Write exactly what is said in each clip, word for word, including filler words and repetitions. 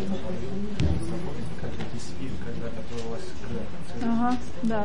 Ага, да.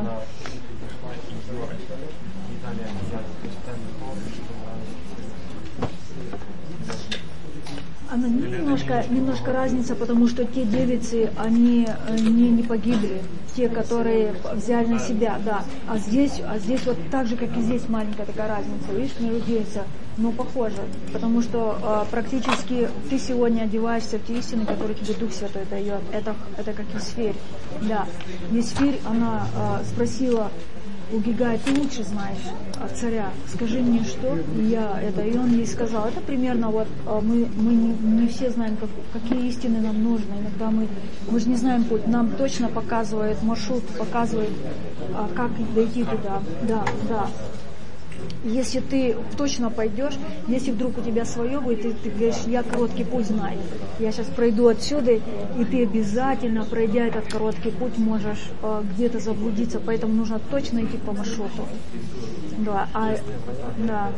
Она немножко, немножко разница, потому что те девицы, они не, не погибли, те, которые взяли на себя, да. А здесь, а здесь вот так же, как и здесь, маленькая такая разница, видишь, между девицей, но похоже, потому что а, практически ты сегодня одеваешься в те истины, которые тебе Дух Святой дает. Это, это как Есфирь, да. Есфирь, она а, спросила у Гигая: ты лучше знаешь царя, скажи мне что, и я это. И он ей сказал, это примерно вот мы, мы не, не все знаем, как, какие истины нам нужны. Иногда мы, мы же не знаем путь, нам точно показывает маршрут, показывает, как дойти туда. Да, да. Если ты точно пойдешь, если вдруг у тебя свое будет, и ты говоришь, я короткий путь знаю, я сейчас пройду отсюда, и ты обязательно, пройдя этот короткий путь, можешь э, где-то заблудиться, поэтому нужно точно идти по маршруту. Да, а, да.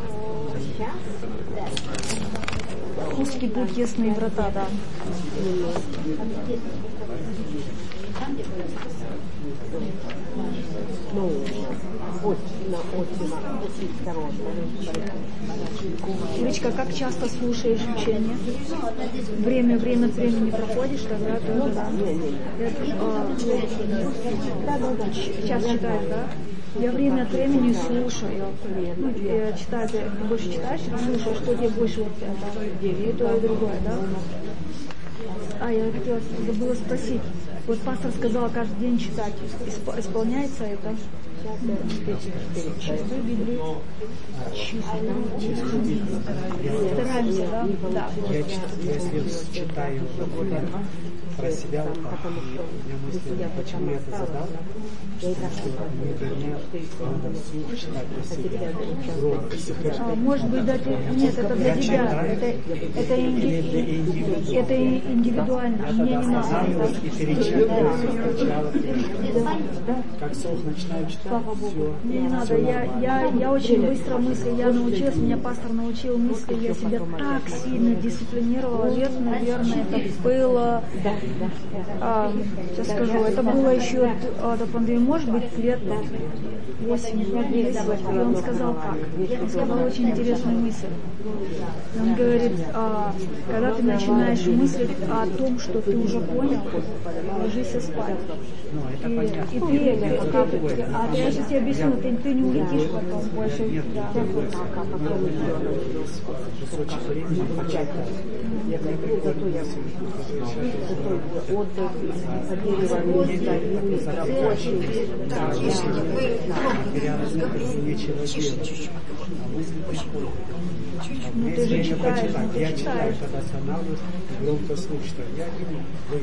Узкий путь, ясные врата, да. Ну, очень, очень, очень осторожно. Личка, как часто слушаешь учение? Время, время от времени проходишь, тогда тоже, да? Да, да, да. Сейчас читаешь, да? Я время от времени слушаю. Ну, читаю, ты больше читаешь, слушаешь, что тебе больше вот это, и то, и другое, да? А, я хотела, забыла спросить. Вот пастор сказал, каждый день читать. Исп, исполняется это? Чистую Библию. Чистую. Стараемся, да? Да. Я, если читаю про себя, у меня мысли, почему я это задал, что мне надо вслух читать про себя. А, может быть, да, ты, нет, это для тебя. Это, это, инди, это индивидуально. Мне не надо. Как слух начинаю читать, все. Мне не надо. Я, я, я очень быстро мыслю. Я научилась, меня пастор научил мысли. Я себя так сильно дисциплинировала. Лет, наверное, это было... А, сейчас скажу, это было еще до, до пандемии, может быть, лет восемь-десять. И он сказал как? Он сказал очень интересную мысль. Он говорит, а, когда ты начинаешь мыслить о том, что ты уже понял, ложись спать. И, и ты, ты, а ты, я сейчас тебе объясню, ты, ты не улетишь потом больше. Да. Ну ты же читаешь, ну ты я читаю, когда останавливаюсь, громко слушаю, я не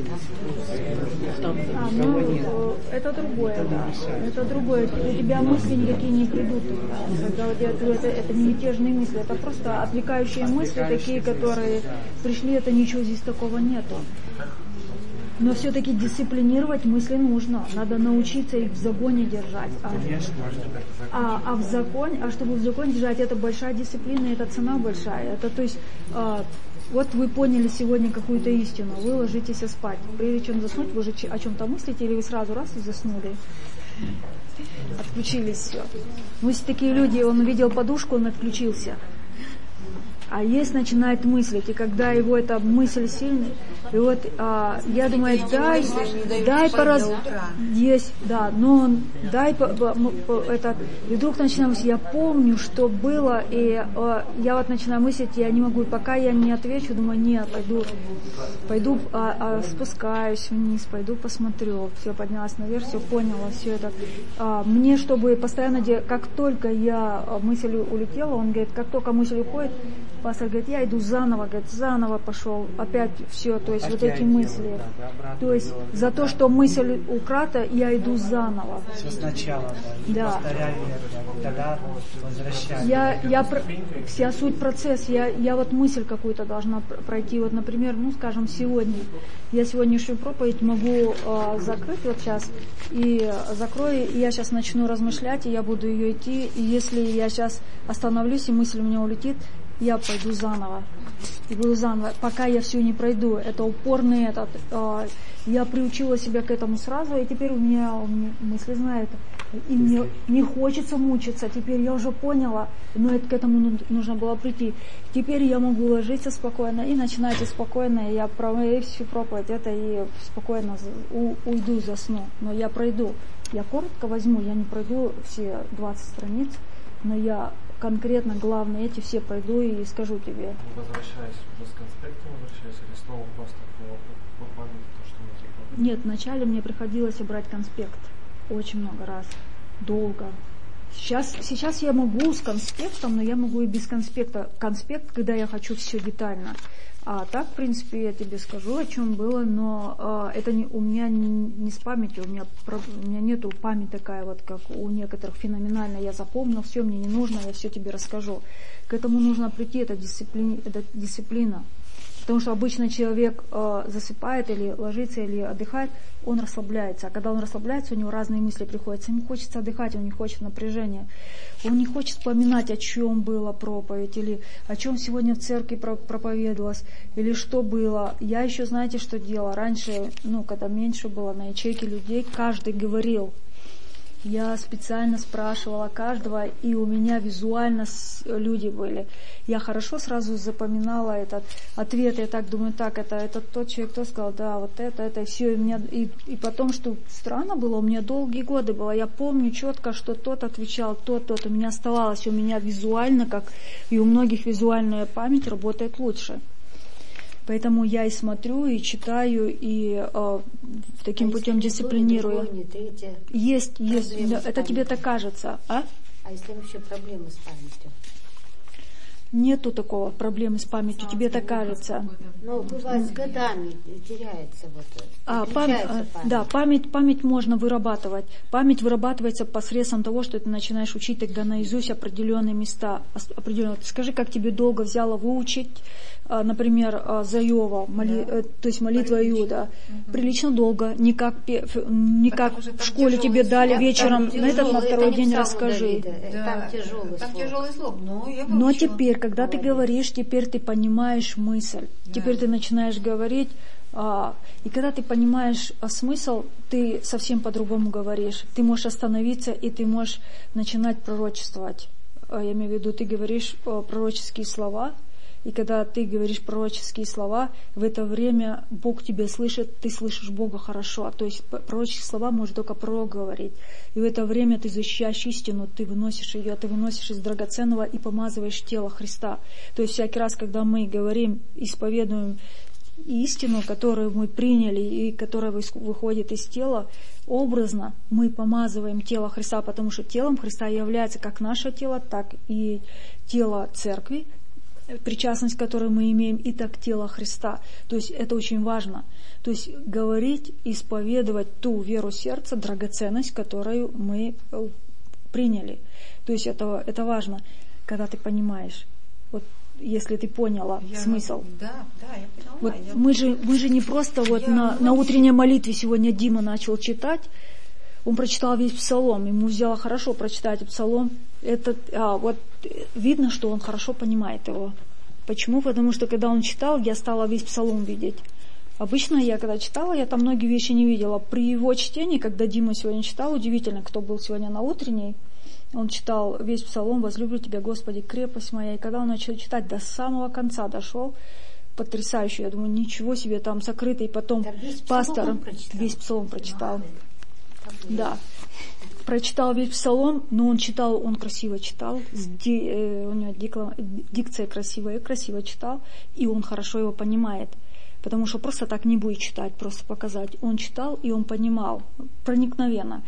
могу. А, ну, это другое, да. Это другое. У тебя мысли никакие не придут. Когда вот я говорю, это, это не мятежные мысли, это просто отвлекающие мысли, такие, которые пришли, это ничего здесь такого нету. Но все-таки дисциплинировать мысли нужно. Надо научиться их в загоне держать. А, а, а в законе, а чтобы в законе держать, это большая дисциплина, это цена большая. Это то есть, а, вот вы поняли сегодня какую-то истину, вы ложитесь спать. Прежде чем заснуть, вы же о чем-то мыслите, или вы сразу раз и заснули. Отключились все. Ну, есть такие люди, он увидел подушку, он отключился. А есть начинает мыслить, и когда его эта мысль сильная, и вот а, я думаю, дай, дай пораз... Есть, да, но он, дай по, по, по, это, и вдруг начинаю мыслить, я помню, что было, и а, я вот начинаю мыслить, я не могу, пока я не отвечу, думаю, нет, пойду, пойду, а, а, спускаюсь вниз, пойду посмотрю, все, поднялась наверх, все поняла, все это. А, мне, чтобы постоянно, как только я, мысль улетела, он говорит, как только мысль уходит, пастор говорит, я иду заново, говорит, заново пошел, опять все, то есть так вот эти мысли. Да, да, то есть за то, что мысль украта, я иду заново. Все сначала, да, да. Повторяю это, тогда возвращаюсь. Я, я, вся суть процесс, я, я вот мысль какую-то должна пройти, вот, например, ну, скажем, сегодня. Я сегодняшнюю проповедь могу э, закрыть вот сейчас, и закрою, и я сейчас начну размышлять, и я буду ее идти, и если я сейчас остановлюсь, и мысль у меня улетит, я пойду заново. и буду заново, пока я все не пройду. Это упорный этот. Э, я приучила себя к этому сразу, и теперь у меня, у меня мысли знают, и мне не хочется мучиться. Теперь я уже поняла, но это, к этому нужно было прийти. Теперь я могу ложиться спокойно и начинать спокойно. Я проведу всю проповедь это и спокойно у, уйду, засну. Но я пройду. Я коротко возьму, я не пройду все двадцать страниц, но я конкретно главное эти все пройду и скажу тебе. Возвращаясь уже с конспектом, возвращаясь или снова просто по, по памяти то, что мы запомнили? Нет, вначале мне приходилось брать конспект очень много раз, долго. Сейчас, сейчас я могу с конспектом, но я могу и без конспекта. Конспект, когда я хочу все детально. А так, в принципе, я тебе скажу, о чем было, но э, это не, у меня не, не с памятью, у меня, у меня нету память такая, вот как у некоторых феноменальная. Я запомнил, все, мне не нужно, я все тебе расскажу. К этому нужно прийти, это дисциплина. Это дисциплина. Потому что обычно человек э, засыпает или ложится, или отдыхает, он расслабляется. А когда он расслабляется, у него разные мысли приходят. Ему хочется отдыхать, он не хочет напряжения. Он не хочет вспоминать, о чем была проповедь, или о чем сегодня в церкви проповедовалось, или что было. Я еще, знаете, что делала? Раньше, ну, когда меньше было на ячейке людей, каждый говорил. Я специально спрашивала каждого, и у меня визуально люди были. Я хорошо сразу запоминала этот ответ. Я так думаю, так, это, это тот человек, кто сказал, да, вот это, это, и все. И, меня, и, и потом, что странно было, у меня долгие годы было. Я помню четко, что тот отвечал, тот, тот. У меня оставалось, у меня визуально, как и у многих визуальная память работает лучше. Поэтому я и смотрю, и читаю, и э, таким а путем дисциплинирую. Другое, не третье, есть, есть. Да, это тебе так кажется, а? А если вообще проблемы с памятью? Нету такого проблемы с памятью, а, тебе так кажется. Ну, бывает с годами теряется вот. А, память, память. Да, память, память можно вырабатывать. Память вырабатывается посредством того, что ты начинаешь учить тогда наизусть определенные места. Определенные. Скажи, как тебе долго взяло выучить, например, за Иова, моли, да. то есть молитва Иуда. Угу. Прилично долго, не как, не как в школе тебе дали слог, вечером, на этот на второй день расскажи. Да, там тяжелый там слог. Тяжелый слог. Но, я Но теперь, когда Молодец. Ты говоришь, теперь ты понимаешь мысль, да. Теперь ты начинаешь говорить, а, и когда ты понимаешь а, смысл, ты совсем по-другому говоришь. Ты можешь остановиться, и ты можешь начинать пророчествовать. А, я имею в виду, ты говоришь а, пророческие слова, и когда ты говоришь пророческие слова, в это время Бог тебя слышит, ты слышишь Бога хорошо. То есть пророческие слова может только пророк говорить. И в это время ты защищаешь истину, ты выносишь ее, ты выносишь из драгоценного и помазываешь тело Христа. То есть всякий раз, когда мы говорим, исповедуем истину, которую мы приняли и которая выходит из тела, образно мы помазываем тело Христа, потому что телом Христа является как наше тело, так и тело церкви, причастность, которую мы имеем, и так тело Христа. То есть это очень важно. То есть говорить, исповедовать ту веру сердца, драгоценность, которую мы приняли. То есть это, это важно, когда ты понимаешь. Вот если ты поняла я, смысл. Да, да, я поняла. Вот я... Мы, же, мы же не просто вот я на, на утренней молитве сегодня Дима начал читать. Он прочитал весь псалом, ему взяло хорошо прочитать псалом. Это, а, вот видно, что он хорошо понимает его. Почему? Потому что когда он читал, я стала весь псалом видеть. Обычно я когда читала, я там многие вещи не видела. При его чтении, когда Дима сегодня читал, удивительно, кто был сегодня на утренней, он читал весь псалом «Возлюблю Тебя, Господи, крепость моя». И когда он начал читать, до самого конца дошел, потрясающе. Я думаю, ничего себе, там сокрытый. Потом пастор весь псалом прочитал. Да. Прочитал весь псалом, но он читал, он красиво читал, ди, э, у него дикла, дикция красивая, красиво читал, и он хорошо его понимает. Потому что просто так не будет читать, просто показать. Он читал, и он понимал проникновенно.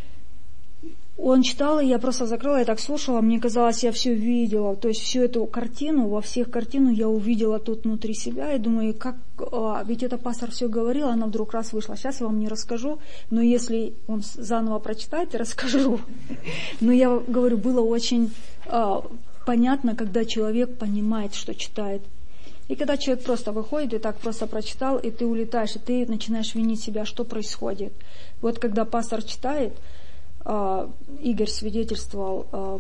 Он читал, и я просто закрыла, я так слушала, мне казалось, я все видела, то есть всю эту картину, во всех картину я увидела тут внутри себя, и думаю, как, а, ведь это пастор все говорил, она вдруг раз вышла, сейчас я вам не расскажу, но если он заново прочитает, я расскажу. Но я говорю, было очень а, понятно, когда человек понимает, что читает. И когда человек просто выходит и так просто прочитал, и ты улетаешь, и ты начинаешь винить себя, что происходит. Вот когда пастор читает, Игорь свидетельствовал, вот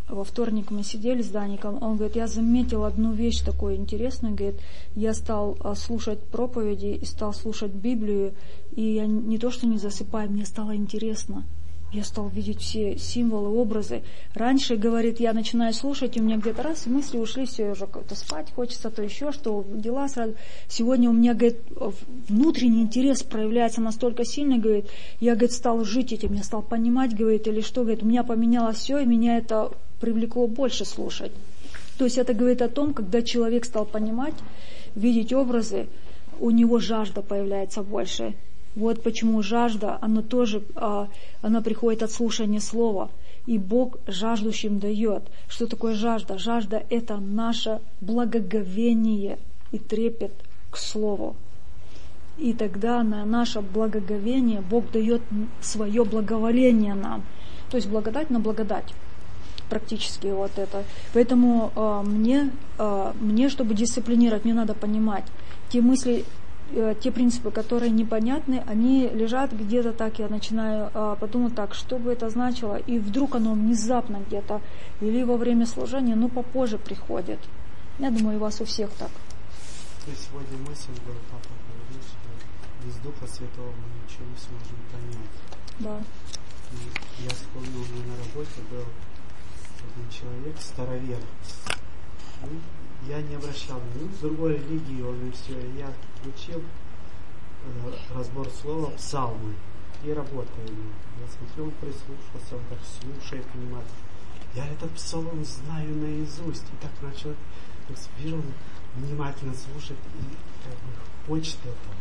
во вторник мы сидели с Даником, он говорит, я заметил одну вещь такую интересную, говорит, я стал слушать проповеди и стал слушать Библию, и я не то что не засыпаю, мне стало интересно. Я стал видеть все символы, образы. Раньше, говорит, я начинаю слушать, и у меня где-то раз и мысли ушли, все, уже то спать хочется, то еще что, дела сразу. Сегодня у меня, говорит, внутренний интерес проявляется настолько сильно, говорит, я, говорит, стал жить этим, я стал понимать, говорит, или что, говорит, у меня поменялось все, и меня это привлекло больше слушать. То есть это говорит о том, когда человек стал понимать, видеть образы, у него жажда появляется больше. Вот почему жажда, она тоже, она приходит от слушания слова. И Бог жаждущим дает. Что такое жажда? Жажда – это наше благоговение и трепет к слову. И тогда на наше благоговение Бог дает свое благоволение нам. То есть благодать на благодать. Практически вот это. Поэтому э, мне, э, мне, чтобы дисциплинировать, мне надо понимать те мысли, те принципы, которые непонятны, они лежат где-то так, я начинаю а, подумать так, что бы это значило, и вдруг оно внезапно где-то, или во время служения, ну попозже приходит. Я думаю, у вас у всех так. То есть сегодня мысль была, папа говорил, что без Духа Святого мы ничего не сможем понять. Да. И я вспомнил, у меня на работе был один человек, старовер. Ну, я не обращал ни в другой религии, он и все. Я учил э, разбор слова псалмы и работаю. Я смотрел, он прислушался, он так слушает, понимает. Я этот псалом знаю наизусть. И так начал, вижу, он внимательно слушает и как бы хочет этого.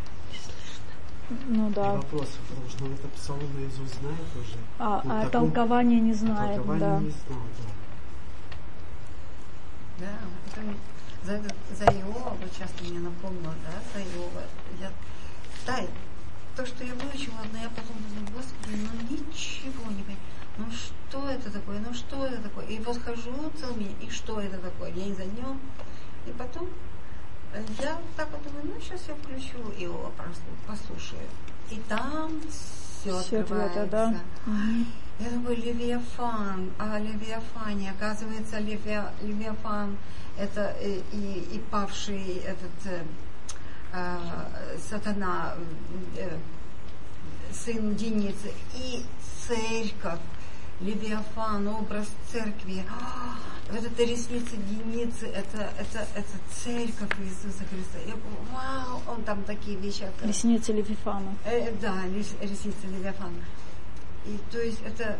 Ну да. И вопрос, потому что он этот псалом наизусть знает уже. А, ну, а таком, толкование не знает. Толкование да. не знал, да. Да, это за, за Иова, вот часто мне напомнило, да, за Иова. Я, да, то, что я выучила, но я потом думаю, Господи, ну ничего не понимаю. Ну что это такое, ну что это такое? И вот хожу целыми, и что это такое? День за днем. И потом я так вот думаю, ну сейчас я включу Иова, просто послушаю. И там все, все открывается. Это, да? Угу. Я думаю, Левиафан, а Левиафане, оказывается, Левиа, Левиафан это и, и, и павший этот э, э, сатана, э, сын Деницы, и церковь, Левиафан, образ церкви. А, вот это ресницы Деницы, это, это, это церковь Иисуса Христа. Я думаю, вау, он там такие вещи. Ресницы Левиафана. Э, да, ресницы Левиафана. И то есть это,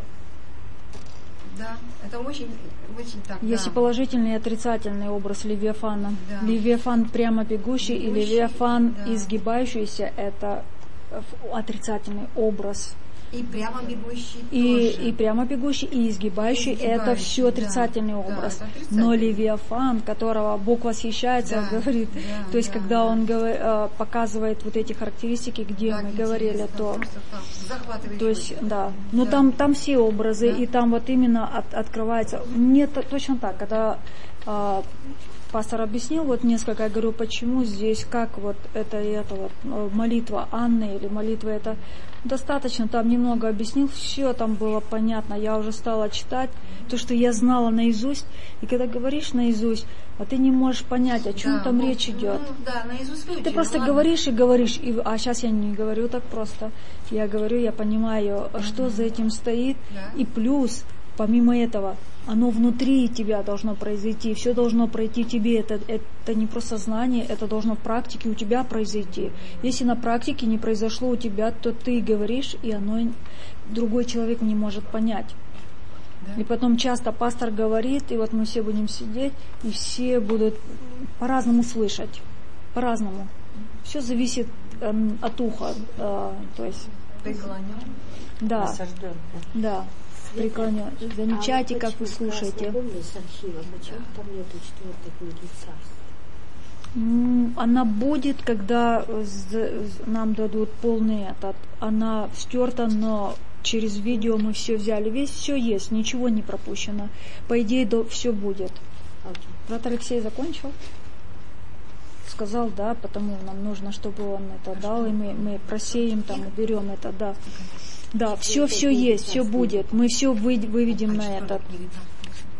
да, это очень, очень так. Есть да. и положительный, и отрицательный образ Левиафана. Да. Левиафан прямо бегущий, бегущий и Левиафан да. изгибающийся, это отрицательный образ. И прямо бегущий и, тоже. И прямо бегущий, и изгибающий, и изгибающий это все отрицательный да, образ. Да, отрицательный. Но Левиафан, которого Бог восхищается, да, говорит, да, то есть да, когда да. он говор, показывает вот эти характеристики, где да, мы говорили, то, то есть, да, но да. там, там все образы, да. и там вот именно от, открывается. Мне то, точно так, когда а, пастор объяснил, вот несколько, я говорю, почему здесь, как вот это и это вот молитва Анны или молитва это достаточно, там немного объяснил, все там было понятно, я уже стала читать то, что я знала наизусть, и когда говоришь наизусть, а ты не можешь понять, о чем да, там вот, речь идет. Ну, да, наизусть выучили, ты просто ладно. говоришь и говоришь, и, а сейчас я не говорю так просто, я говорю, я понимаю, mm-hmm. что за этим стоит, да. и плюс, помимо этого, оно внутри тебя должно произойти, все должно пройти тебе, это, это не просто знание, это должно в практике у тебя произойти. Если на практике не произошло у тебя, то ты говоришь, и оно другой человек не может понять. Да. И потом часто пастор говорит, и вот мы все будем сидеть, и все будут по-разному слышать, по-разному. Все зависит э, от уха, э, то есть... Преклонен. Да, осажден. Да. Преклонен. Замечайте, а как вы слушаете. Почему там нету четвертой книги Царств? Она будет, когда нам дадут полный этот. Она стерта, но через видео мы все взяли. Весь все есть, ничего не пропущено. По идее, все будет. Okay. Брат Алексей закончил? Сказал, да, потому нам нужно, чтобы он это дал, и мы, мы просеем там, уберем это, да. Да, все, все есть, все будет. Мы все выведем на этот.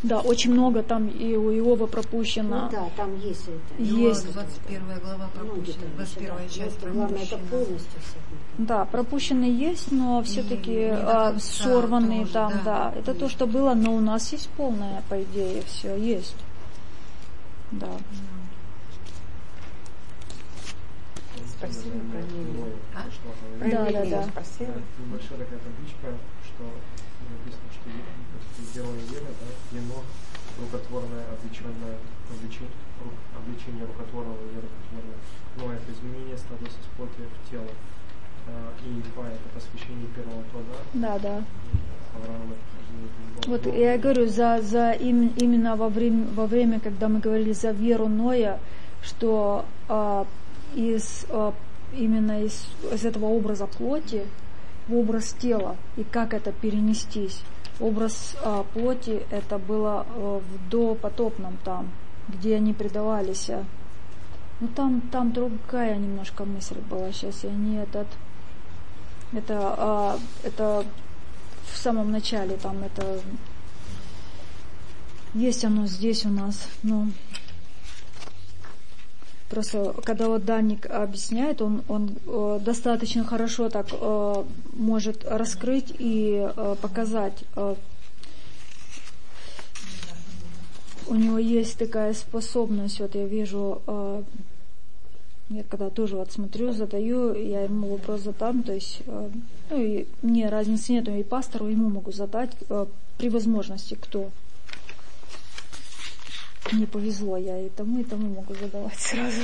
Да, очень много там и у Иова пропущено. Ну да, там есть это. Есть. двадцать первая глава пропущена, двадцать первая часть пропущена. Главное, это полностью все. Да, пропущенные есть, но все-таки не до а, конца сорванные тоже, там, да, да. Это есть. то, что было, но у нас есть полное, по идее, все есть. Да. Спросили про Ноя. А? Про Да, Ноя да, да. спросили. Небольшая такая табличка, что написано, что герой Евы, да, Енох, рукотворное облеченное, облечение, облечение рукотворного и рукотворного. Ноя это изменение статуса с плоти в тело. И Ильфа это посвящение первого плода. Да, да. Авраама. Вот я говорю, за, за им, именно во время, во время, когда мы говорили за веру Ноя, что а, из, а, именно из, из этого образа плоти в образ тела, и как это перенестись. Образ а, плоти это было а, в допотопном там, где они предавались. Ну там, там другая немножко мысль была, сейчас я не этот. Это, а, это в самом начале, там это есть оно здесь у нас, но просто когда вот Даник объясняет, он, он э, достаточно хорошо так э, может раскрыть и э, показать. Э, у него есть такая способность, вот я вижу, э, я когда тоже вот смотрю, задаю, я ему вопрос задам, то есть, э, ну и мне разницы нет, и пастору ему могу задать э, при возможности, кто. Мне повезло, я и тому, и тому могу задавать сразу.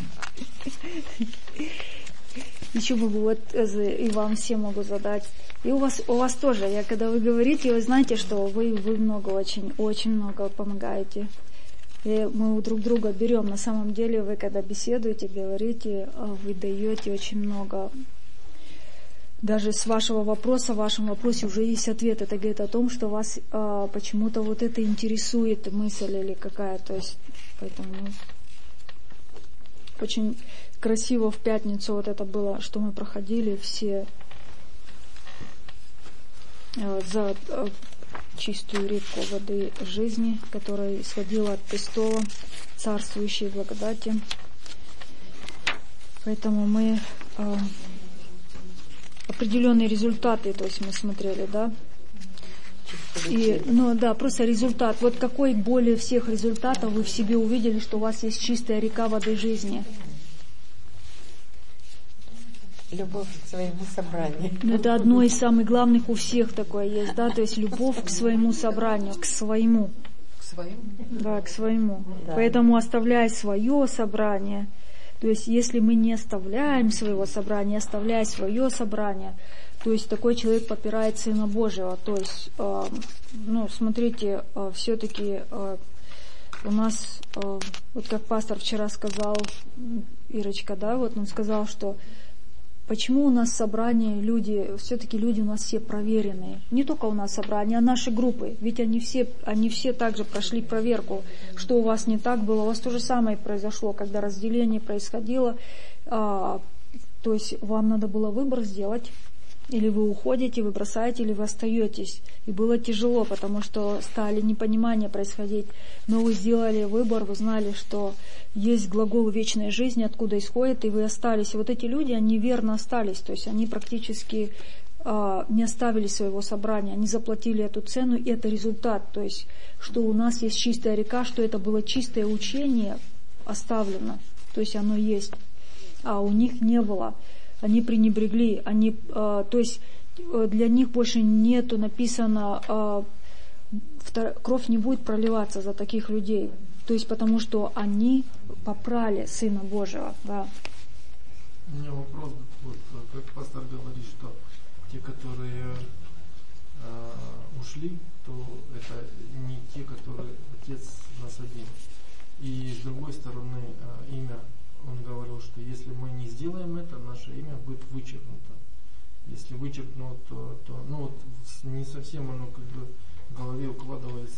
Еще могу вот и вам всем могу задать. И у вас, у вас тоже, я когда вы говорите, вы знаете, что вы, вы много очень, очень много помогаете. И мы у друг друга берем. На самом деле вы когда беседуете, говорите, вы даете очень много. Даже с вашего вопроса, в вашем вопросе уже есть ответ. Это говорит о том, что вас а, почему-то вот это интересует мысль или какая. То есть, поэтому очень красиво в пятницу вот это было, что мы проходили все а, за а, чистую реку воды жизни, которая исходила от престола царствующей благодати. Поэтому мы а, определенные результаты, то есть мы смотрели, да. И, ну да, просто результат. Вот какой более всех результатов вы в себе увидели, что у вас есть чистая река воды жизни? Любовь к своему собранию. Ну, это одно из самых главных у всех такое есть, да, то есть любовь к своему собранию, к своему. К своему? Да, к своему. Да. Поэтому оставляй свое собрание. То есть, если мы не оставляем своего собрания, оставляя свое собрание, то есть такой человек попирает Сына Божьего. То есть, э, ну, смотрите, э, все-таки э, у нас, э, вот как пастор вчера сказал, Ирочка, да, вот он сказал, что почему у нас собрание, люди, все-таки люди у нас все проверенные. Не только у нас собрание, а наши группы. Ведь они все, они все также прошли проверку, что у вас не так было. У вас то же самое произошло, когда разделение происходило. А, то есть вам надо было выбор сделать. Или вы уходите, вы бросаете, или вы остаетесь. И было тяжело, потому что стали непонимания происходить. Но вы сделали выбор, вы знали, что есть глагол вечной жизни, откуда исходит, и вы остались. И вот эти люди, они верно остались. То есть они практически а, не оставили своего собрания. Они заплатили эту цену, и это результат. То есть, что у нас есть чистая река, что это было чистое учение оставлено. То есть оно есть. А у них не было. Они пренебрегли, они, э, то есть э, для них больше нету написано, э, втор, кровь не будет проливаться за таких людей, то есть потому что они попрали Сына Божьего. Да. У меня вопрос, вот, как пастор говорит, что те, которые э, ушли, то это не те, которые Отец насадил. И с другой стороны, э, имя, он говорил, что если мы не сделаем это, наше имя будет вычеркнуто. Если вычеркнуто, то, то ну, вот, не совсем оно как бы в голове укладывается.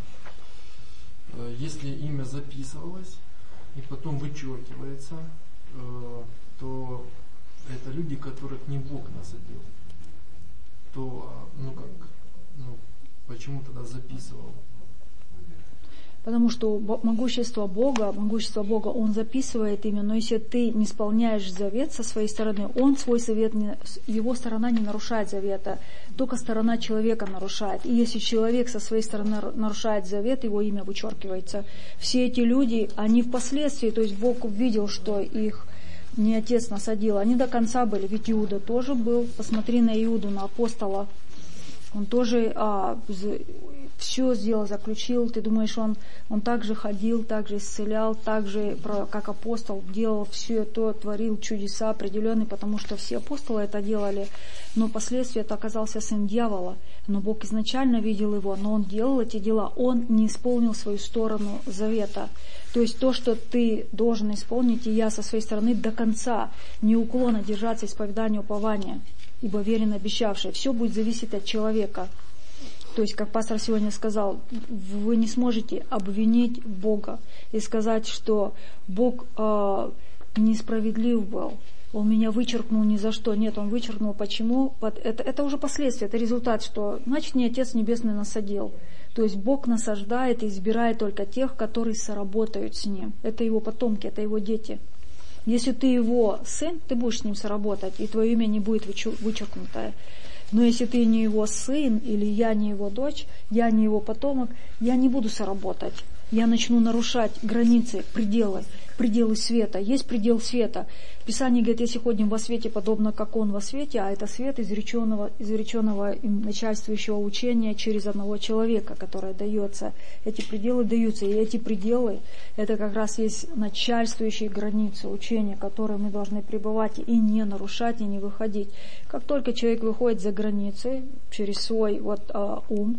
Э, если имя записывалось и потом вычеркивается, э, то это люди, которых не Бог насадил. То, ну как, ну, почему тогда записывал? Потому что могущество Бога, могущество Бога, Он записывает имя, но если ты не исполняешь завет со своей стороны, Он свой завет, не, его сторона не нарушает завета, только сторона человека нарушает. И если человек со своей стороны нарушает завет, его имя вычеркивается. Все эти люди, они впоследствии, то есть Бог увидел, что их не отец насадил, они до конца были, ведь Иуда тоже был, посмотри на Иуду, на апостола, он тоже а, все сделал, заключил, ты думаешь, он, он также ходил, также исцелял, также, как апостол, делал все это, творил чудеса определенные, потому что все апостолы это делали, но впоследствии это оказался сын дьявола, но Бог изначально видел его, но он делал эти дела, он не исполнил свою сторону завета. То есть то, что ты должен исполнить, и я со своей стороны до конца, неуклонно держаться исповедания упования, ибо верен обещавший. Все будет зависеть от человека. То есть, как пастор сегодня сказал, вы не сможете обвинить Бога и сказать, что Бог э, несправедлив был, Он меня вычеркнул ни за что. Нет, Он вычеркнул. Почему? Это, это уже последствия, это результат, что значит не Отец Небесный насадил. То есть Бог насаждает и избирает только тех, которые соработают с Ним. Это Его потомки, это Его дети. Если ты Его сын, ты будешь с Ним соработать, и твое имя не будет вычеркнутое. Но если ты не Его сын, или я не Его дочь, я не Его потомок, я не буду соработать. Я начну нарушать границы, пределы, пределы света. Есть предел света. Писание говорит, если ходим во свете, подобно как Он во свете, а это свет изреченного, изреченного им начальствующего учения через одного человека, которое дается. Эти пределы даются, и эти пределы, это как раз есть начальствующие границы учения, которые мы должны пребывать и не нарушать, и не выходить. Как только человек выходит за границы через свой вот, а, ум,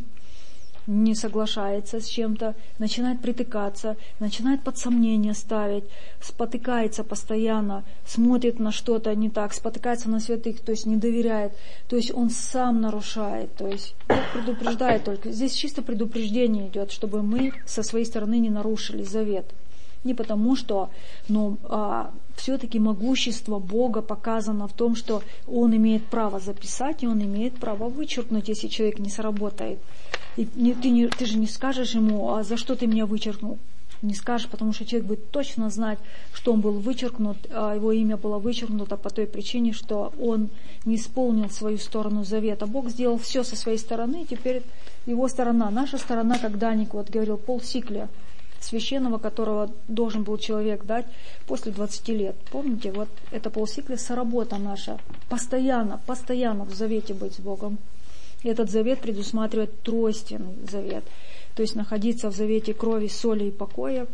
не соглашается с чем-то, начинает притыкаться, начинает под сомнение ставить, спотыкается постоянно, смотрит на что-то не так, спотыкается на святых, то есть не доверяет, то есть он сам нарушает, то есть предупреждает только. Здесь чисто предупреждение идет, чтобы мы со своей стороны не нарушили завет. Не потому что, но а, все-таки могущество Бога показано в том, что Он имеет право записать, и Он имеет право вычеркнуть, если человек не сработает. И не, ты, не, ты же не скажешь ему, а за что ты меня вычеркнул? Не скажешь, потому что человек будет точно знать, что он был вычеркнут, а его имя было вычеркнуто по той причине, что он не исполнил свою сторону завета. Бог сделал все со своей стороны, и теперь его сторона, наша сторона, как Даник вот говорил, полсикля священного, которого должен был человек дать после двадцати лет. Помните, вот это полсикля соработа наша. Постоянно, постоянно в завете быть с Богом. И этот завет предусматривает тройственный завет. То есть находиться в завете крови, соли и покоя,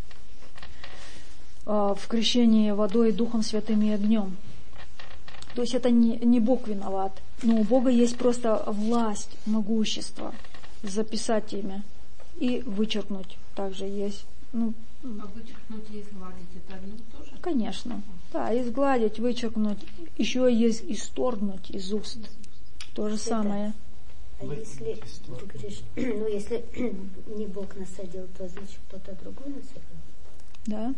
в крещении водой, Духом Святым и огнем. То есть это не, не Бог виноват, но у Бога есть просто власть, могущество записать имя и вычеркнуть. Также есть. Ну, а вычеркнуть и изгладить это одно тоже? Конечно. Да, изгладить, вычеркнуть. Еще есть исторгнуть из уст. То же самое. А если, ты говоришь, ну если не Бог насадил, то значит кто-то другой насадил? Да.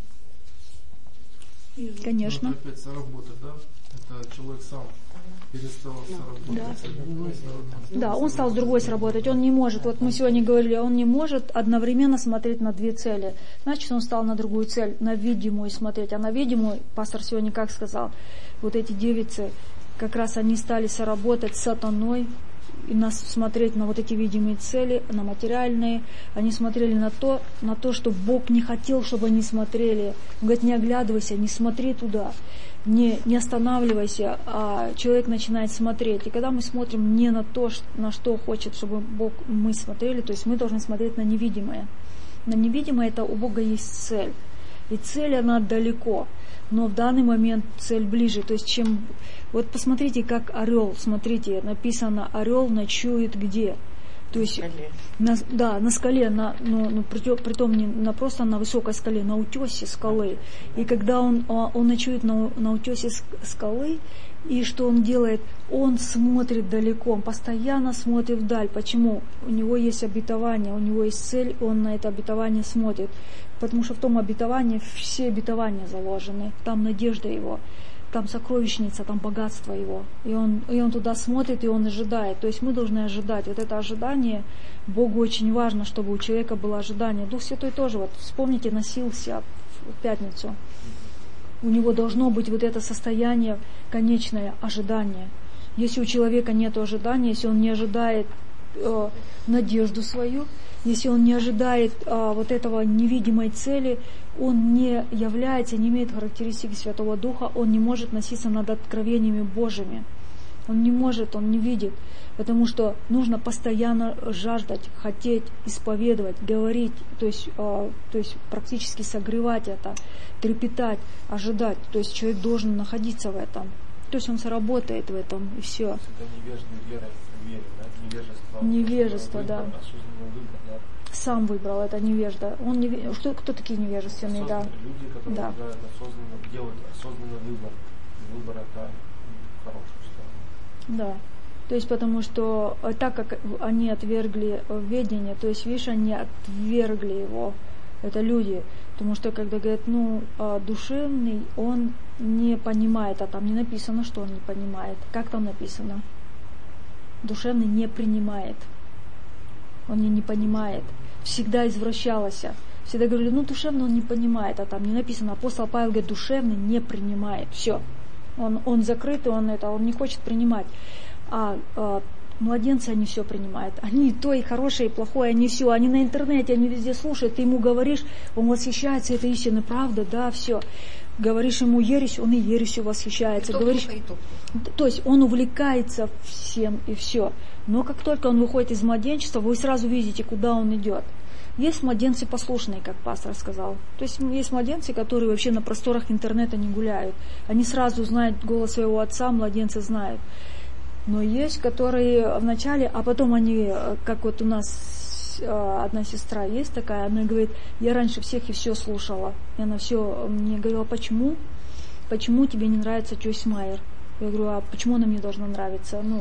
Конечно. Ну, это опять соработа, да? Это человек сам перестал сработать. Да. да, он стал с другой сработать. Он не может, вот мы сегодня говорили, он не может одновременно смотреть на две цели. Значит, он стал на другую цель, на видимую смотреть. А на видимую, пастор сегодня как сказал, вот эти девицы, как раз они стали соработать с сатаной, и нас смотреть на вот эти видимые цели, на материальные. Они смотрели на то, на то, что Бог не хотел, чтобы они смотрели. Он говорит, не оглядывайся, не смотри туда, не, не останавливайся, а человек начинает смотреть. И когда мы смотрим не на то, на что хочет, чтобы Бог мы смотрели, то есть мы должны смотреть на невидимое. На невидимое это у Бога есть цель. И цель, она далеко, но в данный момент цель ближе. То есть чем... Вот посмотрите, как орел, смотрите, написано, орел ночует где? То есть, на, да, на скале, на, ну, ну, притом, притом не на, просто на высокой скале, на утесе скалы. И когда он, он ночует на, на утесе скалы, и что он делает? Он смотрит далеко, он постоянно смотрит вдаль. Почему? У него есть обетование, у него есть цель, он на это обетование смотрит. Потому что в том обетовании все обетования заложены, там надежда его. там сокровищница, там богатство его. И он, и он туда смотрит, и он ожидает. То есть мы должны ожидать. Вот это ожидание, Богу очень важно, чтобы у человека было ожидание. Дух Святой тоже, вот вспомните, носился в пятницу. У него должно быть вот это состояние конечное, ожидание. Если у человека нет ожидания, если он не ожидает э, надежду свою, если он не ожидает э, вот этого невидимой цели, он не является, не имеет характеристики Святого Духа, он не может носиться над откровениями Божьими. Он не может, он не видит, потому что нужно постоянно жаждать, хотеть, исповедовать, говорить, то есть, э, то есть практически согревать это, трепетать, ожидать. То есть человек должен находиться в этом. То есть он сработает в этом, и все. Это невежная вера в вере, да? Невежество. Невежество, выбор, да. Осознанный выбор, да. Сам выбрал, это невежда. Он не... Что, кто такие невежественные, да? Люди, которые да. осознанно, делают осознанный выбор. Выбор это хорошая сторона. Да. То есть потому что так как они отвергли ведение, то есть, видишь, они отвергли его, это люди. Потому что когда говорят, ну, душевный, он не понимает, а там не написано, что он не понимает. Как там написано? Душевный не принимает. Он не, не понимает. Всегда извращалось. Всегда говорили, ну, душевный он не понимает, а там не написано. Апостол Павел говорит, душевный не принимает. Все. Он, он закрытый, он это, он не хочет принимать. А, а младенцы, они все принимают. Они то и хорошее, и плохое, они все. Они на интернете, они везде слушают. Ты ему говоришь, он восхищается, это истинно, правда, да, все. Говоришь ему ересь, он и ересью восхищается. И Говоришь, то, и то. То есть он увлекается всем и все. Но как только он выходит из младенчества, вы сразу видите, куда он идет. Есть младенцы послушные, как пастор сказал. То есть есть младенцы, которые вообще на просторах интернета не гуляют. Они сразу знают голос своего отца, младенцы знают. Но есть, которые вначале, а потом они, как вот у нас одна сестра есть такая, она говорит, я раньше всех и все слушала. И она все мне говорила, почему? Почему тебе не нравится Джойс Майер? Я говорю, а почему она мне должна нравиться? Ну,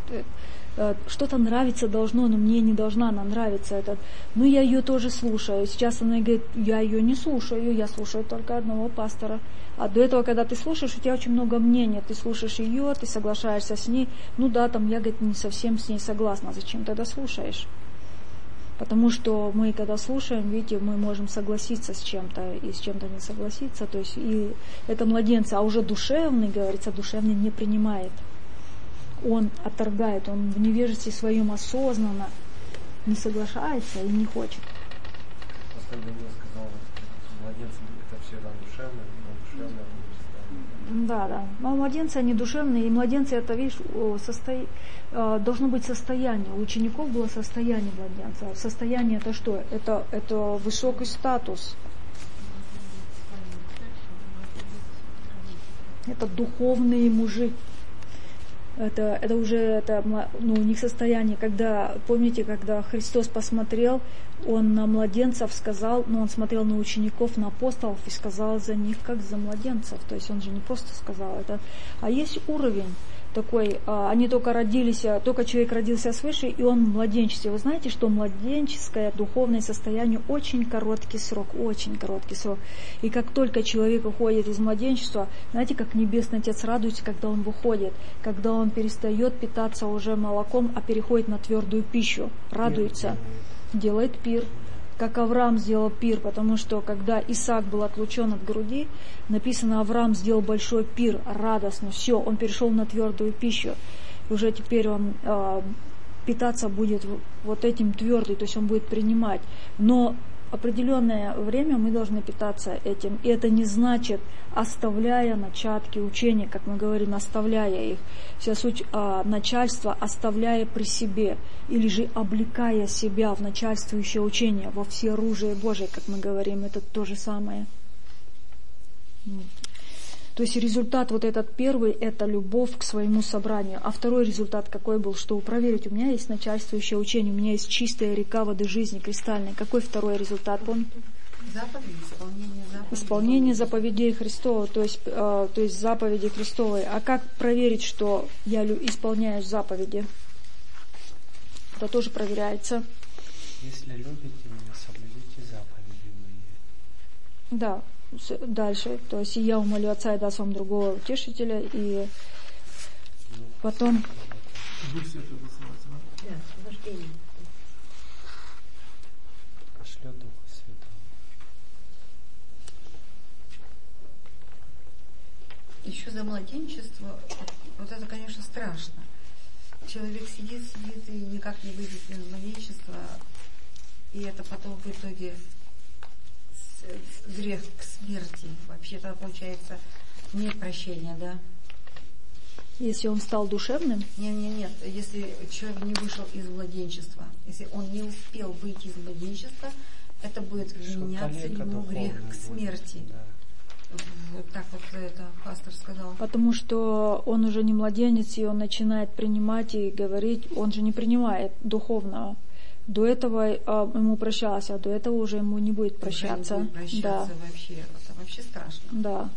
что-то нравиться должно, но мне не должна она нравиться. Это. Ну, я ее тоже слушаю. Сейчас она говорит, я ее не слушаю, я слушаю только одного пастора. А до этого, когда ты слушаешь, у тебя очень много мнений. Ты слушаешь ее, ты соглашаешься с ней. Ну да, там я, говорит, не совсем с ней согласна. Зачем тогда слушаешь? Потому что мы, когда слушаем, видите, мы можем согласиться с чем-то и с чем-то не согласиться. То есть и это младенцы, а уже душевный, говорится, душевный не принимает. Он отторгает, он в невежестве своем осознанно не соглашается и не хочет. Пастор Даниил сказал, младенцы это все равно душевное, но душевное не Да, да. Но младенцы, они душевные, и младенцы, это, видишь, состо... должно быть состояние. У учеников было состояние младенца. Состояние это что? Это, это высокий статус. Это духовные мужи. Это, это уже это, ну, у них состояние, когда, помните, когда Христос посмотрел, Он на младенцев сказал, ну, Он смотрел на учеников, на апостолов и сказал за них, как за младенцев. То есть Он же не просто сказал это. А есть уровень такой, они только родились, только человек родился свыше, и он в младенчестве. Вы знаете, что младенческое духовное состояние очень короткий срок, очень короткий срок. И как только человек уходит из младенчества, знаете, как Небесный Отец радуется, когда он выходит, когда он перестает питаться уже молоком, а переходит на твердую пищу, радуется, делает пир. Как Авраам сделал пир, потому что когда Исаак был отлучен от груди, написано, Авраам сделал большой пир, радостно, все, он перешел на твердую пищу. И уже теперь он э, питаться будет вот этим твердым, то есть он будет принимать. Но определенное время мы должны питаться этим. И это не значит, оставляя начатки учения, как мы говорим, оставляя их. Вся суть а, начальства, оставляя при себе, или же облекая себя в начальствующее учение, во всеоружие Божие, как мы говорим, это то же самое. То есть результат вот этот первый, это любовь к своему собранию. А второй результат какой был? Что проверить, у меня есть начальствующее учение, у меня есть чистая река воды жизни, кристальная. Какой второй результат? Он? Заповеди, исполнение заповедей. Исполнение заповедей Христова, то есть, э, то есть заповеди Христовой. А как проверить, что я исполняю заповеди? Это тоже проверяется. Если любите меня, соблюдите заповеди мои. Да. дальше. То есть я умолю Отца и даст вам другого утешителя, и потом... Дух Святой высылается, да? Да, освобождение. Пошлет Духа Святого. Еще за младенчество, вот это, конечно, страшно. Человек сидит, сидит и никак не выйдет из младенчества, и это потом в итоге грех к смерти. Вообще-то получается нет прощения, да? Если он стал душевным? Нет, нет, нет. Если человек не вышел из младенчества, если он не успел выйти из младенчества, это будет вменяться ему грех к смерти. Да. Вот так вот это пастор сказал. Потому что он уже не младенец, и он начинает принимать и говорить, он же не принимает духовного. До этого а, ему прощалось, а до этого уже ему не будет прощаться. Не будет прощаться да. вообще. Это вообще страшно. Да.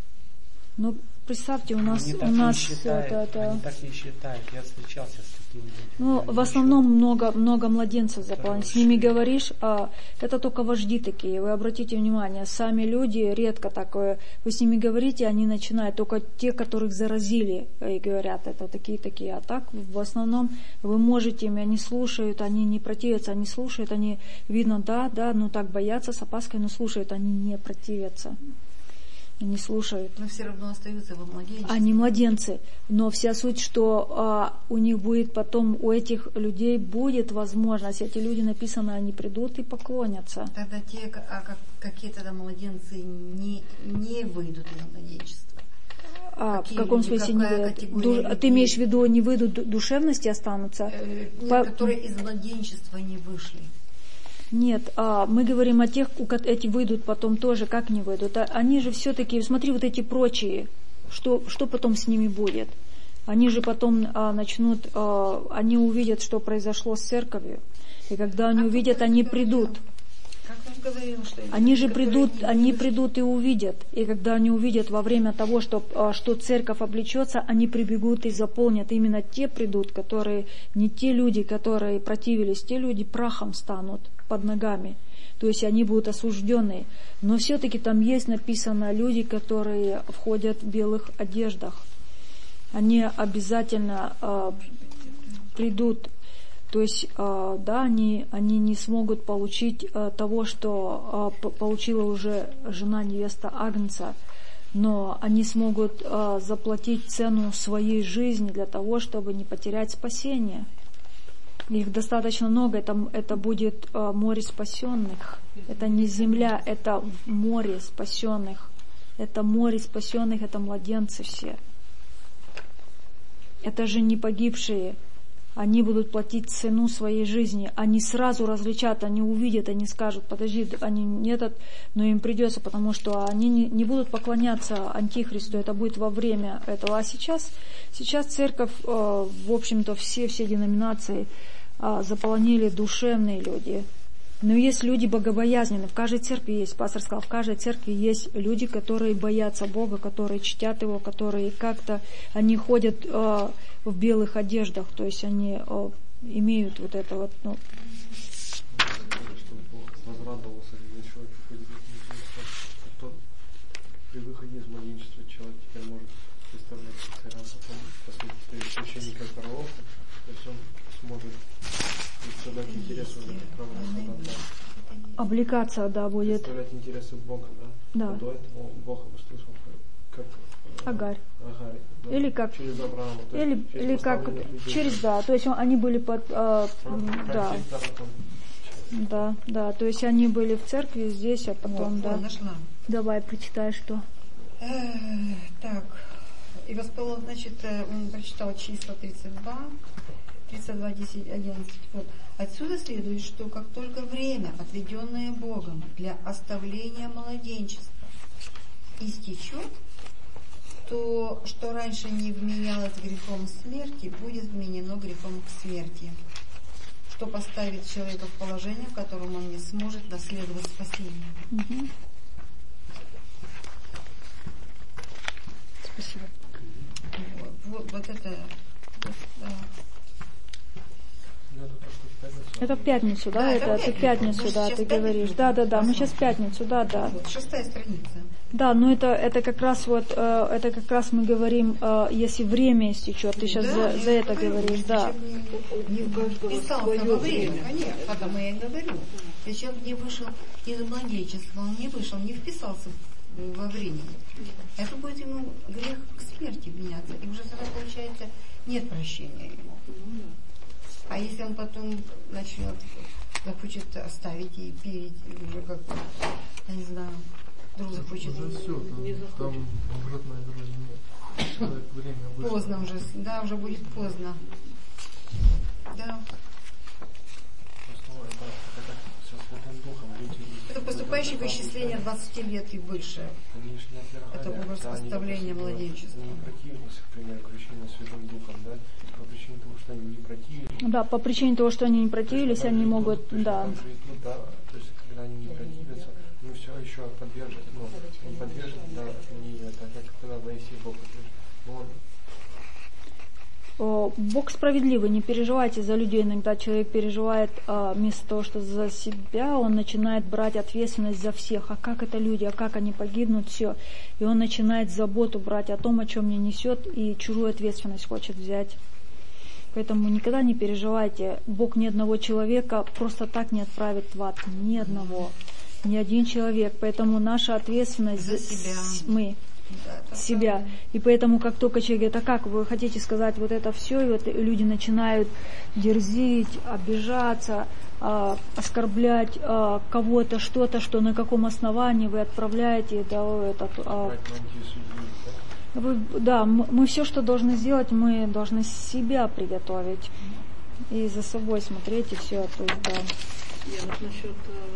Ну, представьте, у нас, Они у так нас не считают, это, это... Они так не считают. Я встречался с такими людьми. Ну, Они в основном еще... много, много младенцев заполнено. С ними говоришь, а это только вожди такие. Вы обратите внимание, сами люди редко такое. Вы с ними говорите, они начинают. Только те, которых заразили, и говорят, это такие-такие. А так, в основном, вы можете ими, они слушают, они не противятся, они слушают, они, видно, да, да, ну так боятся с опаской, но слушают, они не противятся. Они слушают. Но все равно остаются во младенчестве. Они младенцы. Но вся суть, что а, у них будет потом, у этих людей будет возможность, эти люди, написано, они придут и поклонятся. Тогда те, а как, какие тогда младенцы не, не выйдут из младенчества? А Какие в каком люди, смысле не выйдут? Душ... А ты имеешь в виду, не выйдут, душевности останутся? Э, нет, По... которые из младенчества не вышли. Нет, а мы говорим о тех, у которых эти выйдут потом тоже, как не выйдут. А они же все-таки, смотри, вот эти прочие, что, что потом с ними будет? Они же потом а, начнут, а, они увидят, что произошло с церковью. И когда они а увидят, они придут. Как он говорил, что они же придут, они придут и увидят. И когда они увидят во время того, что, что церковь облечется, они прибегут и заполнят. Именно те придут, которые, не те люди, которые противились, те люди прахом станут под ногами. То есть они будут осужденные. Но все-таки там есть написано люди, которые входят в белых одеждах. Они обязательно э, придут. То есть, э, да, они, они не смогут получить э, того, что э, получила уже жена невеста Агнца, но они смогут э, заплатить цену своей жизни для того, чтобы не потерять спасение. Их достаточно много, это, это будет э, море спасенных. Это не земля, это море спасенных. Это море спасенных, это младенцы все. Это же не погибшие. Они будут платить цену своей жизни. Они сразу различат, они увидят, они скажут, подожди, они не этот, но им придется, потому что они не, не будут поклоняться Антихристу, это будет во время этого. А сейчас, сейчас церковь, э, в общем-то, все, все деноминации э, заполонили душевные люди. Но есть люди богобоязненные. В каждой церкви есть, пастор сказал, в каждой церкви есть люди, которые боятся Бога, которые чтят Его, которые как-то, они ходят э, в белых одеждах, то есть они э, имеют вот это вот, ну... Чтобы Бог возрадовался, когда человек выходит из младенчества, то при выходе из младенчества человек теперь может представлять царя, потом, по сути, священника пророка, то есть он сможет представлять интересы уже пророка, да. Облекаться, да, будет. Представлять интересы Бога, да. Да. А до этого Бог его слышал как Агарь. Агарь, да. Или как через Авраама, то или, есть через или как людей. через да, то есть они были под э, Прям, да, прям да, да, то есть они были в церкви здесь, а потом О, да. о, нашла. Давай прочитай, что. Э, так, и воспел, значит, он прочитал числа тридцать два, тридцать два, десять, одиннадцать. Вот. Отсюда следует, что как только время, отведенное Богом для оставления младенчества, истечет, то, что раньше не вменялось грехом смерти, будет вменено грехом к смерти, что поставит человека в положение, в котором он не сможет наследовать спасение. Угу. Спасибо. Вот, вот, вот это, вот, да. Я только что Это в пятницу, да? Да, это это ты в пятницу, пятницу. да, Мы ты сейчас говоришь. пятницу Да, да, да, мы посмотрим. сейчас в пятницу, да, да. Вот, шестая страница. Да, но это, это как раз вот, э, это как раз мы говорим, э, если время истечет, ты сейчас Да, за, я за это говорю, говоришь, если да. человек не, У каждого вписался свое во время, время. конечно, потому я и говорю. Если человек не вышел из младенчества, он не вышел, не вписался во времени, это будет ему грех к смерти меняться. И уже тогда, получается, нет прощения ему. А если он потом начнет, захочет оставить и перейти, уже как, я не знаю, вдруг захочет... Уже все, там, не захочет. там обратной дороги нет. Человек время вышло. Поздно уже, да, уже будет поздно. Да. Это поступающее по исчислению двадцати лет и выше. Это образ поставления младенчества. Не противились, к примеру, крещению Святым Духом, да? По причине того, что они не противились. Да, по причине того, что они не противились, они могут, да. Да, то есть, когда они не противятся, мы все еще поддержим, ну, не поддержим, да, не так, как когда Моисей Бог поддержит. Но он О, Бог справедливый, не переживайте за людей. Иногда человек переживает а, вместо того, что за себя, он начинает брать ответственность за всех. А как это люди, а как они погибнут, все. И он начинает заботу брать о том, о чем не несет, и чужую ответственность хочет взять. Поэтому никогда не переживайте. Бог ни одного человека просто так не отправит в ад. Ни одного. Ни один человек. Поэтому наша ответственность За себя. мы. Да, себя. И поэтому, как только человек говорит, а как вы хотите сказать вот это все, и вот люди начинают дерзить, обижаться, а, оскорблять а, кого-то, что-то, что на каком основании вы отправляете, да, этот, а, вы, да, мы, мы все, что должны сделать, мы должны себя приготовить и за собой смотреть, и все, то есть, да. Я вот насчет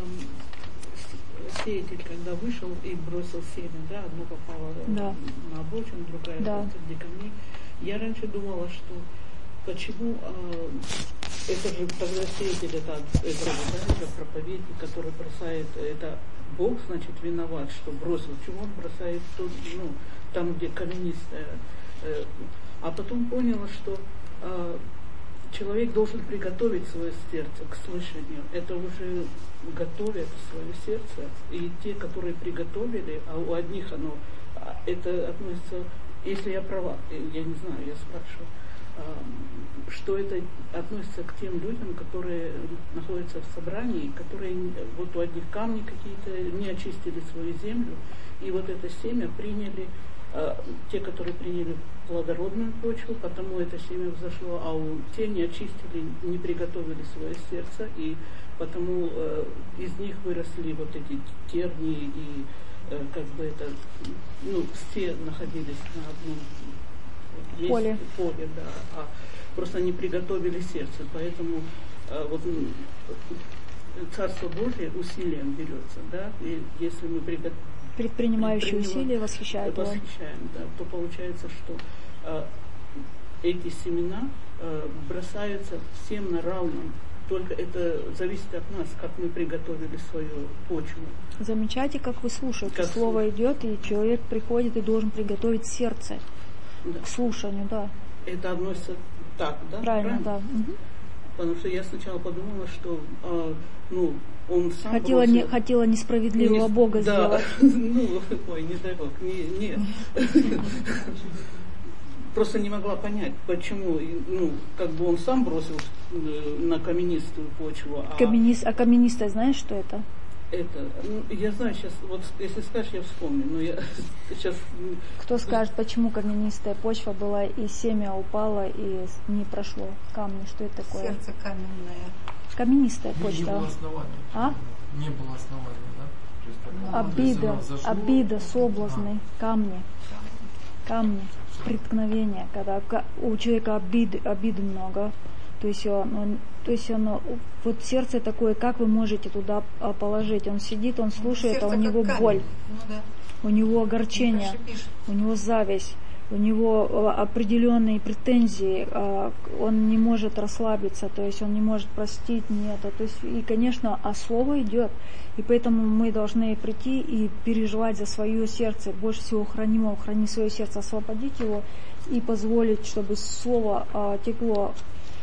э, сеятель, когда вышел и бросил семя, да, одно попало Да. на обочину, другая Да. среди камней. Я раньше думала, что почему э, это же тогда сеятель, это, это, да, это проповедник, который бросает, это Бог, значит, виноват, что бросил. Чего он бросает тут, ну, там, где каменистая. Э, а потом поняла, что э, человек должен приготовить свое сердце к слышанию. Это уже готовят свое сердце. И те, которые приготовили, а у одних оно, это относится, если я права, я не знаю, я спрашиваю, что это относится к тем людям, которые находятся в собрании, которые вот у одних камни какие-то не очистили свою землю, и вот это семя приняли, те, которые приняли плодородную почву, потому это семя взошло, а у те не очистили, не приготовили свое сердце, и потому э, из них выросли вот эти тернии, и э, как бы это, ну, все находились на одном месте, Поле. поле, да, а просто не приготовили сердце, поэтому э, вот Царство Божие усилием берется, да, и если мы приготовим Предпринимающие усилия восхищают его. Восхищаем, да, то получается, что э, эти семена э, бросаются всем на равном. Только это зависит от нас, как мы приготовили свою почву. Замечайте, как вы слушаете. Как Слово слушать. идет, и человек приходит и должен приготовить сердце Да. к слушанию, да. Это относится так, да? Правильно, да. Мгм. Потому что я сначала подумала, что э, ну, он сам Хотела, бросил. не, хотела несправедливого Не- Бога да. сделать. Ну, ой, не дай Бог, не, нет. Просто не могла понять, почему, и, ну, как бы он сам бросил э, на каменистую почву, а Каменист, а каменистая, знаешь, что это? это, ну, я знаю сейчас, вот если скажешь, я вспомню, но я сейчас... Кто скажет, почему каменистая почва была, и семя упало, и не прошло камни? Что это такое? Сердце каменное. Каменистая Не было почва. основания. А? Не было основания, да? Обида, Если зашло, обида, соблазны, камни, камни, преткновения, когда ка- у человека обиды, обиды много, то есть он, он- то есть он, вот сердце такое, как вы можете туда а, положить? Он сидит, он слушает, а Сердце у как него камень. боль, Ну да. у него огорчение, Пишешь. у него зависть, у него а, определенные претензии, а, он не может расслабиться, то есть он не может простить, нет, то есть и, конечно, а слово идет, и поэтому мы должны прийти и переживать за свое сердце, больше всего храни его, храни свое сердце, освободить его и позволить, чтобы слово а, текло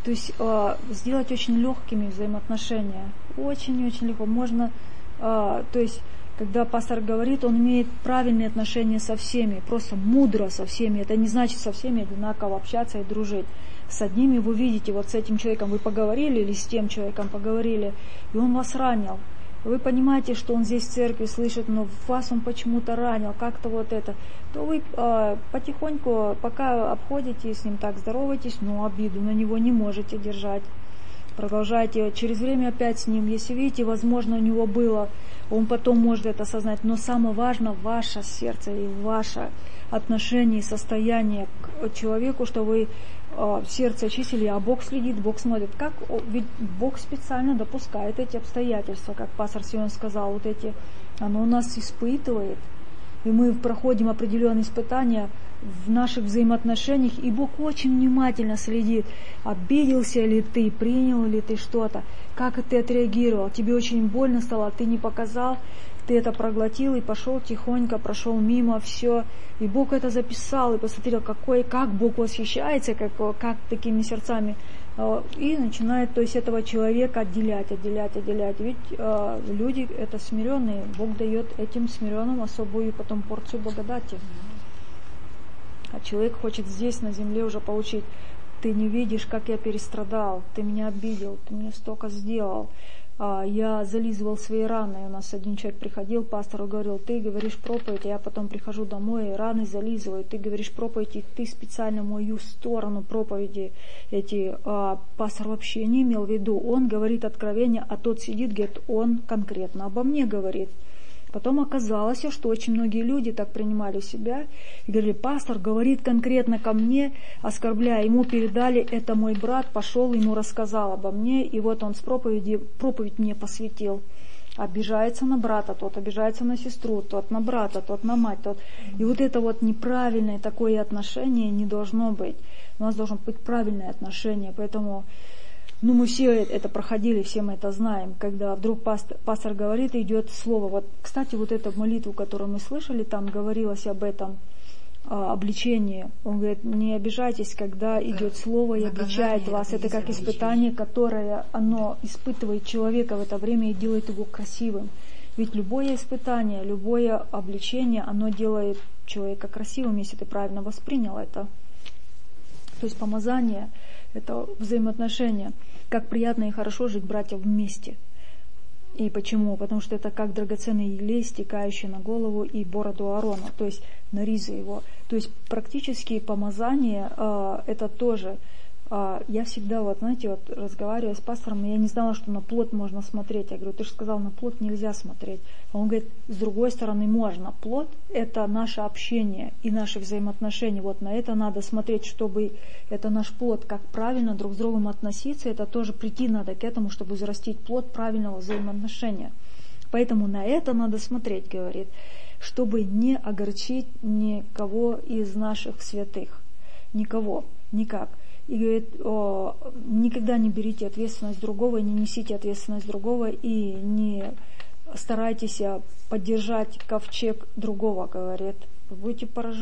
То есть э, сделать очень легкими взаимоотношения. Очень-очень легко. Можно, э, то есть, когда пастор говорит, он имеет правильные отношения со всеми, просто мудро со всеми. Это не значит со всеми одинаково общаться и дружить. С одними вы видите, вот с этим человеком вы поговорили или с тем человеком поговорили, и он вас ранил. Вы понимаете, что он здесь в церкви слышит, но вас он почему-то ранил, как-то вот это. То вы э, потихоньку, пока обходите с ним так, здороваетесь, но обиду на него не можете держать. Продолжайте через время опять с ним. Если видите, возможно, у него было, он потом может это осознать. Но самое важное ваше сердце и ваше отношение и состояние к человеку, что вы э, сердце очистили, а Бог следит, Бог смотрит. Как, ведь Бог специально допускает эти обстоятельства, как пастор Сион сказал, вот эти, оно нас испытывает. И мы проходим определенные испытания в наших взаимоотношениях, и Бог очень внимательно следит, обиделся ли ты, принял ли ты что-то, как ты отреагировал, тебе очень больно стало, ты не показал, ты это проглотил и пошел тихонько, прошел мимо, все. И Бог это записал, и посмотрел, какой, как Бог восхищается, как, как такими сердцами. И начинает, то есть, этого человека отделять, отделять, отделять. Ведь э, люди это смиренные, Бог дает этим смиренным особую потом порцию благодати. А человек хочет здесь, на земле, уже получить. Ты не видишь, как я перестрадал, ты меня обидел, ты мне столько сделал. А, я зализывал свои раны. У нас один человек приходил, пастору говорил, ты говоришь проповедь, а я потом прихожу домой, и раны зализываю. Ты говоришь проповедь, и ты специально мою сторону проповеди эти. А, пастор вообще не имел в виду. Он говорит откровение, а тот сидит, говорит, он конкретно обо мне говорит. Потом оказалось, что очень многие люди так принимали себя и говорили, пастор говорит конкретно ко мне, оскорбляя. Ему передали, это мой брат, пошел, ему рассказал обо мне, и вот он с проповеди, проповедь мне посвятил. Обижается на брата, тот обижается на сестру, тот на брата, тот на мать, тот. И вот это вот неправильное такое отношение не должно быть. У нас должно быть правильное отношение, поэтому... Ну, мы все это проходили, все мы это знаем, когда вдруг пастор, пастор говорит, и идет слово. Вот, кстати, вот эту молитву, которую мы слышали, там говорилось об этом а, обличении. Он говорит, не обижайтесь, когда идет слово и обличает вас. Это как испытание, которое оно испытывает человека в это время и делает его красивым. Ведь любое испытание, любое обличение, оно делает человека красивым, если ты правильно воспринял это. То есть помазание — это взаимоотношения. Как приятно и хорошо жить, братья, вместе. И почему? Потому что это как драгоценный елей, стекающий на голову и бороду Аарона, то есть на ризы его. То есть практически помазание э, это тоже. Э, я всегда, вот знаете, вот разговаривая с пастором, я не знала, что на плод можно смотреть. Я говорю, ты же сказал, на плод нельзя смотреть. А он говорит, с другой стороны можно. Плод — это наше общение и наши взаимоотношения. Вот на это надо смотреть, чтобы это наш плод, как правильно друг с другом относиться. Это тоже прийти надо к этому, чтобы взрастить плод правильного взаимоотношения. Поэтому на это надо смотреть, говорит, чтобы не огорчить никого из наших святых. Никого, никак. И говорит, о, никогда не берите ответственность другого, не несите ответственность другого и не старайтесь поддержать ковчег другого, говорит. Вы будете пораж...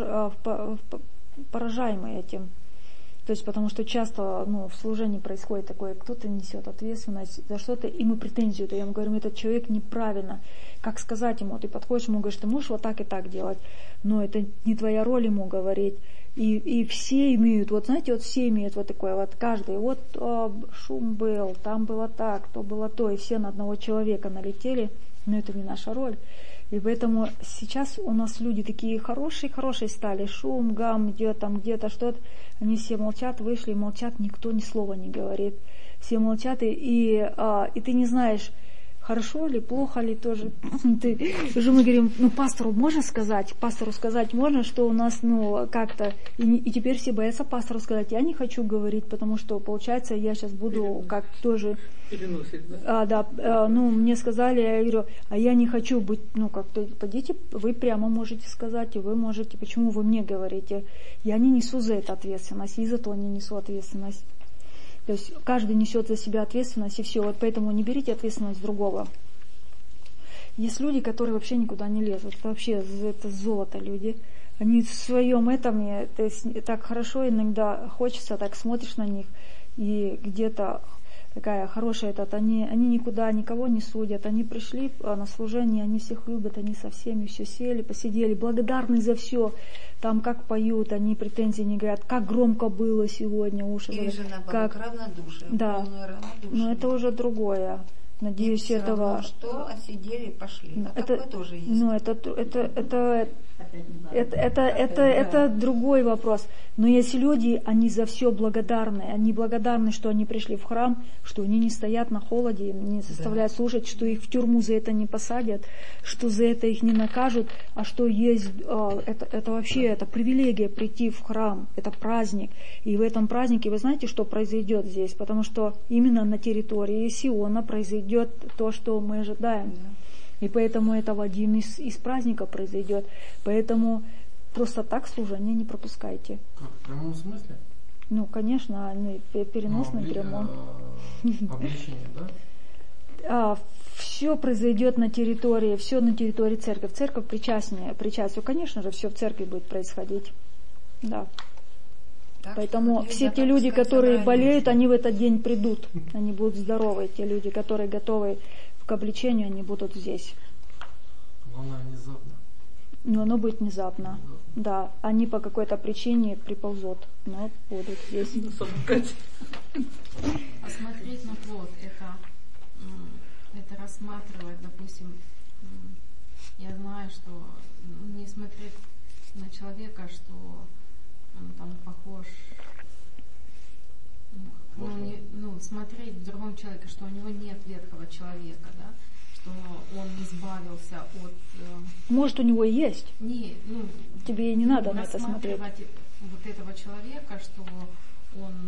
поражаемы этим. То есть, потому что часто ну, в служении происходит такое, кто-то несет ответственность за что-то, и мы претензию даем, говорим, этот человек неправильно. Как сказать ему? Ты подходишь ему, говоришь, ты можешь вот так и так делать, но это не твоя роль ему говорить. И, и все имеют, вот знаете, вот все имеют вот такое, вот каждый, вот о, шум был, там было так, то было то, и все на одного человека налетели, но это не наша роль. И поэтому сейчас у нас люди такие хорошие-хорошие стали, шум, гам, идет там где-то что-то, они все молчат, вышли, молчат, никто ни слова не говорит, все молчат, и, и, а, и ты не знаешь, хорошо ли, плохо ли тоже. Ты, уже мы говорим, ну пастору можно сказать, пастору сказать можно, что у нас, ну, как-то, и, и теперь все боятся пастору сказать, я не хочу говорить, потому что, получается, я сейчас буду как тоже... Переносить, да? А, да, а, ну, мне сказали, я говорю, а я не хочу быть, ну, как-то, пойдите, вы прямо можете сказать, и вы можете, почему вы мне говорите? Я не несу за это ответственность, и за то не несу ответственность. То есть каждый несет за себя ответственность, и все. Вот поэтому не берите ответственность другого. Есть люди, которые вообще никуда не лезут. Это вообще это золото люди. Они в своем этом, это так хорошо иногда хочется, так смотришь на них. и где-то такая хорошая, этот, они, они никуда никого не судят, они пришли на служение, они всех любят, они со всеми все сели, посидели, благодарны за все, там как поют, они претензий не говорят, как громко было сегодня, уши Или говорят, же наоборот, как равнодушие, да, полное равнодушие. но это уже другое. Надеюсь, Им этого... равно, что отсидели и пошли. А это, такое тоже есть. Ну, это, это, это, это, это, это, это другой вопрос. Но если люди, они за все благодарны, они благодарны, что они пришли в храм, что они не стоят на холоде, не заставляют да. слушать, что их в тюрьму за это не посадят, что за это их не накажут, а что есть, это, это вообще, это привилегия прийти в храм, это праздник. И в этом празднике, вы знаете, что произойдет здесь? Потому что именно на территории Сиона произойдет то, что мы ожидаем. Да. И поэтому это в один из, из праздников произойдет. Поэтому просто так служение не пропускайте. Как, в прямом смысле? Ну, конечно, переносный ну, прямом. Обличение, да? А, все произойдет на территории, все на территории церкви. Церковь причастие, причастие, конечно же, все в церкви будет происходить. Да. Так Поэтому все те люди, которые болеют, они в этот день придут. Они будут здоровы. Те люди, которые готовы к обличению, они будут здесь. Главное, внезапно. Но оно будет внезапно. внезапно. Да, они по какой-то причине приползут, но будут здесь. А смотреть на плод, это, это рассматривать, допустим, я знаю, что не смотреть на человека, что он там похож, ну, не, ну, смотреть в другом человеке, что у него нет ветхого человека, да, что он избавился от... Э, Может, у него есть? Не, ну... Тебе и не ну, надо на это смотреть. Вот этого человека, что он,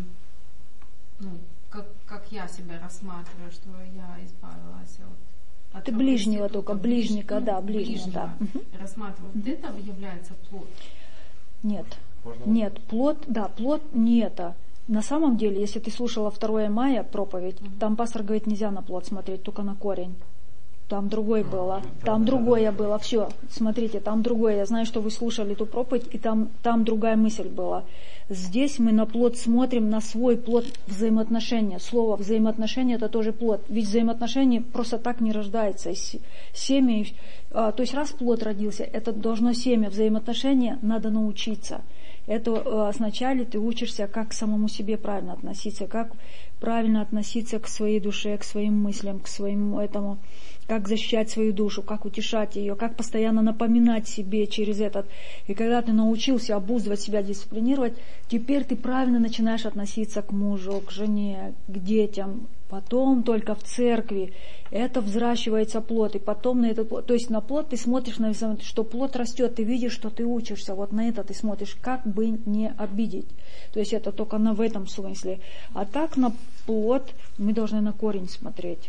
ну, как, как я себя рассматриваю, что я избавилась от... Ты ближнего только, ближника, да, ближнего, да. Рассматриваю. Вот это является плод? Нет, нет, плод, да, плод не это. На самом деле, если ты слушала второе мая проповедь, mm-hmm. там пастор говорит, нельзя на плод смотреть, только на корень. Там другое mm-hmm. было, там mm-hmm. другое было, все, смотрите, там другое. Я знаю, что вы слушали эту проповедь, и там, там другая мысль была. Здесь мы на плод смотрим, на свой плод взаимоотношения. Слово взаимоотношения это тоже плод. Ведь взаимоотношения просто так не рождается. Семя, то есть раз плод родился, это должно семя, взаимоотношения надо научиться. Это сначала ты учишься, как к самому себе правильно относиться, как правильно относиться к своей душе, к своим мыслям, к своему этому, как защищать свою душу, как утешать ее, как постоянно напоминать себе через этот. И когда ты научился обуздывать себя, дисциплинировать, теперь ты правильно начинаешь относиться к мужу, к жене, к детям. Потом только в церкви это взращивается плод, и потом на этот плод, то есть на плод ты смотришь, на, что плод растет, ты видишь, что ты учишься, вот на это ты смотришь, как бы не обидеть. То есть это только на в этом смысле. А так на плод мы должны на корень смотреть.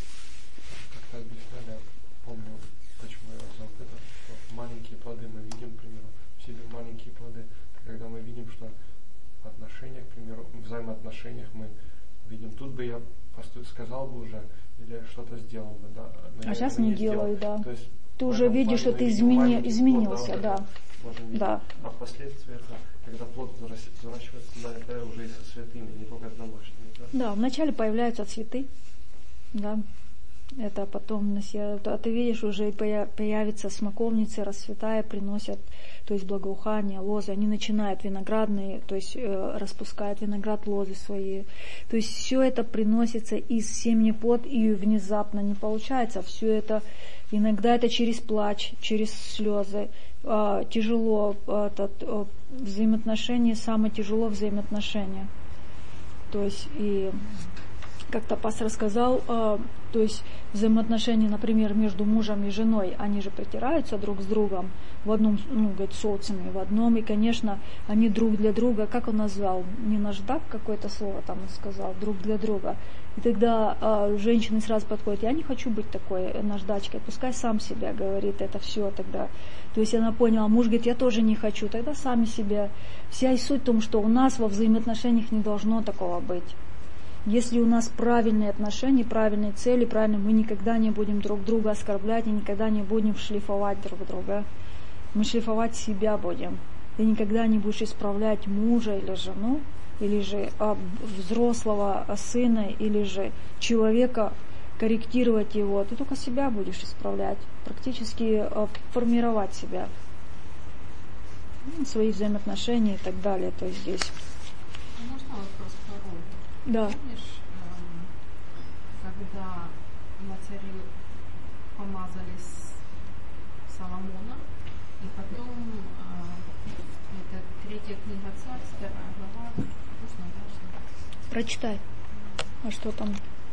Как-то объясняли, помню, почему я узнал это, что маленькие плоды мы видим, к примеру, в себе маленькие плоды, когда мы видим, что в отношениях, к примеру, в взаимоотношениях мы видим, тут бы я сказал бы уже, или что-то сделал бы, да. А сейчас не, не делаю, да. То есть ты уже видишь, что ты измени, изменился, плод, да. да. да. А впоследствии это, когда плод взращивается, да, это уже и со святыми, не только с домашними. Да, да вначале появляются цветы, да. Это потом, а ты видишь, уже появятся смоковницы, расцветая, приносят, то есть благоухание, лозы, они начинают виноградные, то есть э, распускают виноград, лозы свои. То есть все это приносится из семени плод, и внезапно не получается. Все это, иногда это через плач, через слезы, э, тяжело, э, этот, э, взаимоотношения, самое тяжело взаимоотношения. То есть и как-то пастор сказал, э, то есть взаимоотношения, например, между мужем и женой, они же притираются друг с другом в одном, ну, говорит, социуме, в одном, и, конечно, они друг для друга, как он назвал, не наждак какое-то слово там он сказал, друг для друга. И тогда э, женщины сразу подходят, я не хочу быть такой наждачкой, пускай сам себя говорит, это все тогда. То есть она поняла, муж говорит, я тоже не хочу, тогда сами себя. Вся и суть в том, что у нас во взаимоотношениях не должно такого быть. Если у нас правильные отношения, правильные цели, правильно, мы никогда не будем друг друга оскорблять и никогда не будем шлифовать друг друга. Мы шлифовать себя будем. и никогда не будешь исправлять мужа или жену, или же а, взрослого сына, или же человека, корректировать его, ты только себя будешь исправлять, практически а, формировать себя, свои взаимоотношения и так далее. То есть здесь. Можно вопрос по роду? Да. Помнишь, эм, когда на царю помазали Соломона, и потом э, это третья книга Царств, вторая глава, можно дальше? Прочитай. А что там?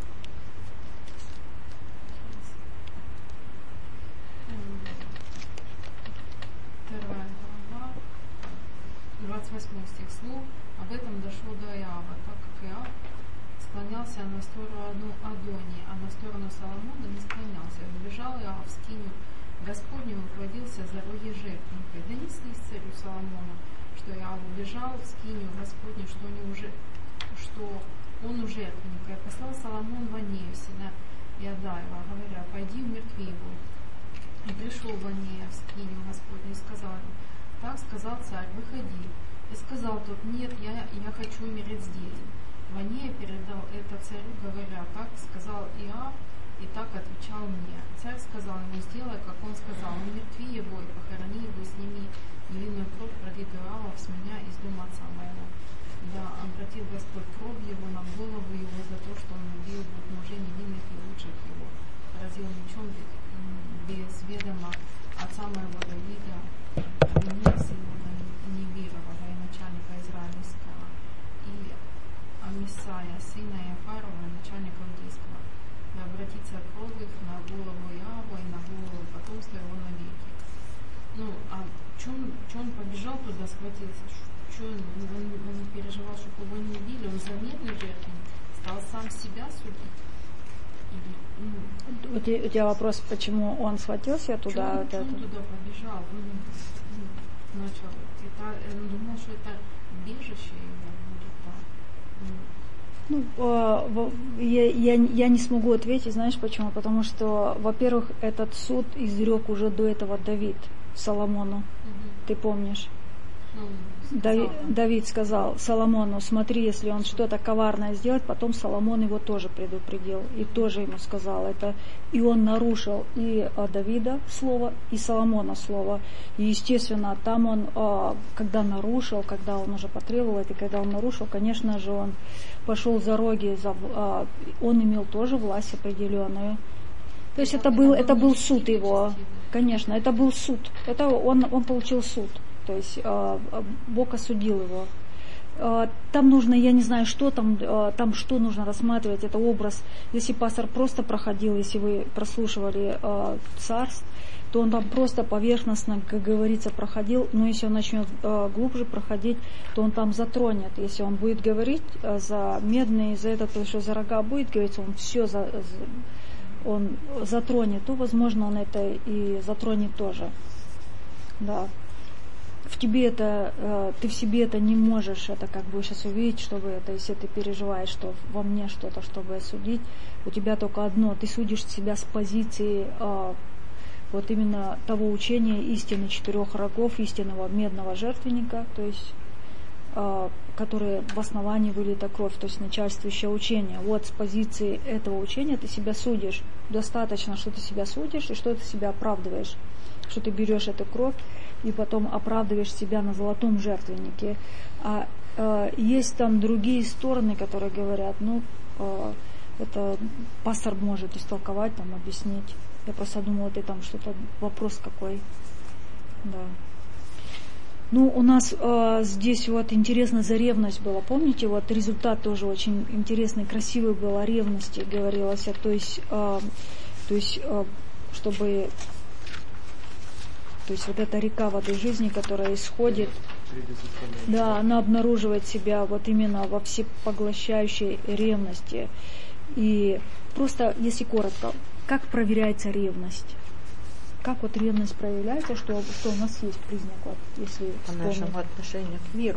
Вторая глава, двадцать восьмой стих. Слух об этом дошло до Иова, так как Иов склонялся на сторону Адонии, а на сторону Соломона не склонялся. Убежал Иов в скинию Господню, ухватился за роги жертвенника. Донесли царю Соломону, что Иов убежал в скинию Господню, что, они уже, что он у жертвенника. И послал Соломон Ванею, сына Иадаева, говоря: пойди умертви его. И пришел Ванея в скинию Господню и сказал ему: так сказал царь, выходи. И сказал тот: нет, я, я хочу умереть здесь. Ванея передал это царю, говоря: так сказал Иов, и так отвечал мне. Царь сказал ему: сделай, как он сказал, умертви его и похорони его, сними невинную кровь, пролитую Иова с меня из дома отца моего. Да обратил Господь кровь его на голову его за то, что он убил двух мужей невинных и лучших его, поразил мечом без ведома отца моего Давида, сына Невирова, военачальника израильского, и Амисая, сына Иофарова, начальника иудейского, да обратится кровь их на голову Иова и на голову потомства его навеки. Ну, а что он, он побежал туда, схватился? Что он, он, он переживал, чтобы его не убили? Он заметный жертвенник, стал сам себя судить? У тебя, у тебя вопрос, почему он схватился туда? Почему вот он туда побежал? Он начал, это, он думал, что это бежище его будет. Да. Ну, я, я, я не смогу ответить, знаешь почему? Потому что, во-первых, этот суд изрек уже до этого Давид Соломону. Угу. Ты помнишь? Ну, Давид, Давид сказал Соломону: смотри, если он что-то коварное сделает. Потом Соломон его тоже предупредил и тоже ему сказал это. И он нарушил и Давида слово, и Соломона слово. И естественно, там он, когда нарушил, когда он уже потребовал это, и когда он нарушил, конечно же, он пошел за роги, за, он имел тоже власть определенную. То есть это был, это был суд его, конечно, это был суд. Это он, он получил суд. То есть э, Бог осудил его. Э, там нужно, я не знаю, что там, э, там что нужно рассматривать, это образ. Если пастор просто проходил, если вы прослушивали э, царств, то он там просто поверхностно, как говорится, проходил. Но если он начнет э, глубже проходить, то он там затронет. Если он будет говорить э, за медные, за это, то, что за рога будет говорить, он все за, за, он затронет, то, возможно, он это и затронет тоже. Да. В тебе это, ты в себе это не можешь, это как бы сейчас увидеть, чтобы это, если ты переживаешь, что во мне что-то, чтобы осудить, у тебя только одно, ты судишь себя с позиции вот именно того учения истины четырех рогов, истинного медного жертвенника, то есть которые в основании вылита кровь, то есть начальствующее учение. Вот с позиции этого учения ты себя судишь. Достаточно, что ты себя судишь и что ты себя оправдываешь, что ты берешь эту кровь и потом оправдываешь себя на золотом жертвеннике. А э, есть там другие стороны, которые говорят, ну, э, это пастор может истолковать, там, объяснить. Я просто думала, ты там что-то, вопрос какой. Да. Ну, у нас э, здесь вот интересно за ревность было. Помните, вот результат тоже очень интересный, красивый был о ревности, говорилось. То есть, э, то есть э, чтобы... То есть вот эта река воды жизни, которая исходит, да, она обнаруживает себя вот именно во всепоглощающей ревности. И просто, если коротко, как проверяется ревность? Как вот ревность проявляется, что, что у нас есть признак, вот, если по вспомнить. нашему отношению к миру.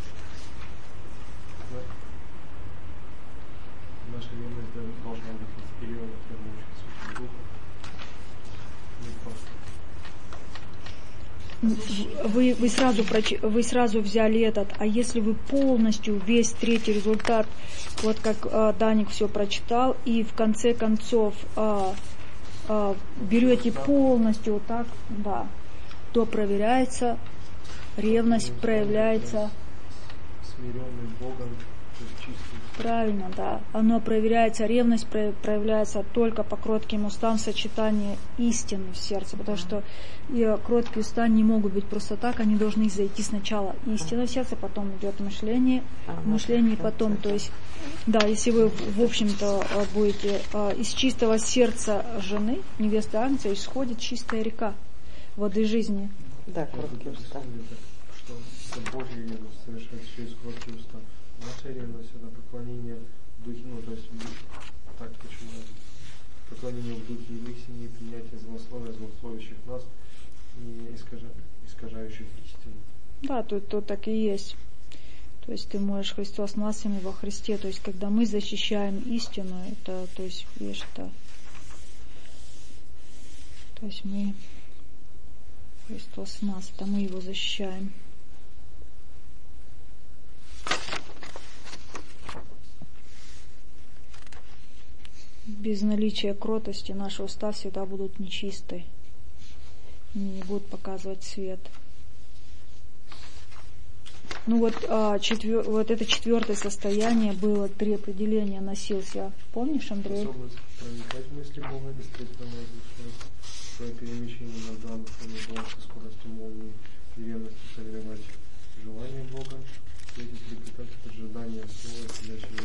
Наша ревность должна быть вперед, требующая духа. Не просто. вы, вы, сразу, вы сразу взяли этот, а если вы полностью весь третий результат, вот как э, Даник все прочитал, и в конце концов э, э, берете полностью вот так, да, то проверяется, ревность проявляется. Смиренный Богом, то есть чистый. Правильно, да. Оно проверяется, ревность проявляется только по кротким устам в сочетании истины в сердце, потому что и кроткие уста не могут быть просто так, они должны зайти сначала истина в сердце, потом идет мышление, мышление потом, то есть, да, если вы, в общем-то, будете из чистого сердца жены, невесты Агнца, исходит чистая река воды жизни. Да, кроткие уста. Что это Божья ревность совершается через кроткие уста. Наша ревность — это поклонение в духе, ну, то есть, так почему поклонение в духе их семьи, принятие злословия, злословящих нас и искажа, искажающих истину. Да, тут, тут так и есть. То есть ты можешь Христос насами во Христе, то есть когда мы защищаем истину, это, то есть, видишь, это, то есть мы, Христос в нас, это мы его защищаем. Без наличия кротости наши уста всегда будут нечисты, не будут показывать свет. Ну вот, а, четвер... вот это четвертое состояние было при определении носился. Помнишь, Андрей? Способность проникать в мысли Бога, действительно, свое перемещение над замыслами Бога со скоростью молнии и ревностью согревать желание Бога, эти трепетать ожидания слова, сидящего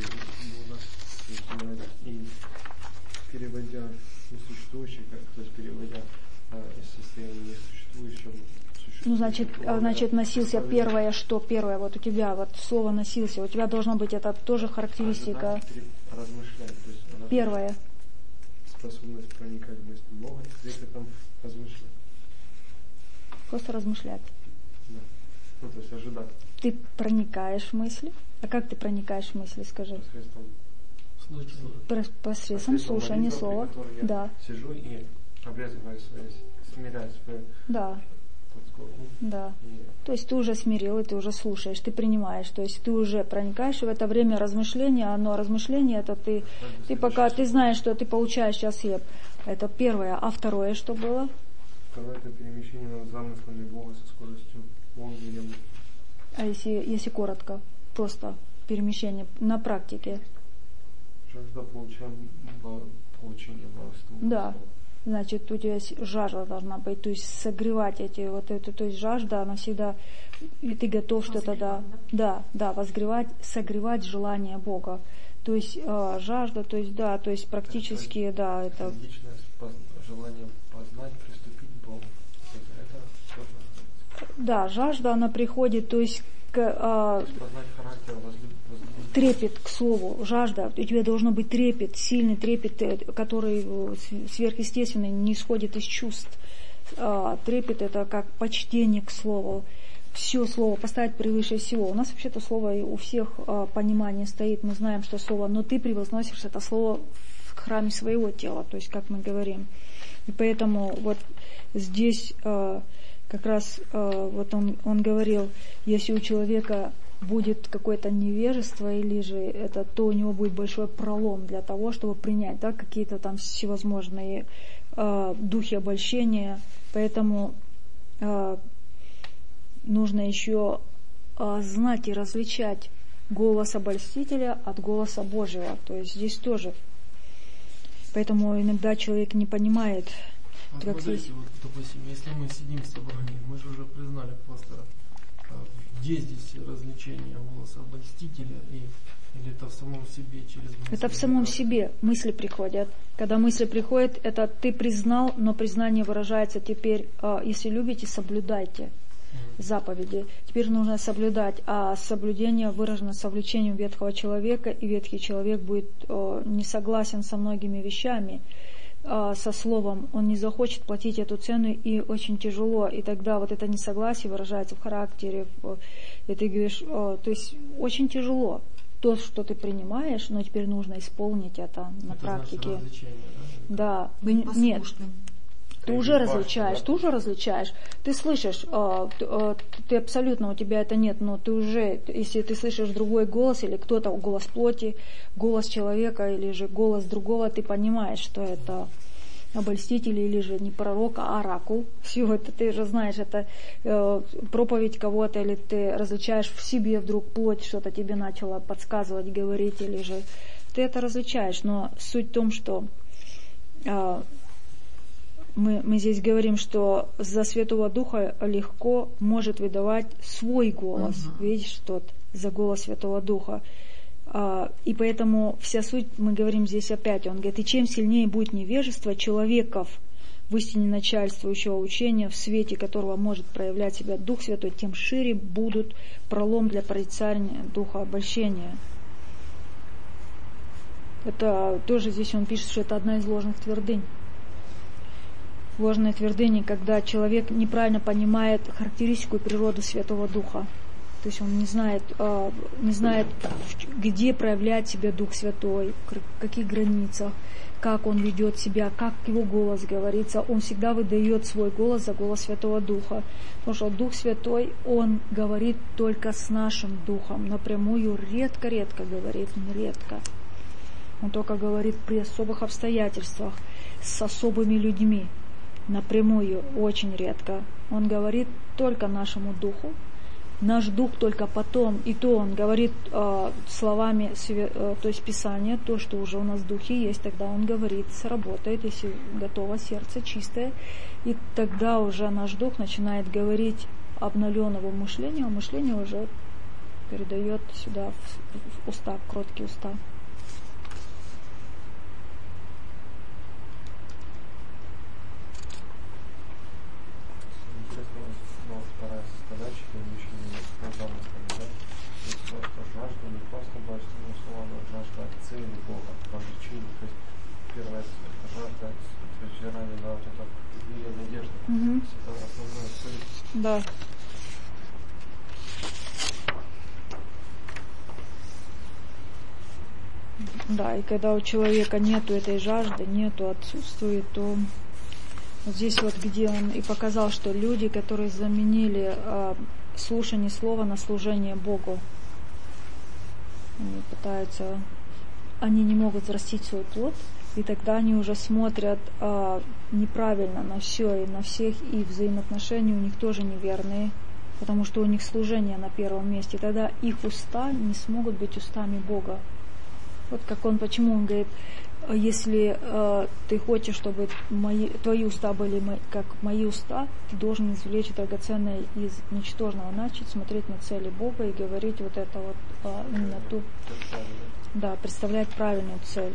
Бога, и переводя несуществующее, то есть переводя а, из состояния несуществующего. Ну, значит, значит, носился первое, что первое, вот у тебя, вот слово носился, у тебя должно быть это тоже характеристика. Размышлять, то есть первое. Способность проникать в мысли Бога, и там размышлять. Просто размышлять. Да. Ну, то есть ожидать. Ты проникаешь в мысли? А как ты проникаешь в мысли, скажи? Посредством Посредством слушания слова. Да. Сижу и обрезываю свои, смиряю свою. Да. Да. И... То есть ты уже смирил, и ты уже слушаешь, ты принимаешь, то есть ты уже проникаешь, и в это время размышления, оно размышление, это ты, ты пока, ты знаешь, что ты получаешь сейчас хлеб. Это первое. А второе что было? Второе — это перемещение над замыслами Бога со скоростью молнии. А если, если коротко, просто перемещение на практике? Жажда получаем, получение богатства. Да. Значит, у тебя жажда должна быть, то есть согревать эти, вот эту, то есть жажда, она всегда, и ты готов что-то, да, да, да, возгревать, согревать желание Бога. То есть э, жажда, то есть, да, то есть практически, это, да, это... Личное желание познать, приступить к Богу. Это, это да, жажда, она приходит, то есть к... Э, познать характер, возлюбить. Трепет к слову, жажда, у тебя должно быть трепет, сильный трепет, который сверхъестественный, не исходит из чувств. А, трепет — это как почтение к слову. Все слово поставить превыше всего. У нас вообще-то слово у всех а, понимание стоит, мы знаем, что слово, но ты превозносишь это слово в храме своего тела, то есть как мы говорим. И поэтому вот здесь а, как раз а, вот он, он говорил, если у человека будет какое-то невежество, или же это, то у него будет большой пролом для того, чтобы принять, да, какие-то там всевозможные э, духи обольщения. Поэтому э, нужно еще э, знать и различать голос обольстителя от голоса Божьего. То есть здесь тоже. Поэтому иногда человек не понимает, вот как смотрите, здесь. Вот, допустим, если мы сидим в собрании, мы же уже признали пастора, где здесь развлечение голоса обольстителя, и, или это в самом себе через мысли? Это в самом себе мысли приходят. Когда мысли приходят, это ты признал, но признание выражается теперь, если любите, соблюдайте mm-hmm. заповеди. Теперь нужно соблюдать, а соблюдение выражено совлечением ветхого человека, и ветхий человек будет не согласен со многими вещами, со словом, он не захочет платить эту цену, и очень тяжело, и тогда вот это несогласие выражается в характере, и ты говоришь, то есть очень тяжело то, что ты принимаешь, но теперь нужно исполнить это на это практике. Значит, да, быть нет, Ты уже различаешь, ты уже различаешь. Ты слышишь, э, э, ты абсолютно, у тебя это нет, но ты уже, если ты слышишь другой голос, или кто-то, голос плоти, голос человека, или же голос другого, ты понимаешь, что это обольститель, или же не пророк, а оракул. Все это ты же знаешь, это э, проповедь кого-то, или ты различаешь в себе вдруг плоть, что-то тебе начало подсказывать, говорить, или же ты это различаешь. Но суть в том, что э, Мы, мы здесь говорим, что за Святого Духа легко может выдавать свой голос. Uh-huh. Видишь, тот за голос Святого Духа. А, и поэтому вся суть, мы говорим здесь опять, он говорит, и чем сильнее будет невежество человеков в истине начальствующего учения, в свете которого может проявлять себя Дух Святой, тем шире будут пролом для порицания духа обольщения. Это тоже здесь он пишет, что это одна из ложных твердынь. Ложные твердыни, когда человек неправильно понимает характеристику и природу Святого Духа. То есть он не знает, не знает, где проявляет себя Дух Святой, в каких границах, как он ведет себя, как его голос говорится. Он всегда выдает свой голос за голос Святого Духа. Потому что Дух Святой, он говорит только с нашим Духом. Напрямую редко-редко говорит, редко. Он только говорит при особых обстоятельствах, с особыми людьми. Напрямую, очень редко. Он говорит только нашему духу. Наш дух только потом, и то он говорит э, словами, э, то есть Писания, то, что уже у нас в духе есть, тогда он говорит, сработает, если готово сердце чистое, и тогда уже наш дух начинает говорить обновленного мышления, а мышление уже передает сюда в, в уста, в кроткие уста. Угу. Да. Да, и когда у человека нету этой жажды, нету, отсутствует, то вот здесь вот, где он и показал, что люди, которые заменили э, слушание слова на служение Богу, они пытаются, они не могут взрастить свой плод, и тогда они уже смотрят э, неправильно на все и на всех, и взаимоотношения у них тоже неверные, потому что у них служение на первом месте. Тогда их уста не смогут быть устами Бога. Вот как он, почему он говорит, если э, ты хочешь, чтобы мои, твои уста были мои, как мои уста, ты должен извлечь драгоценное из ничтожного, начать смотреть на цели Бога и говорить вот это вот, э, именно ту, да, представлять правильную цель.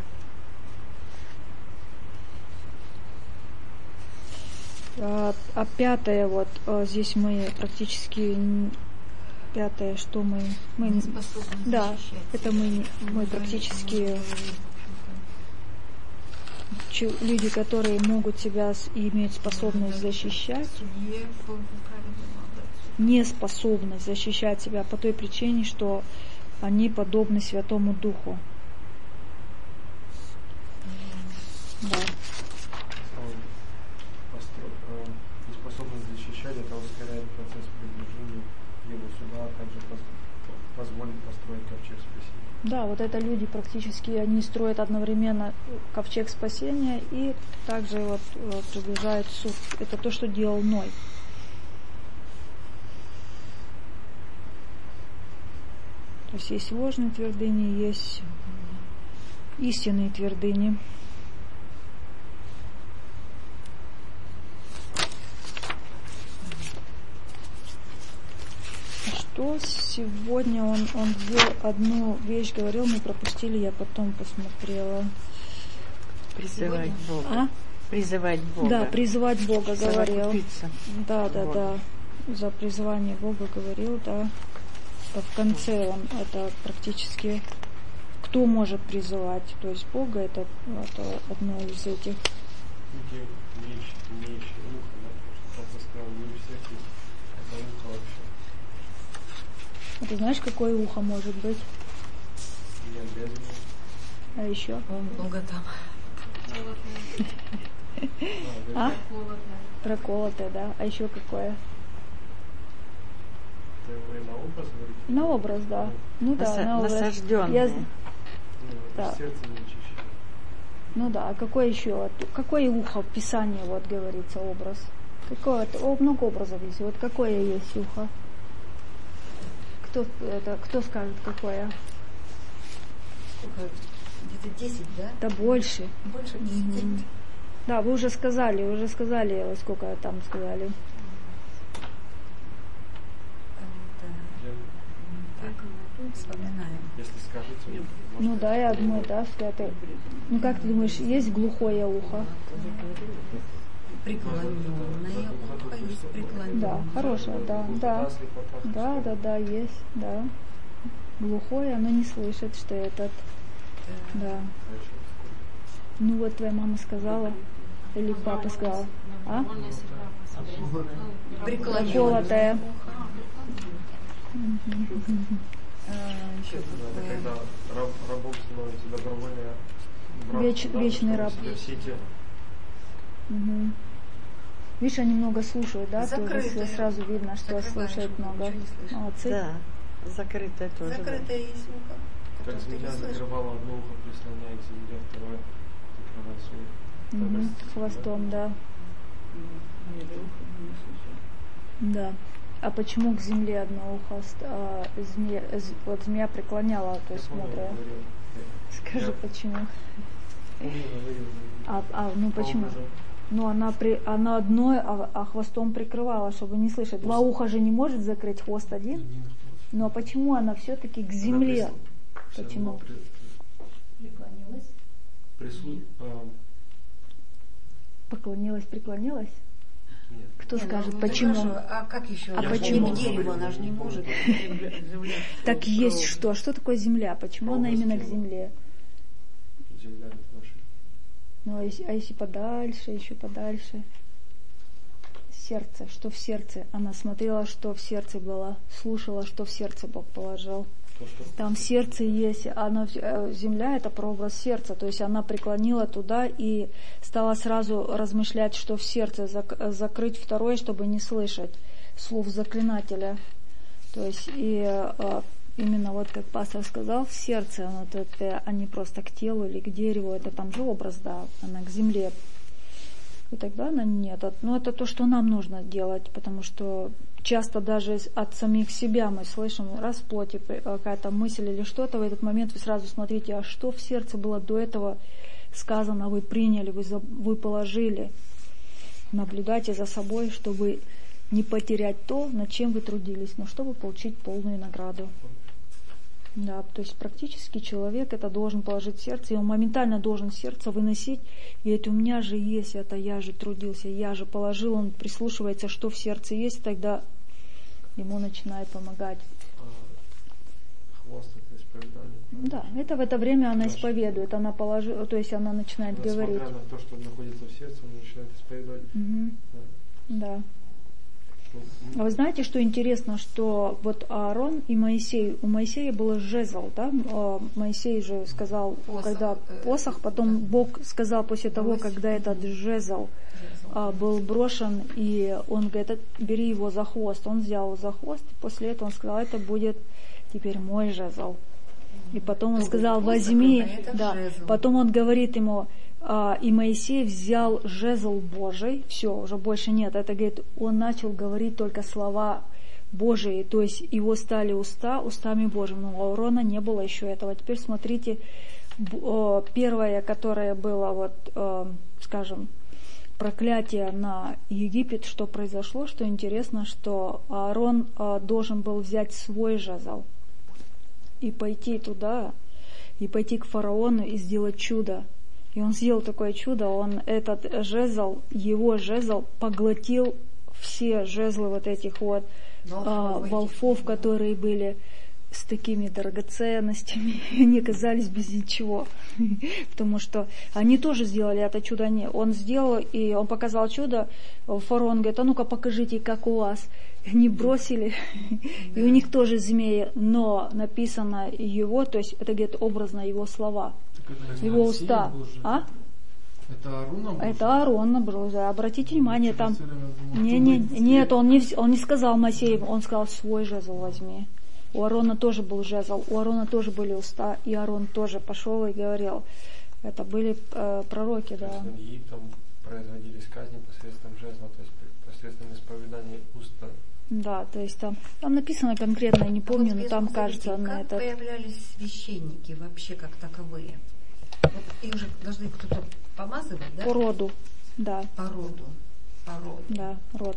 А, а пятое, вот здесь мы практически, пятое, что мы, мы да, это мы, мы практически люди, которые могут себя и имеют способность защищать, не способность защищать себя по той причине, что они подобны Святому Духу. Да. Способность защищать, это ускоряет процесс приближения его сюда, а также позволит построить ковчег спасения. Да, вот это люди практически, они строят одновременно ковчег спасения и также вот приближают суд. Это то, что делал Ной. То есть есть ложные твердыни, есть истинные твердыни. Что сегодня он, он сделал одну вещь, говорил, мы пропустили, я потом посмотрела. Призывать Бога. А? Призывать Бога. Да, призывать Бога говорил. Да, да, Бога. да. За призвание Бога говорил, да. Это в конце он, это практически кто может призывать. То есть Бога это, это одно из этих. Где вещь, имеющая ухо, да, потому что сказал, не у всех есть это ухо вообще. А ты знаешь, какое ухо может быть? Нет, без него. А еще? Он Бога там. А? Проколотое, да. А еще какое? Вы на образ говорите? На образ, да. Ну да, Наса- на образ. насажденные. Я... Ну, Да. сердце не очищено. Ну да, а какое еще? Какое ухо в Писании вот говорится образ? Какое? О, много образов есть. Вот какое есть ухо? Кто это? Кто скажет какое? Сколько? Где-то десять, да? Да больше. Больше десяти. Мгм. Да, вы уже сказали, вы уже сказали, во сколько там сказали. Так, вспоминаем. Если скажете, Ну да, я думаю, да, святый. Ну как ты думаешь, есть глухое ухо? Преклоненное ухо есть преклоненное. Да, хорошее, да, да. Да, да, да, есть, да. Глухое, оно не слышит, что этот, да. Ну вот твоя мама сказала, или папа сказал, а? Проколотое. Еще это когда раб, рабом становится добровольно брат, Веч, да, вечный раб. Все те, Угу. Видишь, они много слушают, да? Закрытое. Тоже сразу видно, что Закрываешь слушают ухо, много. ничего не слышно. Молодцы. Да, закрытое тоже. да. закрытое есть ухо. как которое ты не змея слышишь. закрывала одно ухо, прислоняя к земле, второе закрывая свое. Угу. Так, Хвостом, да. Левое ухо не слышит. Да. А почему к земле одно ухо? ст- а, змея, з- вот змея преклоняла, то есть Я помню, смотря. говорил, я- Скажи, я почему? помню, говорил, А, а ну почему? образом. Ну, она, при, она одной, а, а хвостом прикрывала, чтобы не слышать. Два уха же не может закрыть хвост один. Один хвост. Но почему она все-таки к земле? Она прис- всё Почему? равно при- Преклонилась. прису- а, Поклонилась, преклонилась? нет. Кто Не, скажет, ну, почему? хорошо, а как еще? А Я почему? не к дереву, она же не может. Земля- земля Так всё есть ровно. что? Что такое земля? Почему она Ровность именно к тела. земле? Земля не наша. Ну, а если, а если подальше, еще подальше? Сердце. Что в сердце? Она смотрела, что в сердце было, слушала, что в сердце Бог положил. То, что Там в сердце есть, она, э, земля это прообраз сердца, то есть она преклонила туда и стала сразу размышлять, что в сердце, зак- закрыть второе, чтобы не слышать слов заклинателя. То есть и э, именно вот как пастор сказал, в сердце, вот это, а не просто к телу или к дереву, это там же образ, да, она к земле. И тогда она нет. Но это то, что нам нужно делать, потому что часто даже от самих себя мы слышим, раз в плоти какая-то мысль или что-то, в этот момент вы сразу смотрите, а что в сердце было до этого сказано, вы приняли, вы, за, вы положили. Наблюдайте за собой, чтобы не потерять то, над чем вы трудились, но чтобы получить полную награду. Да, то есть практически человек это должен положить в сердце, и он моментально должен сердце выносить, и это у меня же есть, это я же трудился, я же положил, он прислушивается, что в сердце есть, тогда ему начинает помогать. а, хвост это исповедание. Да, это в это время она Наше. исповедует, она положила, то есть она начинает Несмотря говорить. на то, что находится в сердце, он начинает исповедовать. Мгм. Да. Да. Ну, А вы знаете, что интересно, что вот Аарон и Моисей, у Моисея был жезл, да? А Моисей же сказал, Посох, когда э, посох, потом да. Бог сказал после того, Брось. когда этот жезл а, был брошен, и он говорит, бери его за хвост. Он взял его за хвост, и после этого он сказал, это будет теперь мой жезл. И потом он То сказал, был посох, возьми, а это да. жезл. Потом он говорит ему, а, и Моисей взял жезл Божий, все, уже больше нет. Это, говорит, он начал говорить только слова Божии, то есть его стали уста устами Божьими, но у Аарона не было еще этого. Теперь смотрите, б- э, первое, которое было, вот, э, скажем, проклятие на Египет, что произошло, что интересно, что Аарон э, должен был взять свой жезл и пойти туда, и пойти к фараону и сделать чудо. И он сделал такое чудо, он этот жезл, его жезл поглотил все жезлы вот этих вот а, волфов, которые были с такими драгоценностями, и они оказались без ничего. Потому что они тоже сделали это чудо. Не, он сделал, и он показал чудо. Фараон говорит, а ну-ка покажите, как у вас. Они бросили, и у них тоже змеи, но написано его, то есть это, говорит, образно его слова. Так это Его Моисей уста. был же. А? Это Аарон набрал? Это Аарон набрал, да. Обратите внимание, там... Думал, не, не, нет, он не, он не сказал Моисею, он сказал, свой жезл возьми. У Аарона тоже был жезл, у Аарона тоже были уста, и Аарон тоже пошел и говорил. Это были э, пророки, то да. Есть, над Египтом производились казни посредством жезла, то есть посредством исповедания уста. Да, то есть там, там написано конкретно, я не помню, а вот но там кажется как на это. появлялись священники вообще как таковые? Вот их же должны кто-то помазывать, да? По роду, да. По роду. По роду. Да, род.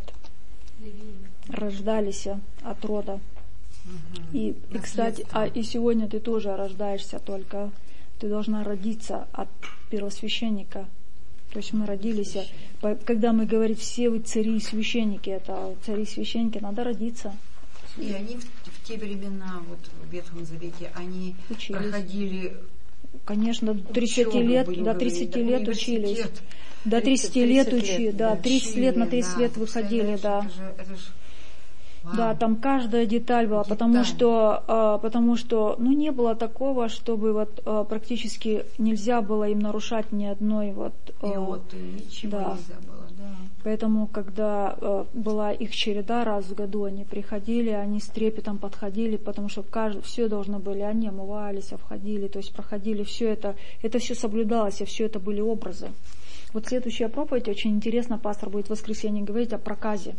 Рождались от рода. Угу. И, и, кстати, а и сегодня ты тоже рождаешься, только ты должна родиться от первосвященника. То есть мы родились, когда мы говорим, все вы цари и священники, это цари и священники, надо родиться. И они в, в те времена, вот в Ветхом Завете, они учились. Проходили, конечно, до тридцати лет, до тридцати лет учились. До тридцати лет учили, да, тридцать лет на тридцать лет выходили, да. Это же, это же... Да, там каждая деталь была, деталь. потому что, а, потому что, ну, не было такого, чтобы вот а, практически нельзя было им нарушать ни одной вот. А, и вот ничего да. нельзя было, да. Поэтому, когда а, была их череда раз в году, они приходили, они с трепетом подходили, потому что каждый, все должны были, они омывались, входили, то есть проходили все это, это все соблюдалось, и все это были образы. Вот следующая проповедь, очень интересно, пастор будет в воскресенье говорить о проказе.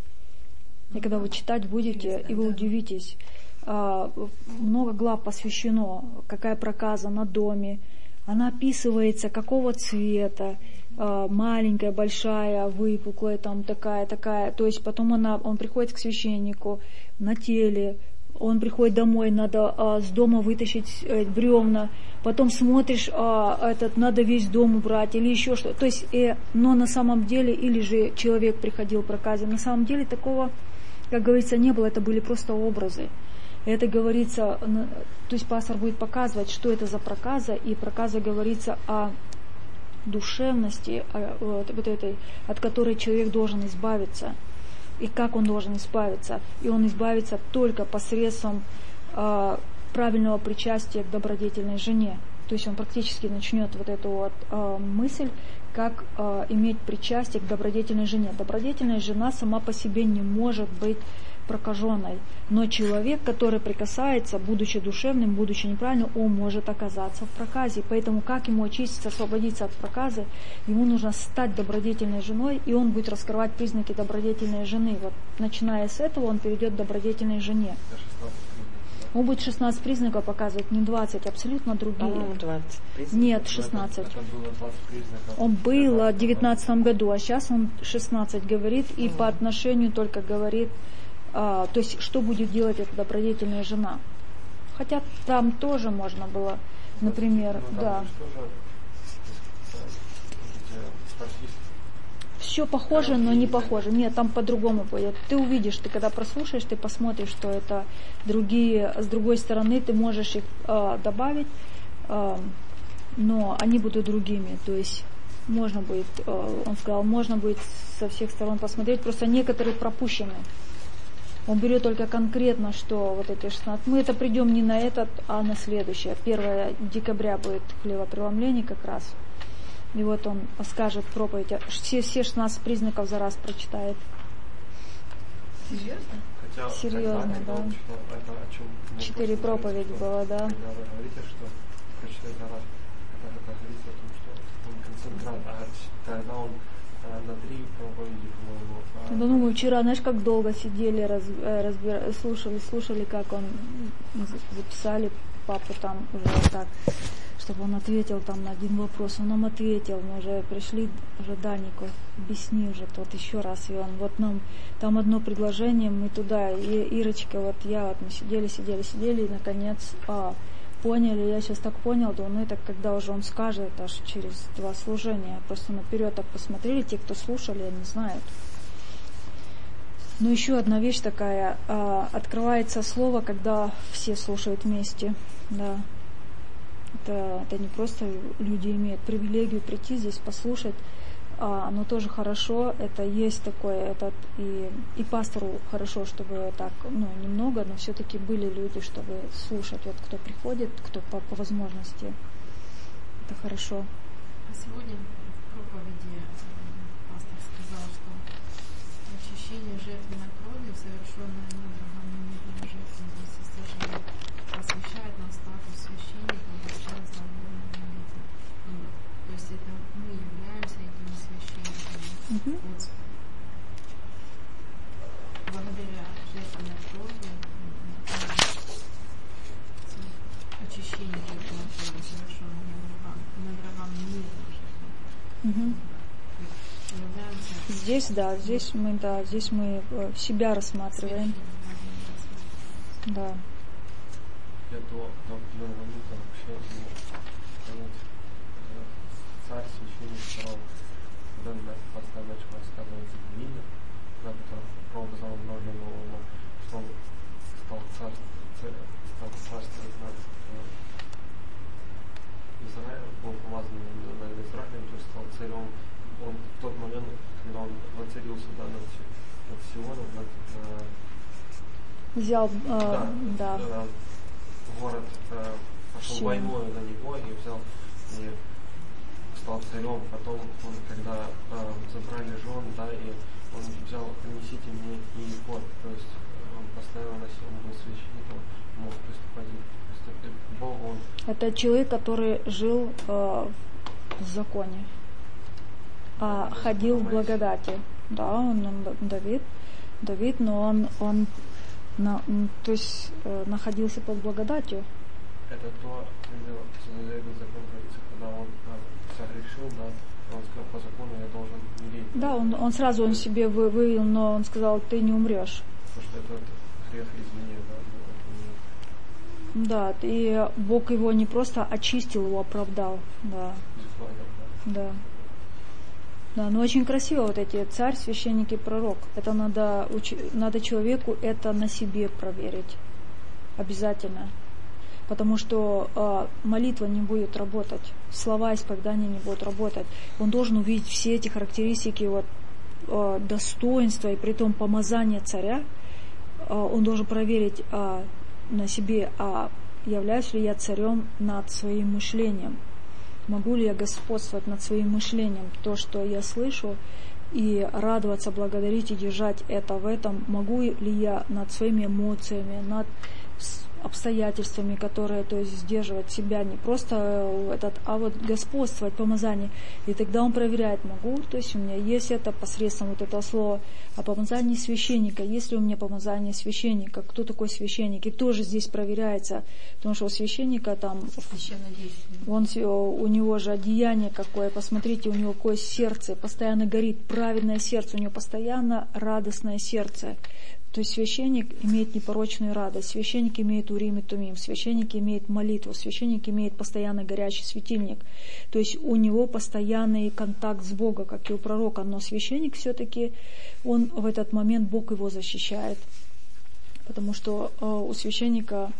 И когда вы читать будете, и вы да. удивитесь, много глав посвящено, какая проказа на доме, она описывается, какого цвета, маленькая, большая, выпуклая, там такая, такая, то есть потом она, он приходит к священнику на теле, он приходит домой, надо а, с дома вытащить э, бревна, потом смотришь, а, этот, надо весь дом убрать или еще что-то. То есть, э, но на самом деле, или же человек приходил проказе, на самом деле такого, как говорится, не было, это были просто образы. Это говорится, то есть пастор будет показывать, что это за проказа, и проказа говорится о душевности, о, вот, вот этой, от которой человек должен избавиться. И как он должен избавиться? И он избавится только посредством э, правильного причастия к добродетельной жене. То есть он практически начнет вот эту вот э, мысль, как э, иметь причастие к добродетельной жене. Добродетельная жена сама по себе не может быть прокаженной. Но человек, который прикасается, будучи душевным, будучи неправильным, он может оказаться в проказе. Поэтому как ему очиститься, освободиться от проказы, ему нужно стать добродетельной женой, и он будет раскрывать признаки добродетельной жены. Вот начиная с этого он перейдет к добродетельной жене. Он будет шестнадцать признаков показывать, не двадцать, абсолютно другие. По-моему, двадцать признаков. Нет, шестнадцать. Это было двадцать признаков. Он был в девятнадцатом году, а сейчас он шестнадцать говорит, и mm. по отношению только говорит, а, то есть что будет делать эта добродетельная жена. Хотя там тоже можно было, например, ну, да. Все похоже, но не похоже. Нет, там по-другому будет. Ты увидишь, ты когда прослушаешь, ты посмотришь, что это другие, с другой стороны ты можешь их э, добавить, э, но они будут другими. То есть можно будет, э, он сказал, можно будет со всех сторон посмотреть, просто некоторые пропущены. Он берет только конкретно, что вот эти шестнадцать. Мы это придем не на этот, а на следующее. первое декабря будет хлебопреломление как раз. И вот он скажет проповедь, все, все шестнадцать признаков за раз прочитает. Серьезно? Хотя, Серьезно, да. Том, это, о чем Четыре проповеди было, да. Когда вы говорите, что прочитать за раз, это, это говорится о том, что он концентрат, а тогда он а, на три проповеди, по-моему. А... Да, ну мы вчера, знаешь, как долго сидели, раз, разбир, слушали, слушали, как он записали папу там уже так, чтобы он ответил там на один вопрос. Он нам ответил, мы уже пришли, уже Данику, объясни уже тот еще раз. И он, вот нам там одно предложение, мы туда, и Ирочка, вот я, вот мы сидели, сидели, сидели, и наконец а, поняли, я сейчас так понял, да, ну это когда уже он скажет, аж через два служения, просто наперед так посмотрели, те, кто слушали, они знают. Но еще одна вещь такая, а, открывается слово, когда все слушают вместе, да. Это, это не просто люди имеют привилегию прийти здесь послушать, а, оно тоже хорошо, это есть такое, этот, и, и пастору хорошо, чтобы так, ну, немного, но все-таки были люди, чтобы слушать, вот кто приходит, кто по, по возможности, это хорошо. А сегодня проповеди пастор сказал, что очищение жертвенной крови, совершенное над врагами мирной жизни, здесь сожжение, посвящает нам статус священника в расслабленной молитве. То есть это мы являемся этими священниками. Угу. Вот, благодаря жертвенной крови, очищение жертвенной крови, совершенное над врагами мирной жизни. Угу. Являемся Здесь, да, здесь мы, да, здесь мы э, себя рассматриваем. Да. Я до, до определенного момента вообще не мог понять, царь, священник, пророк, когда пастор начал рассказывать Даниила, да, который прообразовал много нового, что он стал царь, царь, стал царствовать над Израилем, был помазан над Израилем, то есть стал царем. Он в тот момент, когда он воцарился, да, над, над Сионом, над, э, Взял, э, да, да. Э, город, э, пошел Сион. войной на него и взял и стал царем. Потом, он, когда э, забрали жен, да, и он взял, принесите мне и вот, то есть он постоянно носил, он был священником, мог приступать. То есть это Бог, он... Это человек, который жил э, в законе, а ходил в благодати. Да, он, он Давид, Давид, но он, он на, то есть, э, находился под благодатью. Это то, когда этот закон говорится, когда он э, согрешил, да, он сказал, по закону я должен умереть. Да, он, он сразу он себе вы- вывел, но он сказал, ты не умрешь. Потому что это грех извини, да. Да, и Бог его не просто очистил, его оправдал. Да. Да. Да, но очень красиво вот эти царь, священник и пророк. Это надо, надо человеку это на себе проверить. Обязательно. Потому что э, молитва не будет работать, слова исповедания не будут работать. Он должен увидеть все эти характеристики, вот, э, достоинства и при том помазания царя. Э, он должен проверить э, на себе, а являюсь ли я царем над своим мышлением. Могу ли я господствовать над своим мышлением, то, что я слышу, и радоваться, благодарить и держать это в этом. Могу ли я над своими эмоциями, над обстоятельствами, которые, то есть, сдерживать себя, не просто этот, а вот господствовать, помазание. И тогда он проверяет, могу, то есть у меня есть это посредством вот этого слова о помазании священника. Есть ли у меня помазание священника? Кто такой священник? И тоже здесь проверяется, потому что у священника там, он, у него же одеяние какое, посмотрите, у него какое сердце, постоянно горит, праведное сердце, у него постоянно радостное сердце. То есть священник имеет непорочную радость, священник имеет урим и тумим, священник имеет молитву, священник имеет постоянно горящий светильник. То есть у него постоянный контакт с Богом, как и у пророка, но священник все-таки, он в этот момент, Бог его защищает. Потому что э, у священника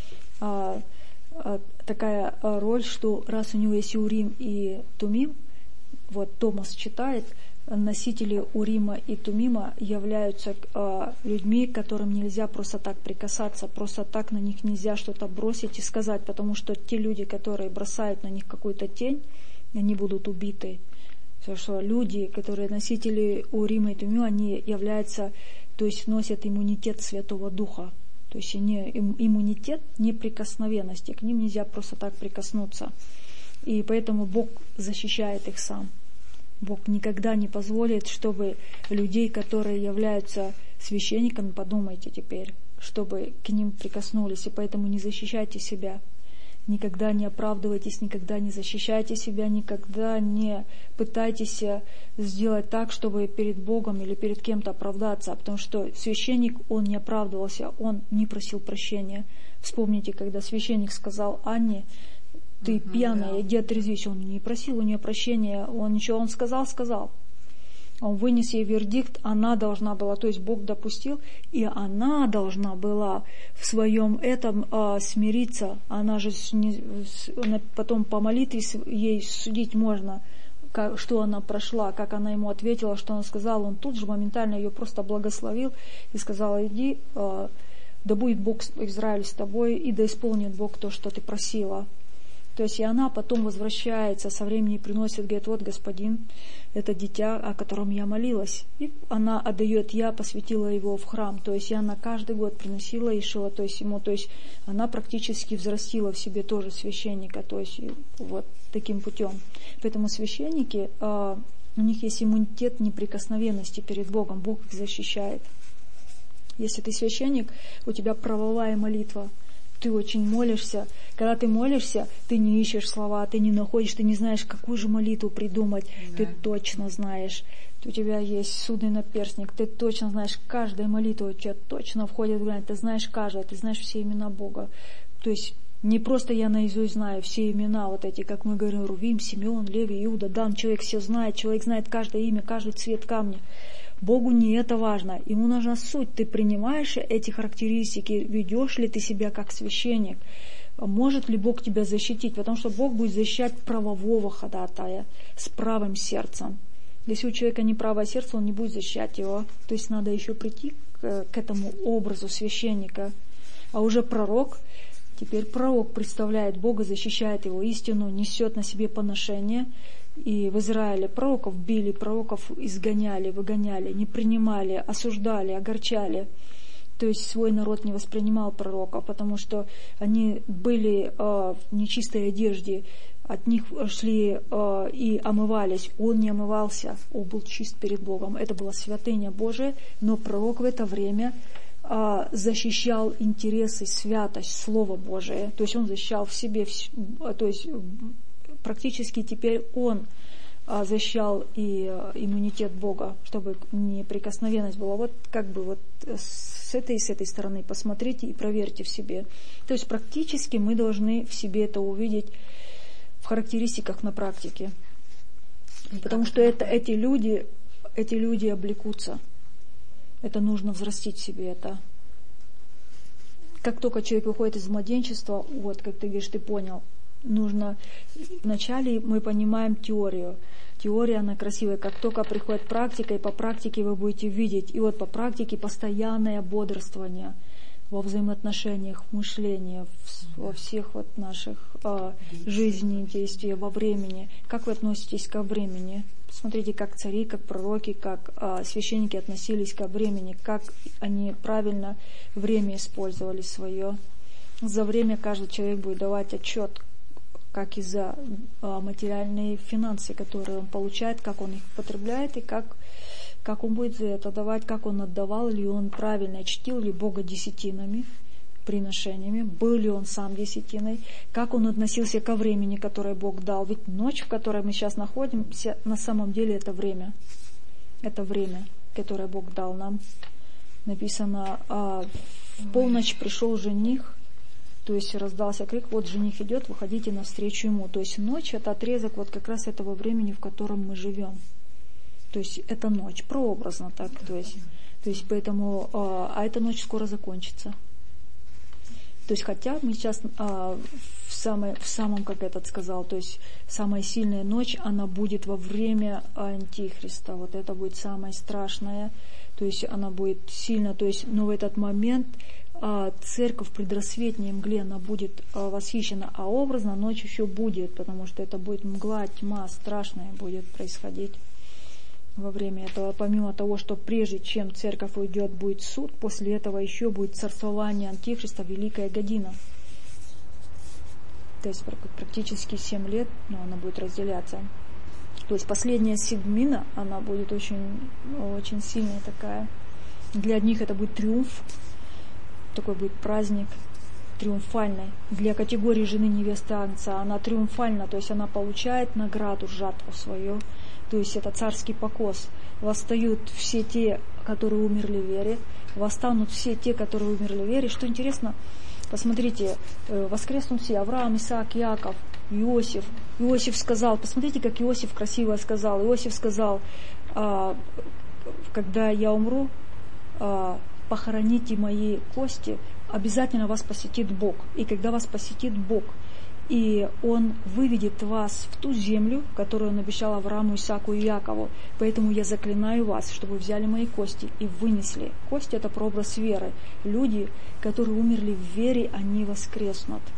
э, э, такая роль, что раз у него есть урим и тумим, вот Томас читает, носители Урима и Тумима являются э, людьми, к которым нельзя просто так прикасаться, просто так на них нельзя что-то бросить и сказать, потому что те люди, которые бросают на них какую-то тень, они будут убиты. Потому что люди, которые носители Урима и Тумима, они являются, то есть носят иммунитет Святого Духа. То есть они, им, иммунитет неприкосновенности, к ним нельзя просто так прикоснуться. И поэтому Бог защищает их сам. Бог никогда не позволит, чтобы людей, которые являются священниками, подумайте теперь, чтобы к ним прикоснулись. И поэтому не защищайте себя. Никогда не оправдывайтесь, никогда не защищайте себя, никогда не пытайтесь сделать так, чтобы перед Богом или перед кем-то оправдаться. Потому что священник, он не оправдывался, он не просил прощения. Вспомните, когда священник сказал Анне, ты uh-huh, пьяная, да. Иди отрезвись. Он не просил у нее прощения, он ничего, он сказал, сказал. Он вынес ей вердикт, она должна была, то есть Бог допустил, и она должна была в своем этом а, смириться. Она же не, потом по молитве ей судить можно, как, что она прошла, как она ему ответила, что она сказала. Он тут же моментально ее просто благословил и сказал, иди, а, да будет Бог Израиль с тобой, и да исполнит Бог то, что ты просила. То есть и она потом возвращается со временем и приносит, говорит, вот, господин, это дитя, о котором я молилась. И она отдает, я посвятила его в храм. То есть и она каждый год приносила и шила, то есть ему, то есть она практически взрастила в себе тоже священника, то есть вот таким путем. Поэтому священники, у них есть иммунитет неприкосновенности перед Богом, Бог их защищает. Если ты священник, у тебя правовая молитва, ты очень молишься. Когда ты молишься, ты не ищешь слова, ты не находишь, ты не знаешь, какую же молитву придумать. Да. Ты точно знаешь. У тебя есть судный наперстник, ты точно знаешь, каждая молитва у тебя точно входит в грань, ты знаешь каждое, ты знаешь все имена Бога. То есть не просто я наизусть знаю все имена, вот эти, как мы говорим, Рувим, Симеон, Леви, Иуда, Дан, человек все знает, человек знает каждое имя, каждый цвет камня. Богу не это важно, ему нужна суть. Ты принимаешь эти характеристики, ведешь ли ты себя как священник, может ли Бог тебя защитить, потому что Бог будет защищать правового ходатая с правым сердцем. Если у человека не правое сердце, он не будет защищать его. То есть надо еще прийти к, к этому образу священника. А уже пророк, теперь пророк представляет Бога, защищает его истину, несет на себе поношение. И в Израиле пророков били, пророков изгоняли, выгоняли, не принимали, осуждали, огорчали. То есть свой народ не воспринимал пророков, потому что они были э, в нечистой одежде, от них шли э, и омывались. Он не омывался, он был чист перед Богом. Это была святыня Божия, но пророк в это время э, защищал интересы, святость, Слово Божие. То есть он защищал в себе, то есть практически теперь он а, защищал и а, иммунитет Бога, чтобы неприкосновенность была. Вот как бы вот с этой и с этой стороны посмотрите и проверьте в себе. То есть практически мы должны в себе это увидеть в характеристиках на практике. Потому что это, эти люди, эти люди облекутся. Это нужно взрастить в себе это. Как только человек выходит из младенчества, вот, как ты говоришь, ты понял, нужно, вначале мы понимаем теорию. Теория, она красивая. Как только приходит практика, и по практике вы будете видеть. И вот по практике постоянное бодрствование во взаимоотношениях, в мышлении, в, во всех вот наших а, жизни, действиях, во времени. Как вы относитесь ко времени? Посмотрите, как цари, как пророки, как а, священники относились ко времени, как они правильно время использовали свое. За время каждый человек будет давать отчет, как и за а, материальные финансы, которые он получает, как он их потребляет, и как, как он будет за это давать, как он отдавал, ли он правильно чтил ли Бога десятинами, приношениями, был ли он сам десятиной, как он относился ко времени, которое Бог дал. Ведь ночь, в которой мы сейчас находимся, на самом деле это время. Это время, которое Бог дал нам. Написано, а, в полночь пришел жених, то есть раздался крик, вот жених идет, выходите навстречу ему. То есть ночь — это отрезок вот как раз этого времени, в котором мы живем. То есть это ночь, прообразно так. То есть, то есть поэтому, а, а эта ночь скоро закончится. То есть хотя мы сейчас а, в, самой, в самом, как этот сказал, то есть самая сильная ночь, она будет во время Антихриста. Вот это будет самое страшное. То есть она будет сильно, то есть, но в этот момент а, церковь в предрассветней мгле, она будет а, восхищена, а образно ночь еще будет, потому что это будет мгла, тьма страшная будет происходить во время этого. Помимо того, что прежде чем церковь уйдет, будет суд, после этого еще будет царствование Антихриста, великая година. То есть практически семь лет, но она будет разделяться. То есть последняя седмина, она будет очень, очень сильная такая. Для одних это будет триумф, такой будет праздник триумфальный. Для категории жены невесты Агнца она триумфальна, то есть она получает награду, жатву свою. То есть это царский покос. Восстают все те, которые умерли в вере, восстанут все те, которые умерли в вере. Что интересно, посмотрите, воскреснут все: Авраам, Исаак, Иаков, Иосиф. Иосиф сказал, посмотрите, как Иосиф красиво сказал. Иосиф сказал, когда я умру, похороните мои кости, обязательно вас посетит Бог. И когда вас посетит Бог, и Он выведет вас в ту землю, которую Он обещал Аврааму, Исааку и Якову. Поэтому я заклинаю вас, чтобы вы взяли мои кости и вынесли. Кости — это прообраз веры. Люди, которые умерли в вере, они воскреснут.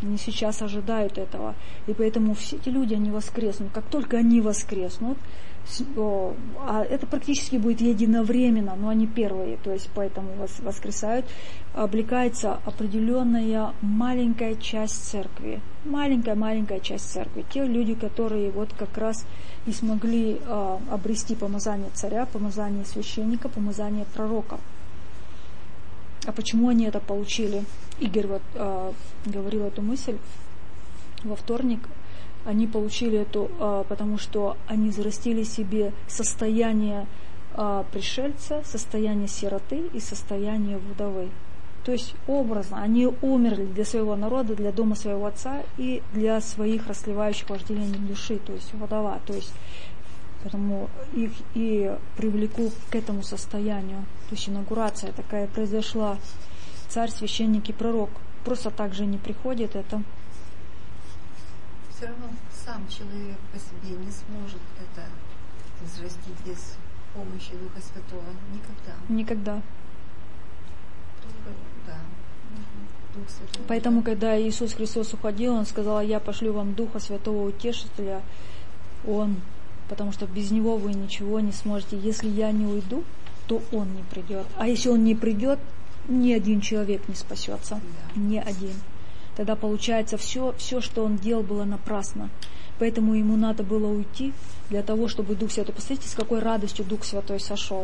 Они сейчас ожидают этого. И поэтому все эти люди, они воскреснут. Как только они воскреснут, а это практически будет единовременно, но они первые, то есть поэтому воскресают, облекается определенная маленькая часть церкви. Маленькая-маленькая часть церкви. Те люди, которые вот как раз и смогли а, обрести помазание царя, помазание священника, помазание пророка. А почему они это получили? Игорь вот, а, говорил эту мысль во вторник. Они получили эту, а, потому что они взрастили себе состояние а, пришельца, состояние сироты и состояние вдовы. То есть образно они умерли для своего народа, для дома своего отца и для своих расслевающих вожделений души, то есть вдова. То есть поэтому их и привлеку к этому состоянию. То есть инаугурация такая произошла. Царь, священник и пророк. Просто так же не приходит это. Все равно сам человек по себе не сможет это взрастить без помощи Духа Святого. Никогда. Никогда. Только, да. Дух Святой. Поэтому, когда Иисус Христос уходил, Он сказал: я пошлю вам Духа Святого Утешителя. Он, потому что без Него вы ничего не сможете. Если я не уйду, то Он не придет. А если Он не придет, ни один человек не спасется. Да. Ни один. Тогда получается, все, все, что он делал, было напрасно. Поэтому ему надо было уйти для того, чтобы Дух Святой... Посмотрите, с какой радостью Дух Святой сошел.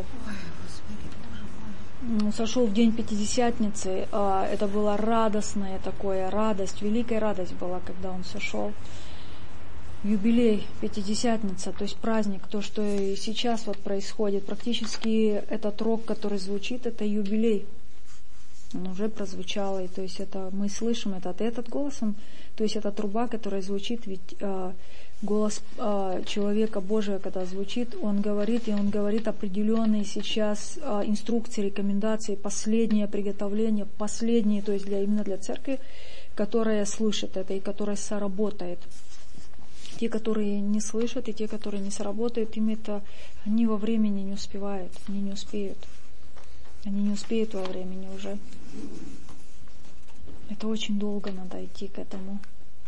Он сошел в день Пятидесятницы. Это была радостная такая радость, великая радость была, когда он сошел. Юбилей, Пятидесятница, то есть праздник, то, что и сейчас вот происходит. Практически этот рок, который звучит, это юбилей. Он уже прозвучал, и то есть это мы слышим этот, этот голосом, то есть это труба, которая звучит, ведь э, голос э, человека Божия, когда звучит, он говорит, и он говорит определенные сейчас э, инструкции, рекомендации, последнее приготовление, последние, то есть для, именно для церкви, которая слышит это и которая соработает. Те, которые не слышат, и те, которые не сработают, им это, они во времени не успевают, они не успеют. Они не успеют во времени уже. Это очень долго надо идти к этому.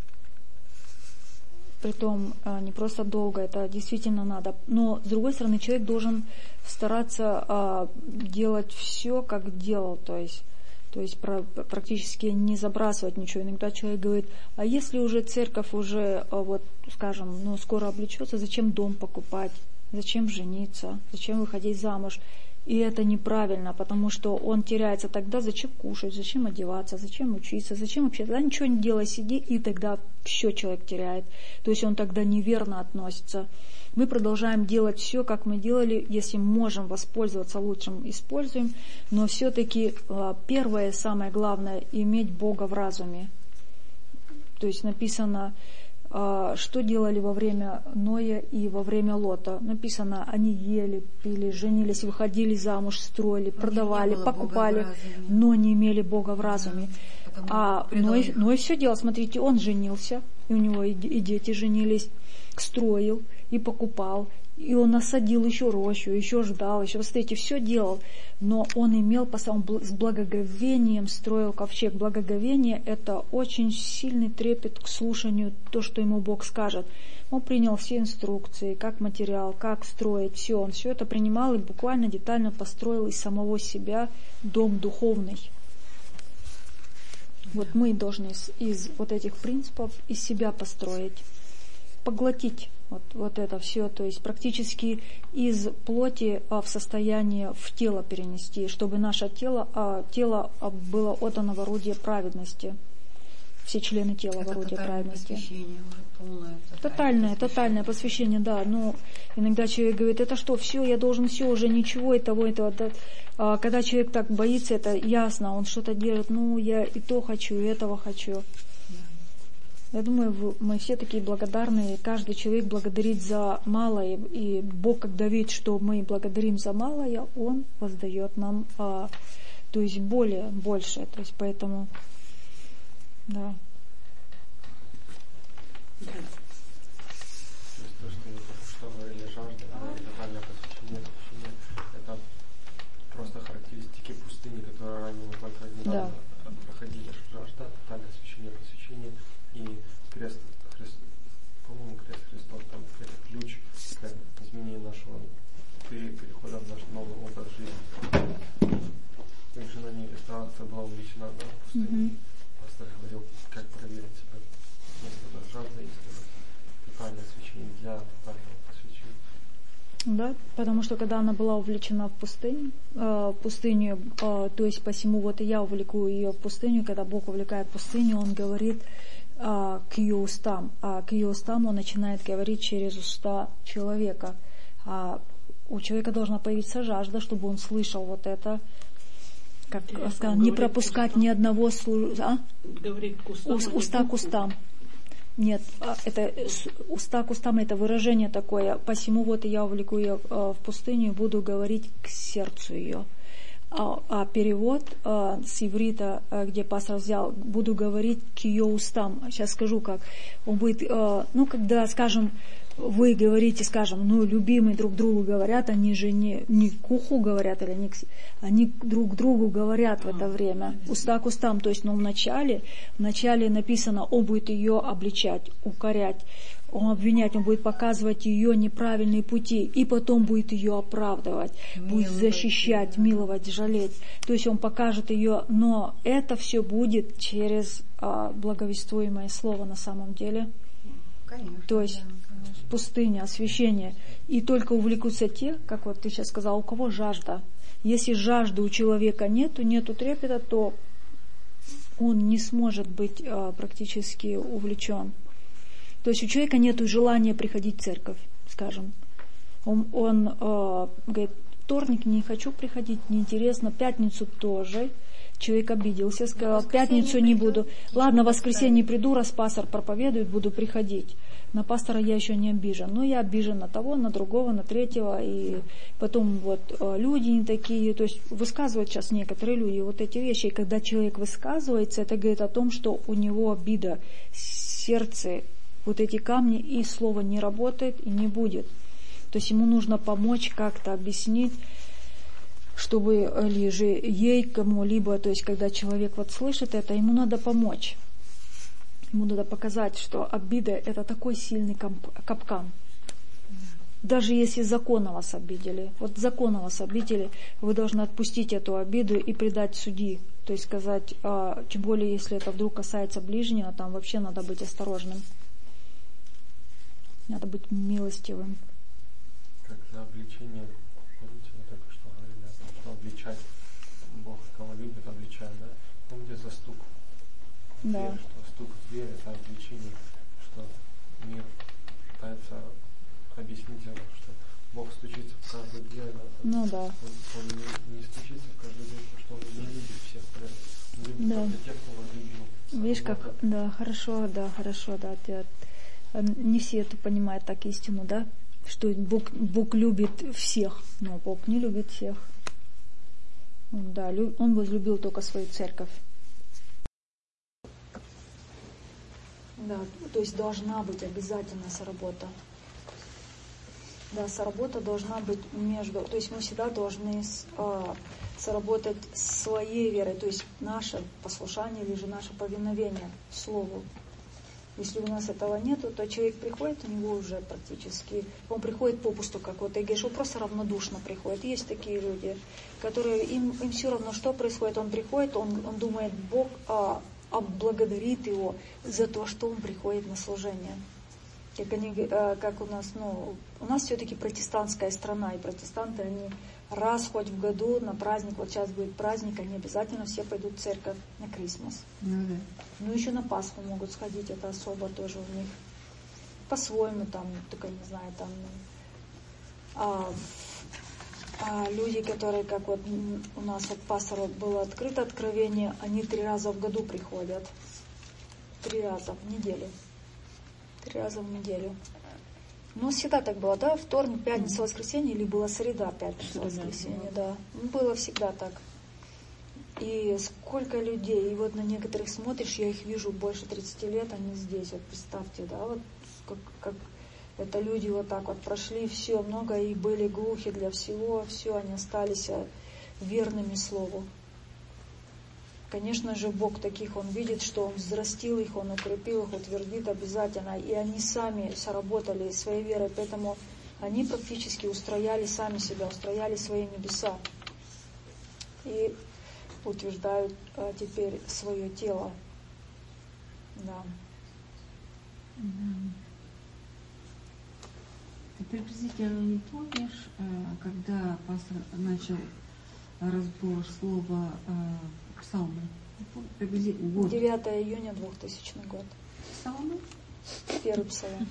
Притом не просто долго, это действительно надо. Но, с другой стороны, человек должен стараться а, делать все, как делал. То есть, то есть про, практически не забрасывать ничего. Иногда человек говорит: а если уже церковь уже, а, вот, скажем, ну, скоро облечется, зачем дом покупать? Зачем жениться? Зачем выходить замуж? И это неправильно, потому что он теряется тогда, зачем кушать, зачем одеваться, зачем учиться, зачем вообще, тогда ничего не делай, сиди, и тогда все человек теряет. То есть он тогда неверно относится. Мы продолжаем делать все, как мы делали, если можем воспользоваться лучшим, используем, но все-таки первое, самое главное, иметь Бога в разуме. То есть написано, что делали во время Ноя и во время Лота. Написано, они ели, пили, женились, выходили замуж, строили, но продавали, покупали, но не имели Бога в разуме. Да, а Ной, Ной все делал, смотрите, он женился, и у него и, и дети женились, строил и покупал, и он насадил еще рощу, еще ждал, еще, смотрите, все делал, но он имел, он с благоговением строил ковчег. Благоговение — это очень сильный трепет к слушанию то, что ему Бог скажет. Он принял все инструкции, как материал, как строить, все, он все это принимал и буквально детально построил из самого себя дом духовный. Вот мы должны из, из вот этих принципов из себя построить, поглотить вот, вот это все, то есть практически из плоти а, в состояние в тело перенести, чтобы наше тело, а, тело а, было отдано в орудие праведности. Все члены тела в орудие праведности. Уже полное, тотальное, тотальное посвящение, да. Но иногда человек говорит: это что, все, я должен все, уже ничего и того, и того. Да. А, когда человек так боится, это ясно, он что-то делает, ну, я и то хочу, и этого хочу. Я думаю, мы все такие благодарные, каждый человек благодарит за малое, и Бог, когда видит, что мы благодарим за малое, Он воздает нам, а, то есть более, больше, то есть поэтому, да. То есть то, что, что говорили, жажда, тотальное посвящение, посвящение, это просто характеристики пустыни, которые ранее мы только недавно да. проходили. Жажда, тотальное посвящение, посвящение. И крест, Христ, по-моему, крест Христов, там это ключ к изменению нашего перехода в наш новый образ жизни. Как жена невеста была увлечена, да, в пустыне. Mm-hmm. Пастор говорил, как проверить себя. Если жажда, если тотальное освящение для тотального посвящения. Да, потому что когда она была увлечена в пустыню, э, пустыню, э, то есть посему вот и я увлеку ее в пустыню, когда Бог увлекает в пустыню, Он говорит э, к ее устам, а к ее устам Он начинает говорить через уста человека. А у человека должна появиться жажда, чтобы он слышал вот это, как сказал, не пропускать ни одного служения. А? Говорит к устам. Уст, уста к устам. Нет, это уста к устам, это выражение такое. Посему вот я увлеку ее в пустыню и буду говорить к сердцу ее. А, а перевод а, с иврита, где пастор взял, буду говорить к ее устам. Сейчас скажу как. Он будет, а, ну, когда, скажем, вы говорите, скажем, ну, любимые друг другу говорят, они же не, не к уху говорят, или не к, они друг другу говорят в это время, уста к устам. То есть, ну, в начале, в начале написано, он будет ее обличать, укорять, он обвинять, он будет показывать ее неправильные пути, и потом будет ее оправдывать, миловать, будет защищать, да. Миловать, жалеть. То есть он покажет ее, но это все будет через а, благовествуемое слово на самом деле. Конечно, то есть да, пустыня, освящение. И только увлекутся те, как вот ты сейчас сказал, у кого жажда. Если жажды у человека нету, нету трепета, то он не сможет быть а, практически увлечен. То есть у человека нету желания приходить в церковь, скажем. Он, он э, говорит, вторник не хочу приходить, неинтересно, пятницу тоже. Человек обиделся, сказал, пятницу не буду. Ладно, в воскресенье приду, раз пастор проповедует, буду приходить. На пастора я еще не обижен. Но я обижен на того, на другого, на третьего. И потом вот люди не такие. То есть высказывают сейчас некоторые люди вот эти вещи. И когда человек высказывается, это говорит о том, что у него обида, сердце, вот эти камни, и слово не работает и не будет. То есть ему нужно помочь как-то объяснить, чтобы или же ей кому-либо, то есть когда человек вот слышит это, ему надо помочь. Ему надо показать, что обида — это такой сильный капкан. Даже если законно вас обидели, вот законно вас обидели, вы должны отпустить эту обиду и предать судьи. То есть сказать, а, тем более если это вдруг касается ближнего, там вообще надо быть осторожным. Надо быть милостивым. Как за обличение, помните, мы только что говорили о том, что обличать Бог, кого любит, обличать, да? Помните за стук в да. дверь, что стук в дверь — это обличение, что мир пытается объяснить ему, что Бог стучится в каждую дверь, да? Ну да. Он, он не, не стучится в каждую дверь, потому что он не любит всех, он любит да. только тех, кто возлюбил. Видишь, как, да, хорошо, да, хорошо, да, ты, не все это понимают так истину, да, что Бог, Бог любит всех, но Бог не любит всех. Он, да, Он возлюбил только свою церковь. Да, то есть должна быть обязательно соработа. Да, соработа должна быть между, то есть мы всегда должны а, соработать с своей верой, то есть наше послушание или же наше повиновение Слову. Если у нас этого нету, то человек приходит, у него уже практически, он приходит попусту, как вот ты говоришь, он просто равнодушно приходит. Есть такие люди, которые, им, им все равно, что происходит, он приходит, он, он думает, Бог а, облагодарит его за то, что он приходит на служение. Как, они, а, как у нас, ну, у нас все-таки протестантская страна, и протестанты, они раз хоть в году на праздник, вот сейчас будет праздник, они обязательно все пойдут в церковь на Крисмас. Mm-hmm. Ну, еще на Пасху могут сходить, это особо тоже у них. По-своему там, только не знаю, там... А, а люди, которые, как вот у нас от пастора было открыто откровение, они три раза в году приходят. Три раза в неделю. Три раза в неделю. Ну, всегда так было, да? Вторник, пятница, воскресенье, или была среда, пятница, воскресенье, да. Было всегда так. И сколько людей, и вот на некоторых смотришь, я их вижу больше тридцати лет, они здесь, вот представьте, да, вот как, как это люди вот так вот прошли, все, много и были глухи для всего, все, они остались верными Слову. конечно же, Бог таких, Он видит, что Он взрастил их, Он укрепил их, утвердит обязательно. И они сами соработали своей верой, поэтому они практически устрояли сами себя, устрояли свои небеса. И утверждают а, теперь свое тело. Да. Ты приблизительно не помнишь, когда пастор начал разбор слова псалмы? Приблизительно девятое июня двухтысячный год. Псалмы? Первый псалом.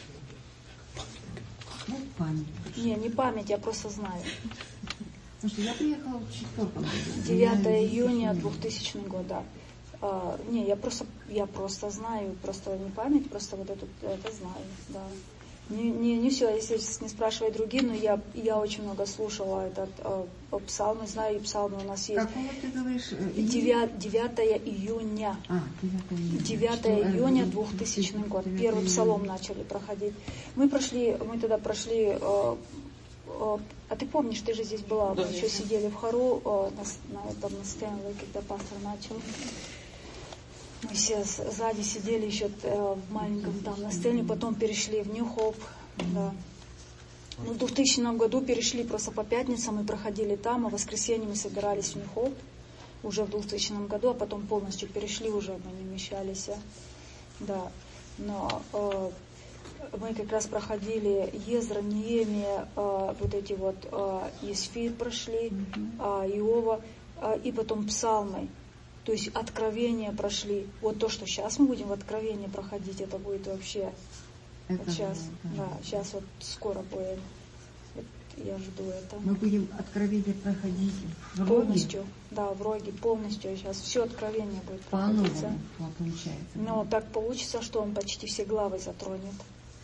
Ну, память. Не, не память, я просто знаю. Потому что я приехала в четвертом году. девятое июня двухтысячный год, да. А, не, я просто, я просто знаю, просто не память, просто вот эту, это знаю, да. Не, не, не все, если не спрашивать другие, но я, я очень много слушала этот э, псалмы, знаю, и псалмы у нас есть. Какого ты говоришь? девятое июня. А, девятое июня двухтысячный год. Первый псалом начали проходить. Мы прошли, мы тогда прошли, э, э, а ты помнишь, ты же здесь была, мы еще сидели в хору э, на, на этом на Стэнле, когда пастор начал. Мы все сзади сидели еще э, в маленьком там на сцене, потом перешли в New Hope, да. Ну, в двухтысячном году перешли просто по пятницам и проходили там, а в воскресенье мы собирались в New Hope уже в двухтысячном году, а потом полностью перешли уже, мы не вмещались, да. Но э, мы как раз проходили Езра, Неемия, э, вот эти вот э, Есфир прошли, э, Иова, э, и потом Псалмы. То есть откровения прошли. Вот то, что сейчас мы будем в откровении проходить, это будет вообще... Это вот сейчас, да, сейчас вот скоро будет. Вот я жду это. Мы будем откровение проходить в полностью, да, в роге, полностью. Сейчас все откровение будет проходиться. По-новому получается. Но так получится, что он почти все главы затронет.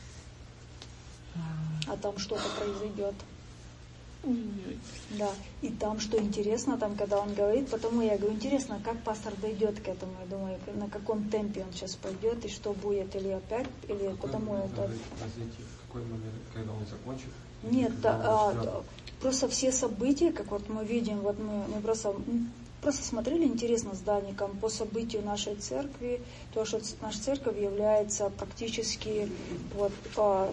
А, а там что-то произойдет. Да, и там, что интересно, там, когда он говорит, потому я говорю, интересно, как пастор дойдет к этому, я думаю, на каком темпе он сейчас пойдет, и что будет, или опять, или какой потому это... В какой момент, когда он закончит? Нет, а, а, просто все события, как вот мы видим, вот мы, мы просто, просто смотрели, интересно, с Даником по событию нашей церкви, то, что наша церковь является практически вот... А,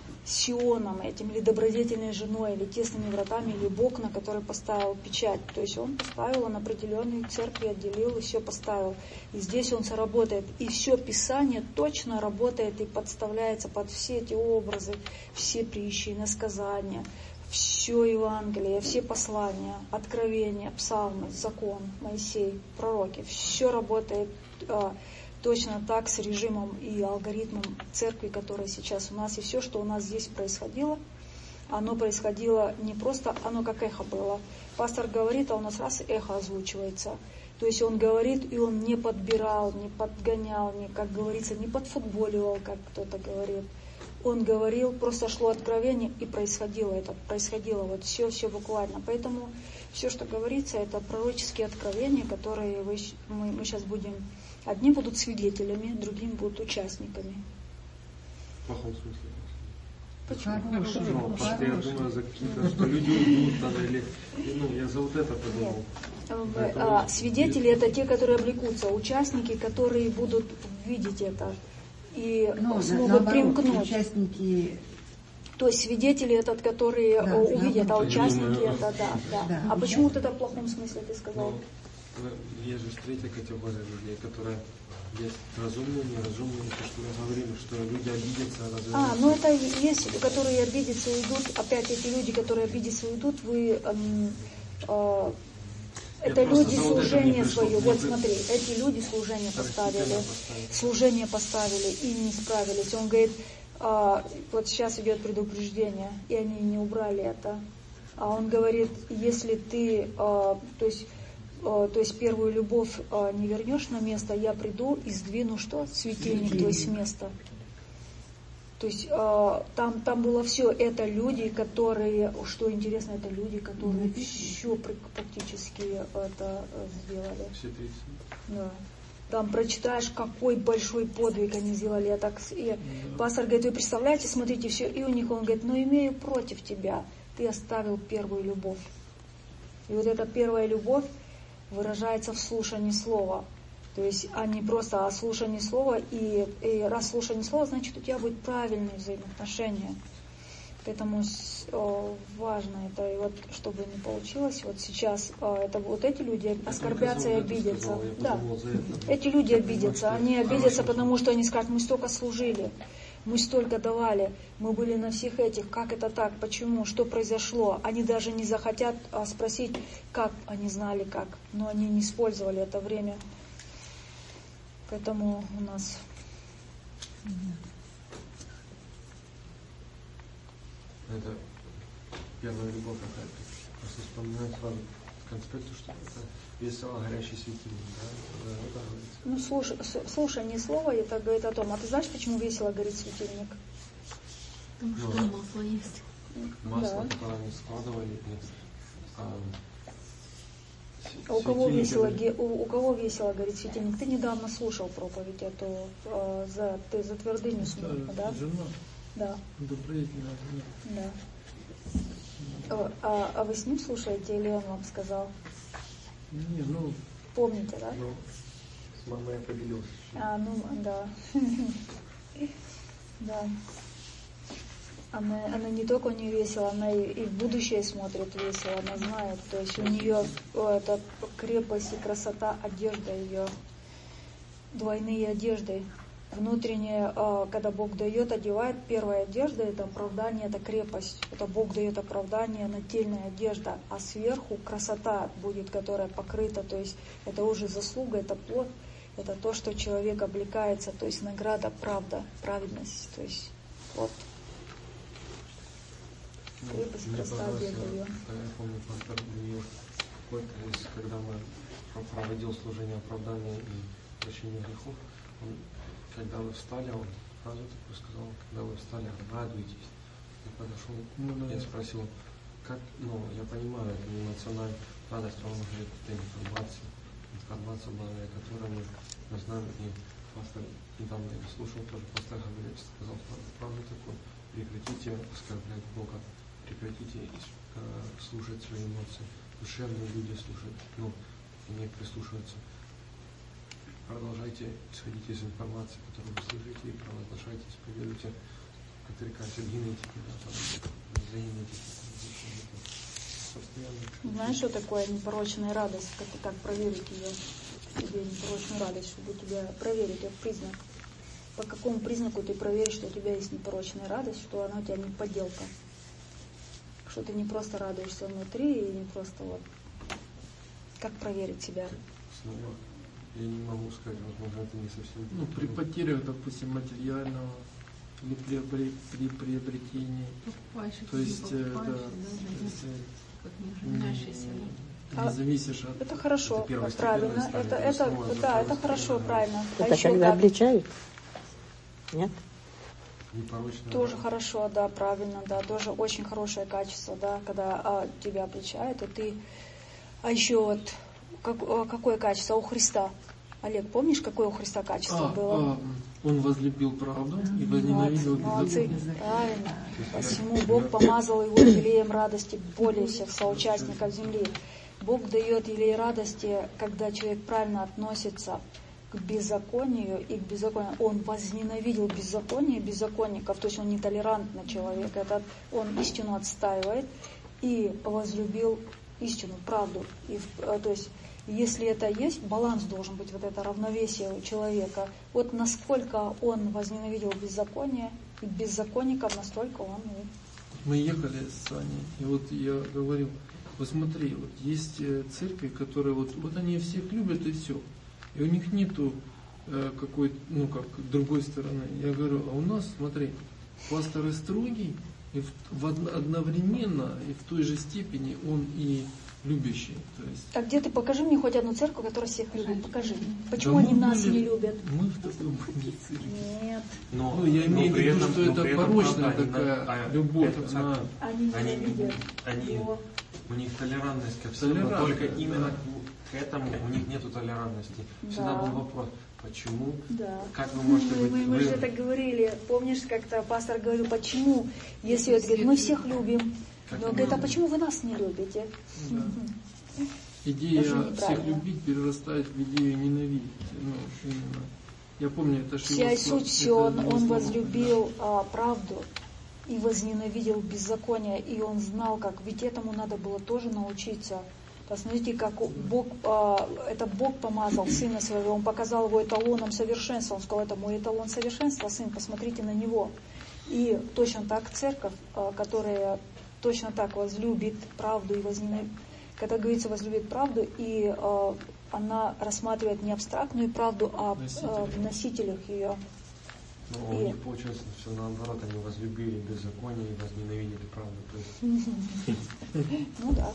Сионом этим, или добродетельной женой, или тесными вратами, или Бог, на который поставил печать. То есть он поставил, он определенные церкви отделил и все поставил. И здесь он соработает. И все Писание точно работает и подставляется под все эти образы, все притчи, иносказания, все Евангелие, все послания, откровения, псалмы, закон, Моисей, пророки. Все работает точно так с режимом и алгоритмом церкви, которая сейчас у нас, и все, что у нас здесь происходило, оно происходило не просто, оно как эхо было. Пастор говорит, а у нас раз эхо озвучивается. То есть он говорит, и он не подбирал, не подгонял, не, как говорится, не подфутболивал, как кто-то говорит. Он говорил, просто шло откровение, и происходило это, происходило вот все, все буквально. Поэтому все, что говорится, это пророческие откровения, которые вы, мы, мы сейчас будем... Одни будут свидетелями, другие будут участниками. В плохом смысле? Почему? Ну, потому что я думаю, за какие-то, что люди уйдут там, или, ну, я за вот это подумал. Нет. А, свидетели это те, которые облекутся, участники, которые будут видеть это и ну, смогут наоборот, примкнуть. Участники... То есть свидетели это, которые да, увидят, да, а участники думаю, это, да, да. да. А почему вот это в плохом смысле ты сказал? Ну, есть же третья категория людей, которые есть разумные, неразумные, то, что мы говорим, что люди обидятся, разумеются. А, ну это есть, которые обидятся и уйдут, опять эти люди, которые обидятся и уйдут, вы... Эм, э, это люди служение свое, вот смотри, эти люди служение поставили, служение поставили и не справились. Он говорит, а, вот сейчас идет предупреждение, и они не убрали это. А он говорит, если ты, а, то есть, а, то есть первую любовь а, не вернешь на место, я приду и сдвину что? Светильник, то есть с места. То есть э, там, там было все, это люди, которые, что интересно, это люди, которые mm-hmm. все практически это сделали. Все тридцать. Да. Там прочитаешь, какой большой подвиг они сделали. Я так, и mm-hmm. пастор говорит, вы представляете, смотрите, все, и у них он говорит, но имею против тебя, ты оставил первую любовь. И вот эта первая любовь, выражается в слушании слова. То есть, а не просто о слушании слова, и, и раз слушание слова, значит, у тебя будут правильные взаимоотношения. Поэтому о, важно это, и вот чтобы не получилось, вот сейчас о, это вот эти люди оскорбятся и обидятся. Сказал, да. Эти люди обидятся, они обидятся, потому что они скажут, мы столько служили, мы столько давали, мы были на всех этих, как это так, почему, что произошло. Они даже не захотят а, спросить, как, они знали как, но они не использовали это время. Поэтому у нас... Это первая любовь какая-то. Просто вспоминаю сразу в конспекте, что это весело горящий светильник, да? Это, ну, слушай, слушай, не слово, это говорит о том, а ты знаешь, почему весело горит светильник? Потому что ну, масло есть. Масло, да. Которое они складывали, а, а у кого весело, у, у кого весело горит светильник? Ты недавно слушал проповедь эту, а, за, ты за твердыню смутно, да? Жена. Да. Добродетельная жена. Да. А, а вы с ним слушаете или он вам сказал? Не, ну... Помните, да? Ну, с мамой я поделился. А, ну, да. Да. Она, она не только у нее весело, она и, и в будущее смотрит весело, она знает. То есть у нее это крепость и красота, одежда ее, двойные одежды. Внутреннее, когда Бог дает, одевает, первая одежда, это оправдание, это крепость. Это Бог дает оправдание, нательная одежда. А сверху красота будет, которая покрыта. То есть это уже заслуга, это плод. Это то, что человек облекается. То есть награда, правда, праведность. То есть вот. Крепость, ну, красота, одежда ее. Я помню, пастор Даниил, когда мы проводил служение оправдания и прощения грехов, он, когда вы встали, он сразу такой сказал, когда вы встали, радуйтесь. Я подошел, ну, да. Я спросил, как, ну, я понимаю, это не эмоциональная радость, а он говорит, это информация, информация, благодаря которой мы, мы знаем, и пастор недавно я слушал, тоже пастор говорит, сказал, правда такой, прекратите оскорблять Бога, прекратите э, слушать свои эмоции, душевные люди слушают, ну, и не прислушиваются. Продолжайте исходить из информации, которую вы слышите, и провозглашайте, исповедуйте, отрекайте генетики, да, там, за генетики. Знаешь, что такое непорочная радость? Как, как проверить ее, тебе непорочную радость, чтобы тебя проверить этот признак? По какому признаку ты проверишь, что у тебя есть непорочная радость, что она у тебя не подделка? Что ты не просто радуешься внутри, и не просто вот... Как проверить себя? Снова. Я не могу сказать, возможно, это не совсем... Ну, при потерях, допустим, материального или при, при, при приобретении. Покупаешь, то есть, покупаешь, да, да, то есть как не женящийся. Не а, зависишь от... Это хорошо, это правильно. Это, это, это, да, это хорошо, правильно. Это а когда как? обличают? Нет? Тоже да. Хорошо, да, правильно, да, тоже очень хорошее качество, да, когда а, тебя обличают, и ты... А еще вот... Как, какое качество у Христа? Олег, помнишь, какое у Христа качество а, было? А, он возлюбил правду и возненавидел беззаконие. Правильно. Посему Бог помазал его елеем радости более всех соучастников земли. Бог дает елей радости, когда человек правильно относится к беззаконию и к беззаконию. Он возненавидел беззаконие, беззаконников, то есть он нетолерантный человек. Это он истину отстаивает и возлюбил истину, правду. И, то есть, если это есть, баланс должен быть, вот это равновесие у человека. Вот насколько он возненавидел беззаконие, и беззаконников, настолько он и... Мы ехали с Аней, и вот я говорил, посмотри, вот есть церкви, которые вот, вот они всех любят и все. И у них нету э, какой-то, ну как, другой стороны. Я говорю, а у нас, смотри, пастор строгий, и в, в одновременно, и в той же степени он и любящий. То есть... А где ты, покажи мне хоть одну церковь, которая всех любит, покажи. Почему да они нас были, не любят? Мы в такой были церкви. Нет. Но, ну, я имею в виду, этом, что это порочная этом, такая а, любовь. Это, она... Они, они, видят. они, у них толерантность ко всему, только да. Именно к этому у них нету толерантности. Всегда да. Был вопрос, почему, да. Как вы можете мы, быть... Мы, мы вы... же это говорили, помнишь, как-то пастор говорил, почему, если он говорит, мы всех любим, но он говорит, а почему вы нас не любите? Да. идея всех любить перерастает в идею ненавидеть. Ну, именно. Я помню, это же вся его суть все, он, он возлюбил да. а, правду и возненавидел беззаконие, и он знал, как, ведь этому надо было тоже научиться. Посмотрите, как Бог, а, это Бог помазал Сына Своего, Он показал Его эталоном совершенства, Он сказал, это мой эталон совершенства, Сын, посмотрите на Него. И точно так церковь, а, которая точно так возлюбит правду и возненавидит, когда говорится возлюбит правду, и а, она рассматривает не абстрактную правду, а в носителях ее. Но и... у них получается все наоборот, они возлюбили беззаконие и возненавидели правду. То есть... Ну да.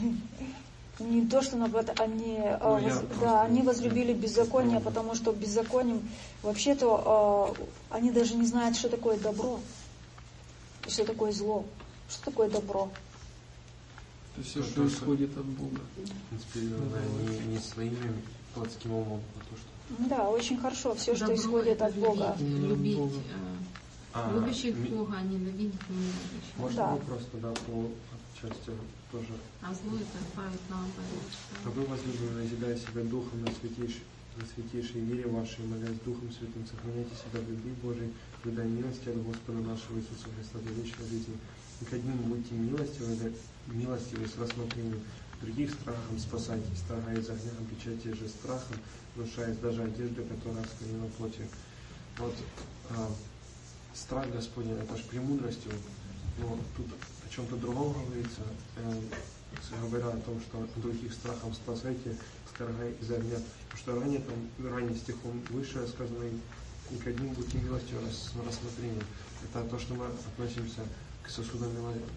Не то, что наоборот, они, ну, воз... да, они возлюбили беззаконие, потому что беззаконием вообще-то они даже не знают, что такое добро, и что такое зло, что такое добро. Это все, что исходит от Бога. В принципе, не, не своими плотским умом, а то, что... Да, очень хорошо, все, что исходит от Бога. Любить а, любящих ми... Бога, а ненавидеть ненавидящих. Можно да. вопрос тогда по части тоже. А зло это правит наоборот. А вы, возлюбленные, назидая себя Духом на святейшей, на святейшей вере вашей, молясь Духом Святым, сохраняйте себя в любви Божией, выдай милости от Господа нашего Иисуса Христа до вечной жизни. И к одним будьте милостивы, милостивы с рассмотрением, других страхом спасайтесь, строгаясь огнем, печати же страхом, внушаясь даже одежды, которая осквернена плотью. Вот а, страх Господень, это же премудростью, но тут о чем-то другом говорится, э, говоря о том, что других страхом спасайте, строгая из огня. Потому что ранее, там, ранее стихом выше сказано, и к одним будьте милостивы с рассмотрением. Это то, что мы относимся к сосудам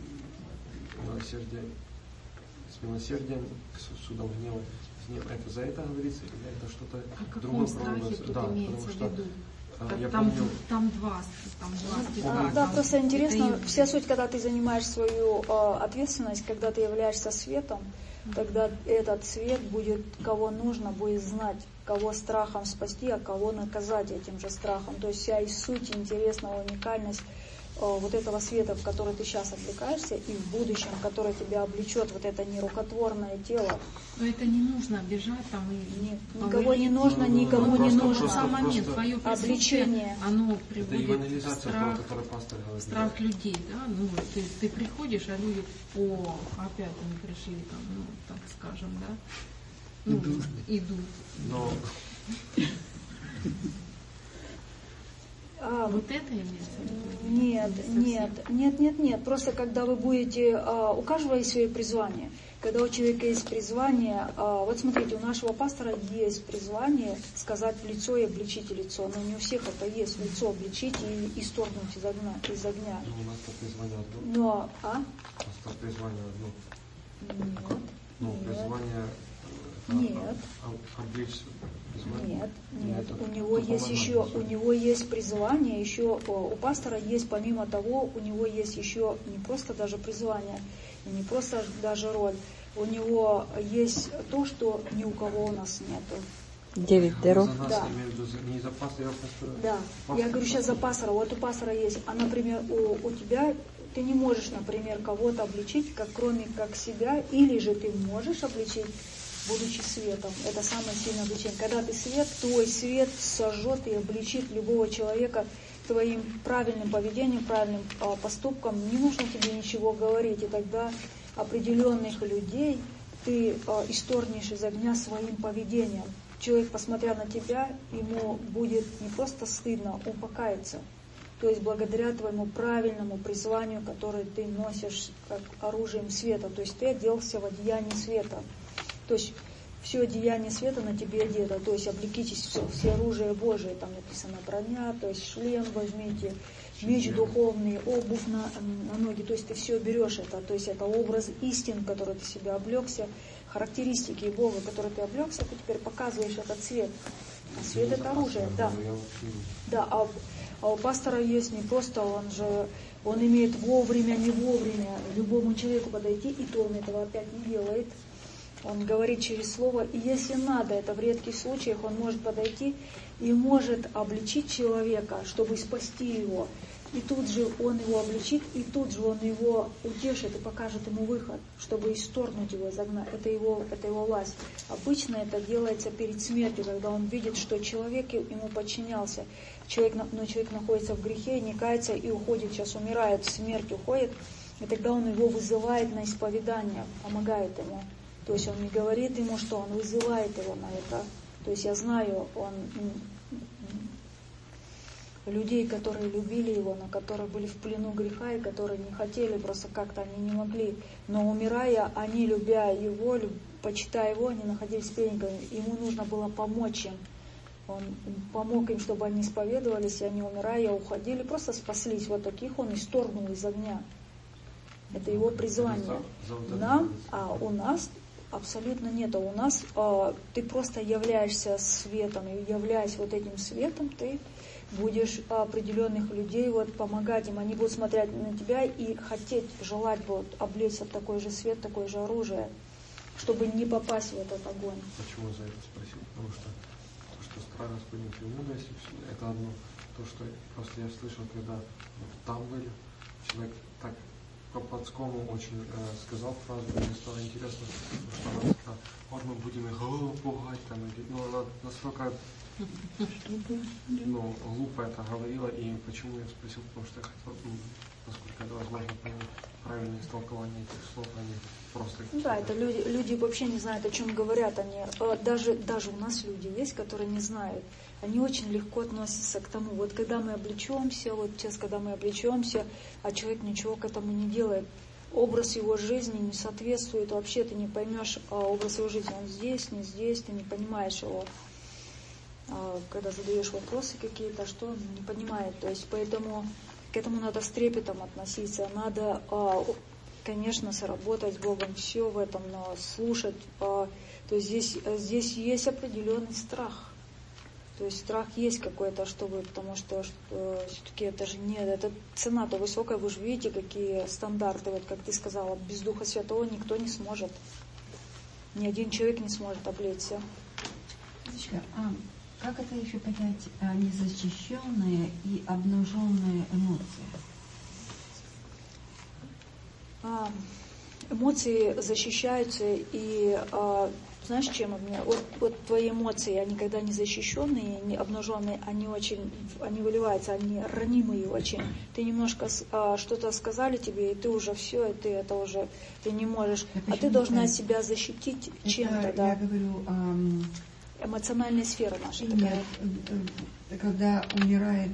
милосердия, с милосердием, к сосудам гнева. Это за это говорится, или это что-то а другое? О каком страхе тут да, имеется в виду? Я там, помню... там два, там два стиха. А, да, просто интересно, вся суть, когда ты занимаешь свою э, ответственность, когда ты являешься светом, mm-hmm. тогда этот свет будет, кого нужно, будет знать, кого страхом спасти, а кого наказать этим же страхом. То есть вся и суть, интересная уникальность э, вот этого света, в который ты сейчас отвлекаешься, и в будущем, который тебя облечет, вот это нерукотворное тело. Но это не нужно бежать там и... Нет, никого не нужно, ну, никому ну, не нужно. Сам момент, твое обличение. Оно приводит к страх, того, страх людей, да? Ну, ты, ты приходишь, а люди, о, опять они пришли, там, ну, так скажем, да? Ну, идут. идут. Но... А, вот это имеется в виду? Нет, нет, нет, нет, нет. Просто когда вы будете, а, у каждого есть свое призвание. Когда у человека есть призвание, а, вот смотрите, у нашего пастора есть призвание сказать в лицо и обличить лицо. Но не у всех это есть, в лицо обличить и исторгнуть из огня. Из огня. Но у нас то призвание одно. Но, а? У нас то призвание одно. Нет. Ну, нет. призвание... Нет. Обличь. Нет, нет. У него есть еще, у него есть призвание, еще у пастора есть, помимо того, у него есть еще не просто даже призвание, не просто даже роль. У него есть то, что ни у кого у нас нету. Девять даров. Да. Не за пастора, я пастора. Да. Я говорю сейчас за пастора. Вот у пастора есть. А, например, у, у тебя ты не можешь, например, кого-то обличить, как кроме как себя, или же ты можешь обличить, будучи светом. Это самое сильное обличение. Когда ты свет, твой свет сожжет и обличит любого человека твоим правильным поведением, правильным а, поступком. Не нужно тебе ничего говорить. И тогда определенных людей ты а, исторгнешь из огня своим поведением. Человек, посмотря на тебя, ему будет не просто стыдно, он покается. То есть благодаря твоему правильному призванию, которое ты носишь как оружием света. То есть ты оделся в одеяние света. То есть все одеяние света на тебе одето. То есть облекитесь все, все оружие Божие. Там написано броня, то есть шлем возьмите, меч духовный, обувь на, на ноги. То есть ты все берешь это. То есть это образ истин, в который ты себя облекся. Характеристики Бога, которые ты облекся, ты теперь показываешь этот свет. А свет это оружие, да. Да, а, а у пастора есть не просто, он же, он имеет вовремя, не вовремя любому человеку подойти, и то он этого опять не делает. Он говорит через слово, и если надо, это в редких случаях, он может подойти и может обличить человека, чтобы спасти его. И тут же он его обличит, и тут же он его утешит и покажет ему выход, чтобы исторгнуть его, загнать. Это его, это его власть. Обычно это делается перед смертью, когда он видит, что человек ему подчинялся. Человек, но человек находится в грехе, не кается и уходит, сейчас умирает, в смерть уходит. И тогда он его вызывает на исповедание, помогает ему. То есть он не говорит ему, что он вызывает его на это. То есть я знаю, он... людей, которые любили его, но которые были в плену греха и которые не хотели, просто как-то они не могли. Но умирая, они, любя его, люб, почитая его, они находились пленниками. Ему нужно было помочь им. Он помог им, чтобы они исповедовались, и они, умирая, уходили, просто спаслись. Вот таких он исторгнул из огня. Это его призвание. Нам, а у нас абсолютно нет. У нас а, ты просто являешься светом, и являясь вот этим светом, ты будешь определенных людей вот помогать им, они будут смотреть на тебя и хотеть, желать вот облечься в такой же свет, такое же оружие, чтобы не попасть в этот огонь. Почему за это спросил? Потому что то, что страх Господень и мудрость, это одно. То, что просто я слышал, когда вот там были, человек так по-плотскому очень э, сказал фразу, и мне стало интересно, что она сказала, вот мы будем их голову пугать, там, ну, она настолько ну, глупо это говорила, и почему я спросил, потому что я хотел, ну, насколько это возможно понять правильное истолкование этих слов, они просто... Да, это люди, люди вообще не знают, о чем говорят они. Даже, даже у нас люди есть, которые не знают. Они очень легко относятся к тому. Вот когда мы облечемся, вот сейчас, когда мы облечемся, а человек ничего к этому не делает, образ его жизни не соответствует, вообще ты не поймешь образ его жизни, он здесь, не здесь, ты не понимаешь его. Когда задаешь вопросы какие-то, что он не понимает. То есть поэтому к этому надо с трепетом относиться. Надо, конечно, сработать с Богом, все в этом, но слушать. То есть здесь, здесь есть определенный страх. То есть страх есть какой-то, чтобы, потому что, что все-таки это же нет, это цена-то высокая, вы же видите, какие стандарты, вот как ты сказала, без Духа Святого никто не сможет. Ни один человек не сможет облечься. А как это еще понять, а, незащищенные и обнаженные эмоции? А, эмоции защищаются, и а, знаешь, чем у меня? Вот, вот твои эмоции, они когда не защищенные, не обнаженные, они очень, они выливаются, они ранимые очень. Ты немножко а, что-то сказали тебе, и ты уже все, и ты это уже, ты не можешь. А ты должна это, себя защитить чем-то, да? Я говорю... Ам... эмоциональная сфера наша. Нет, когда умирает,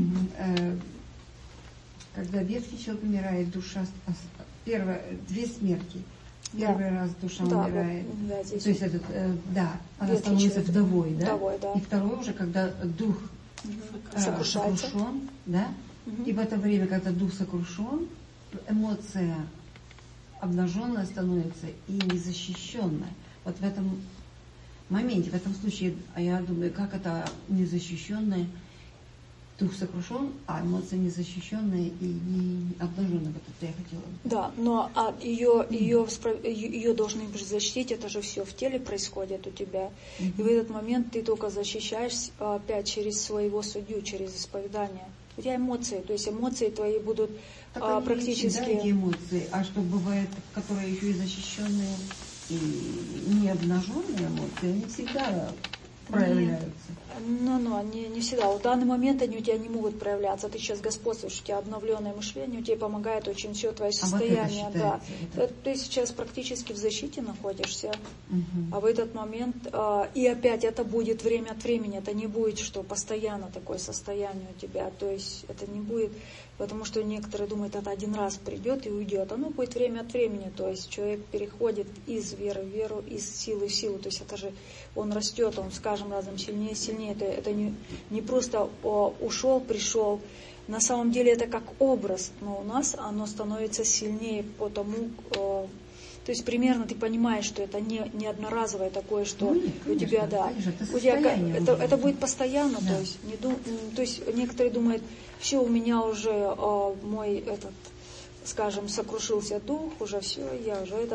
когда ветхий человек умирает, душа, первое, две смерти. Первый да. раз душа да, умирает. Вот, да, здесь. То есть этот, да, она становится человек. вдовой, да? Вдовой, да. И второе уже, когда дух угу. сокрушен, да? Угу. И в это время, когда дух сокрушен, эмоция обнаженная становится и незащищенная. Вот в этом моменте, в этом случае, а я думаю, как это незащищенное, дух сокрушен, а эмоции незащищенные и не обнаженные. Вот это я хотела. Да, но а ее, ее, ее должны защитить, это же все в теле происходит у тебя. Mm-hmm. И в этот момент ты только защищаешь опять через своего судью, через исповедание. У тебя эмоции, то есть эмоции твои будут а, практически... Да, эти эмоции, а что бывает, которые еще и защищенные, и не обнаженные эмоции, они всегда проявляются. Ну, ну, не, не всегда. В данный момент они у тебя не могут проявляться. Ты сейчас господствуешь, у тебя обновленное мышление, у тебя помогает очень все твое состояние. А вот да. Это... Ты сейчас практически в защите находишься, угу. а в этот момент, а, и опять это будет время от времени, это не будет, что постоянно такое состояние у тебя. То есть это не будет, потому что некоторые думают, это один раз придет и уйдет. Оно будет время от времени, то есть человек переходит из веры в веру, из силы в силу. То есть это же он растет, он с каждым разом сильнее и сильнее. Это, это не, не просто о, ушел, пришел. На самом деле это как образ, но у нас оно становится сильнее по тому, о, то есть примерно ты понимаешь, что это не, не одноразовое такое, что ну, нет, конечно, у тебя, да, у тебя это, это будет постоянно, да. то есть не дум, то есть некоторые думают, все, у меня уже о, мой этот, скажем, сокрушился дух, уже все, я уже этот.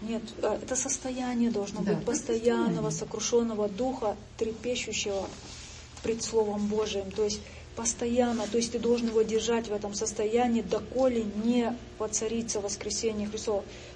Нет, это состояние должно да, быть постоянного, сокрушенного духа, трепещущего пред Словом Божиим. То есть постоянно, то есть ты должен его держать в этом состоянии, доколе не воцарится воскресение Христово.